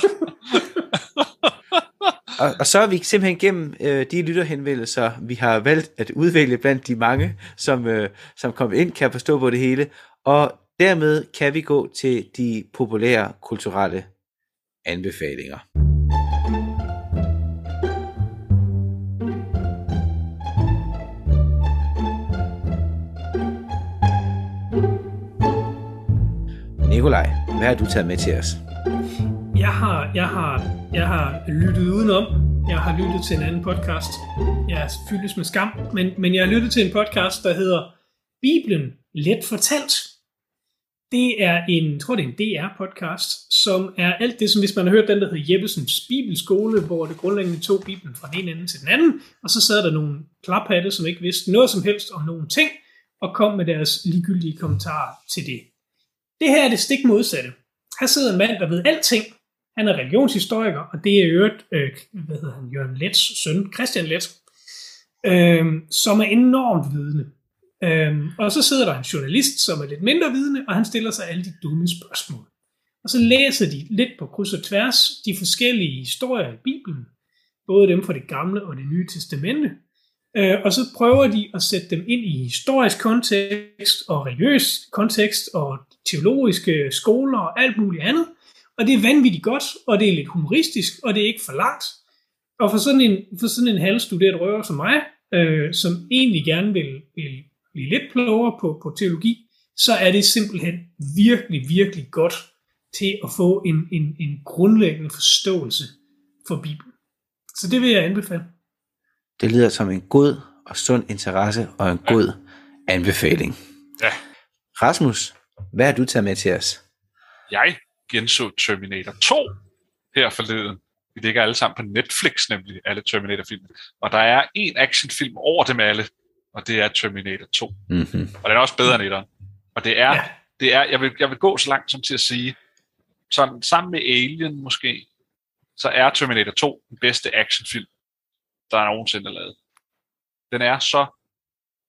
Og, og så er vi simpelthen gennem øh, de lytterhenvendelser, vi har valgt at udvælge blandt de mange, som, øh, som kom ind, kan jeg forstå på det hele. Og dermed kan vi gå til de populære kulturelle anbefalinger. Nikolaj, hvad har du taget med til os?
Jeg har, jeg har, jeg har lyttet udenom. Jeg har lyttet til en anden podcast. Jeg fyldes med skam, men, men jeg har lyttet til en podcast, der hedder Bibelen Let Fortalt. Det er en, jeg tror det er en D R-podcast, som er alt det, som hvis man har hørt den, der hedder Jeppesens Bibelskole, hvor det grundlæggende tog Bibelen fra den ene ende til den anden, og så sad der nogle klaphatte, som ikke vidste noget som helst om nogen ting, og kom med deres ligegyldige kommentarer til det. Det her er det stik modsatte. Her sidder en mand, der ved alting. Han er religionshistoriker, og det er øvrigt, øh, hvad hedder han, Jørgen Leths søn, Christian Leth, øh, som er enormt vidende. Øh, og så sidder der en journalist, som er lidt mindre vidende, og han stiller sig alle de dumme spørgsmål. Og så læser de lidt på kryds og tværs de forskellige historier i Bibelen, både dem fra det gamle og det nye testamente, øh, og så prøver de at sætte dem ind i historisk kontekst, og religiøs kontekst, og teologiske skoler og alt muligt andet. Og det er vanvittigt godt, og det er lidt humoristisk, og det er ikke for langt. Og for sådan en, for sådan en halvstuderet røver som mig, øh, som egentlig gerne vil, vil blive lidt klogere på, på teologi, så er det simpelthen virkelig, virkelig godt til at få en, en, en grundlæggende forståelse for Bibelen. Så det vil jeg anbefale.
Det lyder som en god og sund interesse og en ja. god anbefaling.
Ja.
Rasmus, hvad har du taget med til os?
Jeg genså Terminator to her forleden. Vi ligger alle sammen på Netflix, nemlig alle Terminator-film. Og der er en actionfilm over dem alle, og det er Terminator to.
Mm-hmm.
Og den er også bedre end etteren. Og det er, ja. det er jeg, vil, jeg vil gå så langt som til at sige, sådan, sammen med Alien måske, så er Terminator to den bedste actionfilm, der er nogensinde lavet. Den er så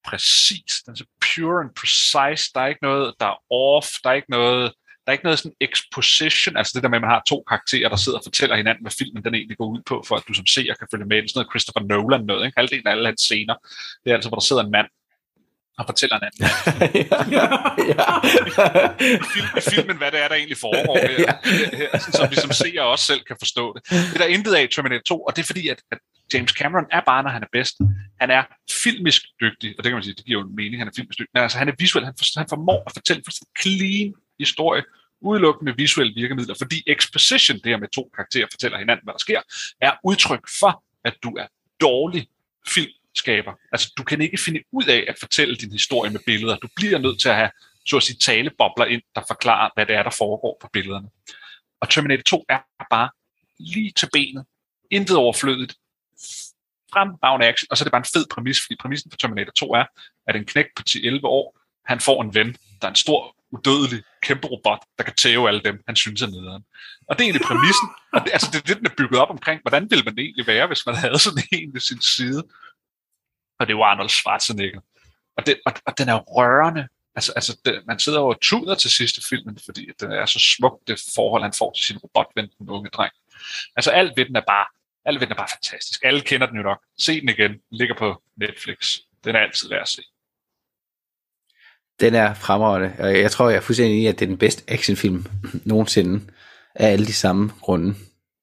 præcis. Den er så pure and precise. Der er ikke noget, der er off. Der er ikke noget, der er ikke noget sådan exposition. Altså det der med, at man har to karakterer, der sidder og fortæller hinanden, hvad filmen den egentlig går ud på, for at du som seer kan følge med. Det er sådan noget Christopher Nolan noget, ikke? Halvdelen af alle hans scener. Det er altså, hvor der sidder en mand og fortæller en anden. ja. I, film, I filmen, hvad det er, der egentlig foregår her, ja. her, sådan, som vi som seer også selv kan forstå det. Det er der intet af i Terminator to, og det er fordi, at, at James Cameron er bare, når han er bedst. Han er filmisk dygtig, og det kan man sige, det giver jo en mening, han er filmisk dygtig. Men altså, han er visuel, han, for, han formår at fortælle en clean historie, udelukkende med visuelle virkemidler, fordi exposition, det her med to karakterer fortæller hinanden, hvad der sker, er udtryk for, at du er dårlig filmskaber. Altså, du kan ikke finde ud af at fortælle din historie med billeder. Du bliver nødt til at have, så at sige, talebobler ind, der forklarer, hvad det er, der foregår på billederne. Og Terminator to er bare lige til benet, intet overflødigt, fremragende action, og så er det bare en fed præmis, fordi præmissen for Terminator to er, at en knægt på ti til elleve år, han får en ven, der er en stor, udødelig, kæmpe robot, der kan tæve alle dem, han synes er nederen. Og det er egentlig præmissen, og det, altså det er det, den er bygget op omkring, hvordan ville man egentlig være, hvis man havde sådan en ved sin side. Og det var Arnold Schwarzenegger. Og, det, og, og den er rørende. Altså, altså det, man sidder over tuder til sidste filmen, fordi det er så smukt, det forhold, han får til sin robotven, den unge dreng. Altså alt ved den er bare, alt ved den er bare fantastisk. Alle kender den jo nok. Se den igen. Den ligger på Netflix. Den er altid værd at se.
Den er fremragende, og jeg tror, jeg er fuldstændig enig i, at det er den bedste actionfilm nogensinde, af alle de samme grunde.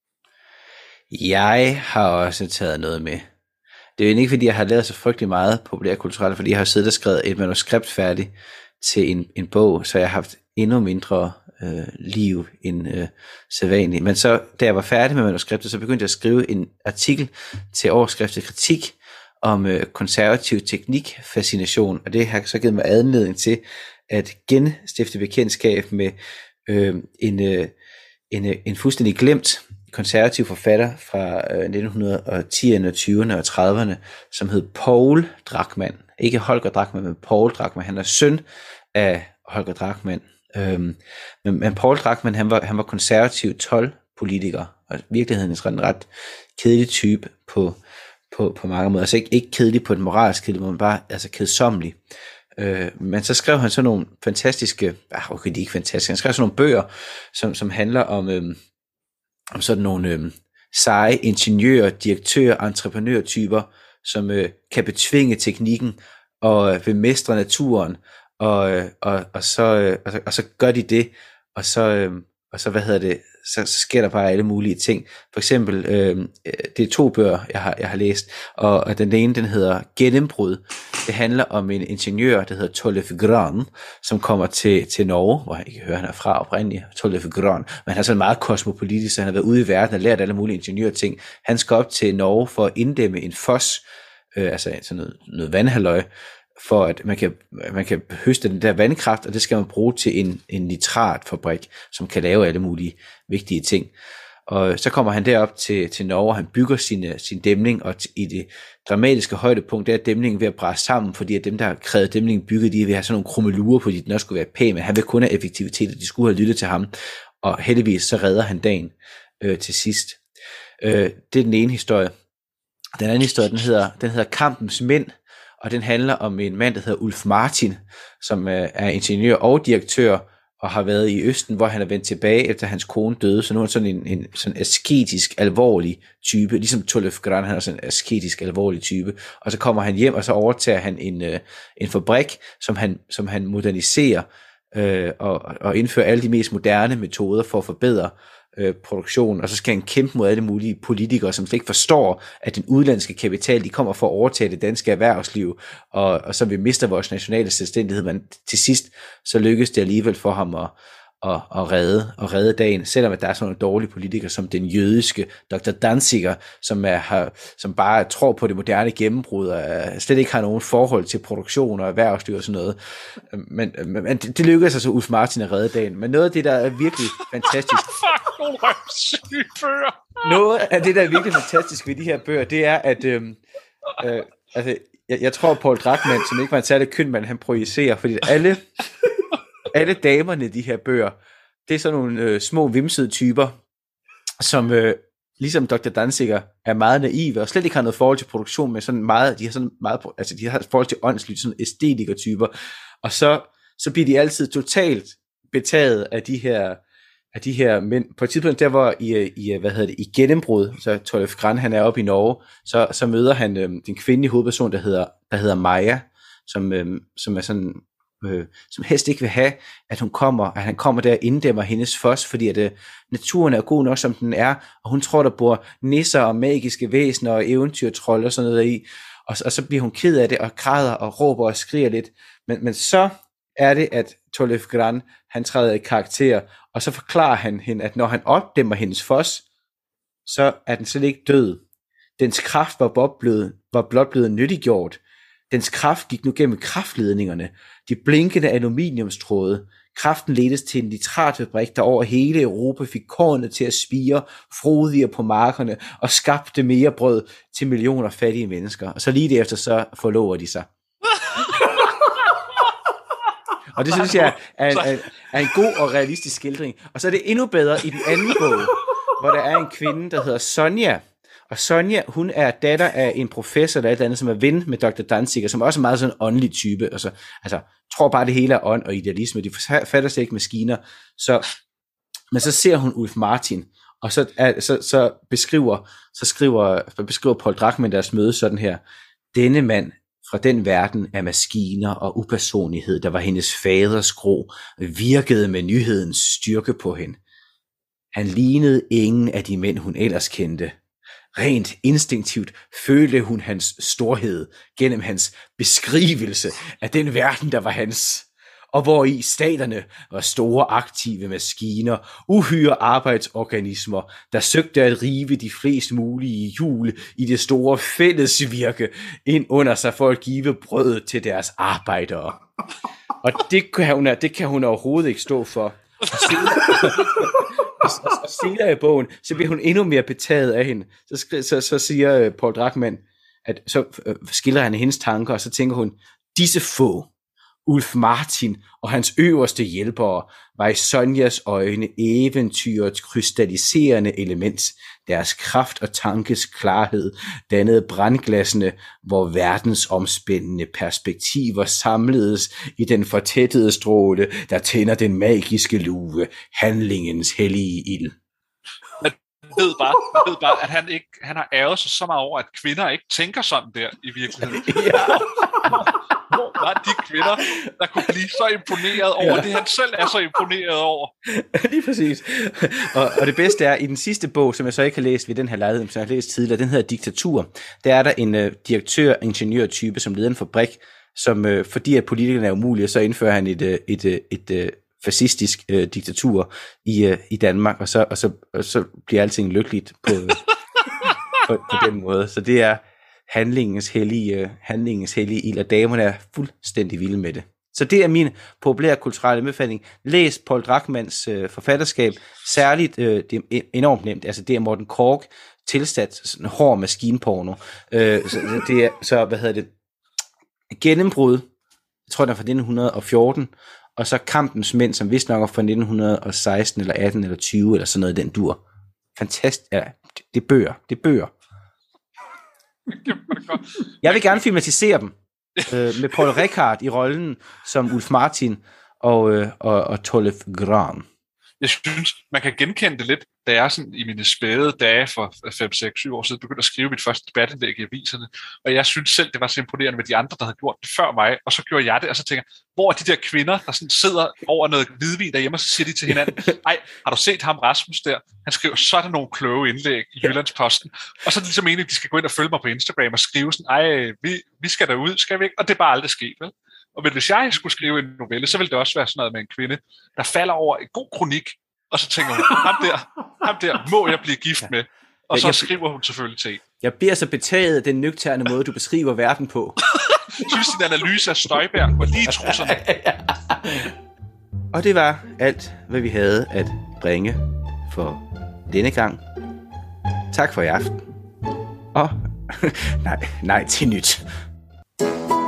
Jeg har også taget noget med. Det er jo ikke, fordi jeg har lavet så frygtelig meget populærkulturelt, fordi jeg har siddet og skrevet et manuskript færdigt til en, en bog, så jeg har haft endnu mindre øh, liv end øh, sædvanligt. Men så, da jeg var færdig med manuskriptet, så begyndte jeg at skrive en artikel til overskriftet kritik om øh, konservativ teknikfascination, og det har så givet mig anledning til at genstifte bekendtskab med øh, en, øh, en, en fuldstændig glemt konservativ forfatter fra øh, nitten tierne, tyverne og trediverne, som hed Paul Drachmann. Ikke Holger Drachmann, men Paul Drachmann. Han er søn af Holger Drachmann. Øhm, men, men Paul Drachmann, han var, han var konservativ toldpolitiker, og i virkeligheden er en ret kedelig type på På, på mange måder. Altså ikke, ikke kedelig på den moralske kedelig, men bare altså kedsommelig. Øh, men så skrev han sådan nogle fantastiske, ah, okay, de er ikke fantastiske, han skrev sådan nogle bøger, som, som handler om, øhm, om sådan nogle øhm, seje ingeniører, direktører, entreprenørtyper, som øh, kan betvinge teknikken og øh, bemestre naturen, og, øh, og, og, så, øh, og, så, og så gør de det, og så, øh, og så hvad hedder det, så, så sker der bare alle mulige ting. For eksempel, øh, det er to bøger, jeg har, jeg har læst, og, og den ene, den hedder Gennembrud. Det handler om en ingeniør, der hedder Tollef Gran, som kommer til, til Norge, hvor jeg ikke hører, han er fra oprindeligt, Tollef Gran, men han er sådan meget kosmopolitisk, så han har været ude i verden og lært alle mulige ingeniørting. Han skal op til Norge for at inddæmme en fos, øh, altså sådan noget, noget vandhalløj, for at man kan, man kan høste den der vandkraft, og det skal man bruge til en, en nitratfabrik, som kan lave alle mulige vigtige ting. Og så kommer han derop til, til Norge, og han bygger sin, sin dæmning, og i det dramatiske højdepunkt, der er dæmningen ved at brase sammen, fordi at dem, der har krævet dæmningen bygget, de vil have sådan nogle krummelurer, fordi den også skulle være pæn, men han vil kun have effektivitet, og de skulle have lyttet til ham, og heldigvis så redder han dagen øh, til sidst. Øh, det er den ene historie. Den anden historie, den hedder, den hedder Kampens Mænd, og den handler om en mand, der hedder Ulf Martin, som er ingeniør og direktør, og har været i Østen, hvor han er vendt tilbage, efter hans kone døde, så nu er han sådan en, en sådan asketisk, alvorlig type, ligesom Tollef Gran, han er sådan en asketisk, alvorlig type, og så kommer han hjem, og så overtager han en, en fabrik, som han, som han moderniserer, øh, og, og indfører alle de mest moderne metoder for at forbedre Øh, produktion, og så skal han kæmpe mod alle mulige politikere, som slet ikke forstår, at den udenlandske kapital, de kommer for at overtage det danske erhvervsliv, og, og så vi mister vores nationale selvstændighed, men til sidst, så lykkes det alligevel for ham at, at, at redde, at redde dagen, selvom at der er sådan nogle dårlige politikere, som den jødiske doktor Danziger, som, er, har, som bare tror på det moderne gennembrud, og slet ikke har nogen forhold til produktion og erhvervsliv og sådan noget. Men, men det, det lykkedes altså Ulf Martin at redde dagen. Men noget af det, der er virkelig fantastisk,
fuck, nogle røvsyge bøger.
Noget af det, der er virkelig fantastisk ved de her bøger, det er, at øhm, øh, altså, jeg, jeg tror, Paul Drachmann, som ikke var en særlig køn mand, han projicerer, fordi alle alle damerne i de her bøger, det er sådan nogle øh, små vimsede typer, som, øh, ligesom doktor Danziger, er meget naive, og slet ikke har noget forhold til produktion, men sådan meget, de har sådan meget, altså de har et forhold til åndsligt, sådan æstetikertyper, og så, så bliver de altid totalt betaget af de her, af de her mænd. På et tidspunkt, der hvor i, i, hvad hedder det, i gennembrud, så Tollef Gran, han er oppe i Norge, så, så møder han øhm, den kvindelige hovedperson, der hedder, der hedder Maja, som, øhm, som er sådan, øh, som helst ikke vil have, at hun kommer, at han kommer der og inddæmmer hendes fos, fordi at øh, naturen er god nok, som den er, og hun tror, der bor nisser og magiske væsener og eventyrtrolde og sådan noget i, og, og så bliver hun ked af det, og græder og råber og skriger lidt, men, men så er det, at Tollef Gran, han træder i karakter, og så forklarer han hende, at når han opdæmmer hendes fos, så er den slet ikke død. Dens kraft var blot blevet, var blot blevet nyttiggjort. Dens kraft gik nu gennem kraftledningerne, de blinkende aluminiumstråde. Kraften ledtes til en nitratfabrik, der over hele Europa fik kornet til at spire frodigere på markerne og skabte mere brød til millioner fattige mennesker. Og så lige derefter så forlover de sig. Og det synes jeg er en, er, er en god og realistisk skildring. Og så er det endnu bedre i den anden bog, hvor der er en kvinde, der hedder Sonja. Og Sonja, hun er datter af en professor eller et eller andet, som er ven med doktor Danziger, som også er meget sådan en åndelig type. Altså, altså tror bare, det hele er ånd og idealisme. De fatter sig ikke maskiner. Så, men så ser hun Ulf Martin, og så, er, så, så, beskriver, så skriver, beskriver Paul Drachmann deres møde sådan her. Denne mand fra den verden af maskiner og upersonlighed, der var hendes faders gro, virkede med nyhedens styrke på hende. Han lignede ingen af de mænd, hun ellers kendte. Rent instinktivt følte hun hans storhed gennem hans beskrivelse af den verden, der var hans, og hvor i staterne var store aktive maskiner, uhyre arbejdsorganismer, der søgte at rive de flest mulige hjul i det store fællesvirke ind under sig for at give brød til deres arbejdere. Og det kan hun, det kan hun overhovedet ikke stå for. Og og senere i bogen, så bliver hun endnu mere betaget af hende. Så, så, så siger Paul Drachmann, at så skildrer han hendes tanker, og så tænker hun, disse få, Ulf Martin og hans øverste hjælpere, var i Sonjas øjne eventyrets krystalliserende element. Deres kraft og tankes klarhed dannede brandglassene, hvor verdensomspændende perspektiver samledes i den fortættede stråle, der tænder den magiske lue, handlingens hellige ild.
Jeg ved bare, jeg ved bare at han, ikke, han har ærget sig så meget over, at kvinder ikke tænker sådan der i virkeligheden.
Ja.
Hvor var de kvinder, der kunne blive så imponeret over ja. det, han selv er så imponeret over?
Lige præcis. Og, og det bedste er, i den sidste bog, som jeg så ikke har læst ved den her lejlighed, som jeg har læst tidligere, den hedder Diktatur, der er der en uh, direktør-ingeniør-type, som leder en fabrik, som uh, fordi at politikerne er umulige, så indfører han et, uh, et, uh, et uh, fascistisk uh, diktatur i, uh, i Danmark, og så, og, så, og så bliver alting lykkeligt på, uh, på, på den måde. Så det er handlingens hellige, handlingens hellige ild, og damerne er fuldstændig vilde med det. Så det er min populære kulturelle anbefaling. Læs Paul Drachmanns øh, forfatterskab, særligt, øh, det er enormt nemt, altså det er Morten Korch tilsat sådan hård maskinporno. Øh, så, det er, så, hvad hedder det, Gennembrud, jeg tror den er fra nitten fjorten, og så Kampens Mænd, som vist nok er fra nitten seksten eller atten eller tyve, eller sådan noget, den dur. Fantastisk, ja, det, det er bøger, det er bøger. Jeg vil gerne filmatisere dem øh, med Paul Rickard i rollen som Ulf Martin og, øh, og, og Tollef Gran.
Jeg synes, man kan genkende det lidt, da jeg sådan i mine spæde dage for fem, seks, syv år siden begyndte at skrive mit første debatindlæg i aviserne, og jeg synes selv, det var så imponerende med de andre, der havde gjort det før mig, og så gjorde jeg det, og så tænker jeg, hvor er de der kvinder, der sådan sidder over noget hvidvin derhjemme, og så siger de til hinanden, ej, har du set ham Rasmus der? Han skriver sådan nogle kloge indlæg i Jyllandsposten, og så er det ligesom egentlig, at de skal gå ind og følge mig på Instagram og skrive sådan, ej, vi, vi skal derud, skal vi ikke? Og det er bare aldrig sket, vel? Og hvis jeg skulle skrive en novelle, så ville det også være sådan noget med en kvinde, der falder over en god kronik, og så tænker hun, ham der, ham der må jeg blive gift med. Og så jeg, skriver hun selvfølgelig til.
Jeg bliver så betaget af den nøgterne måde, du beskriver verden på.
Jeg synes, din analyse af Støjberg var lige i trusserne.
Og det var alt, hvad vi havde at bringe for denne gang. Tak for i aften. Og nej, nej til nyt.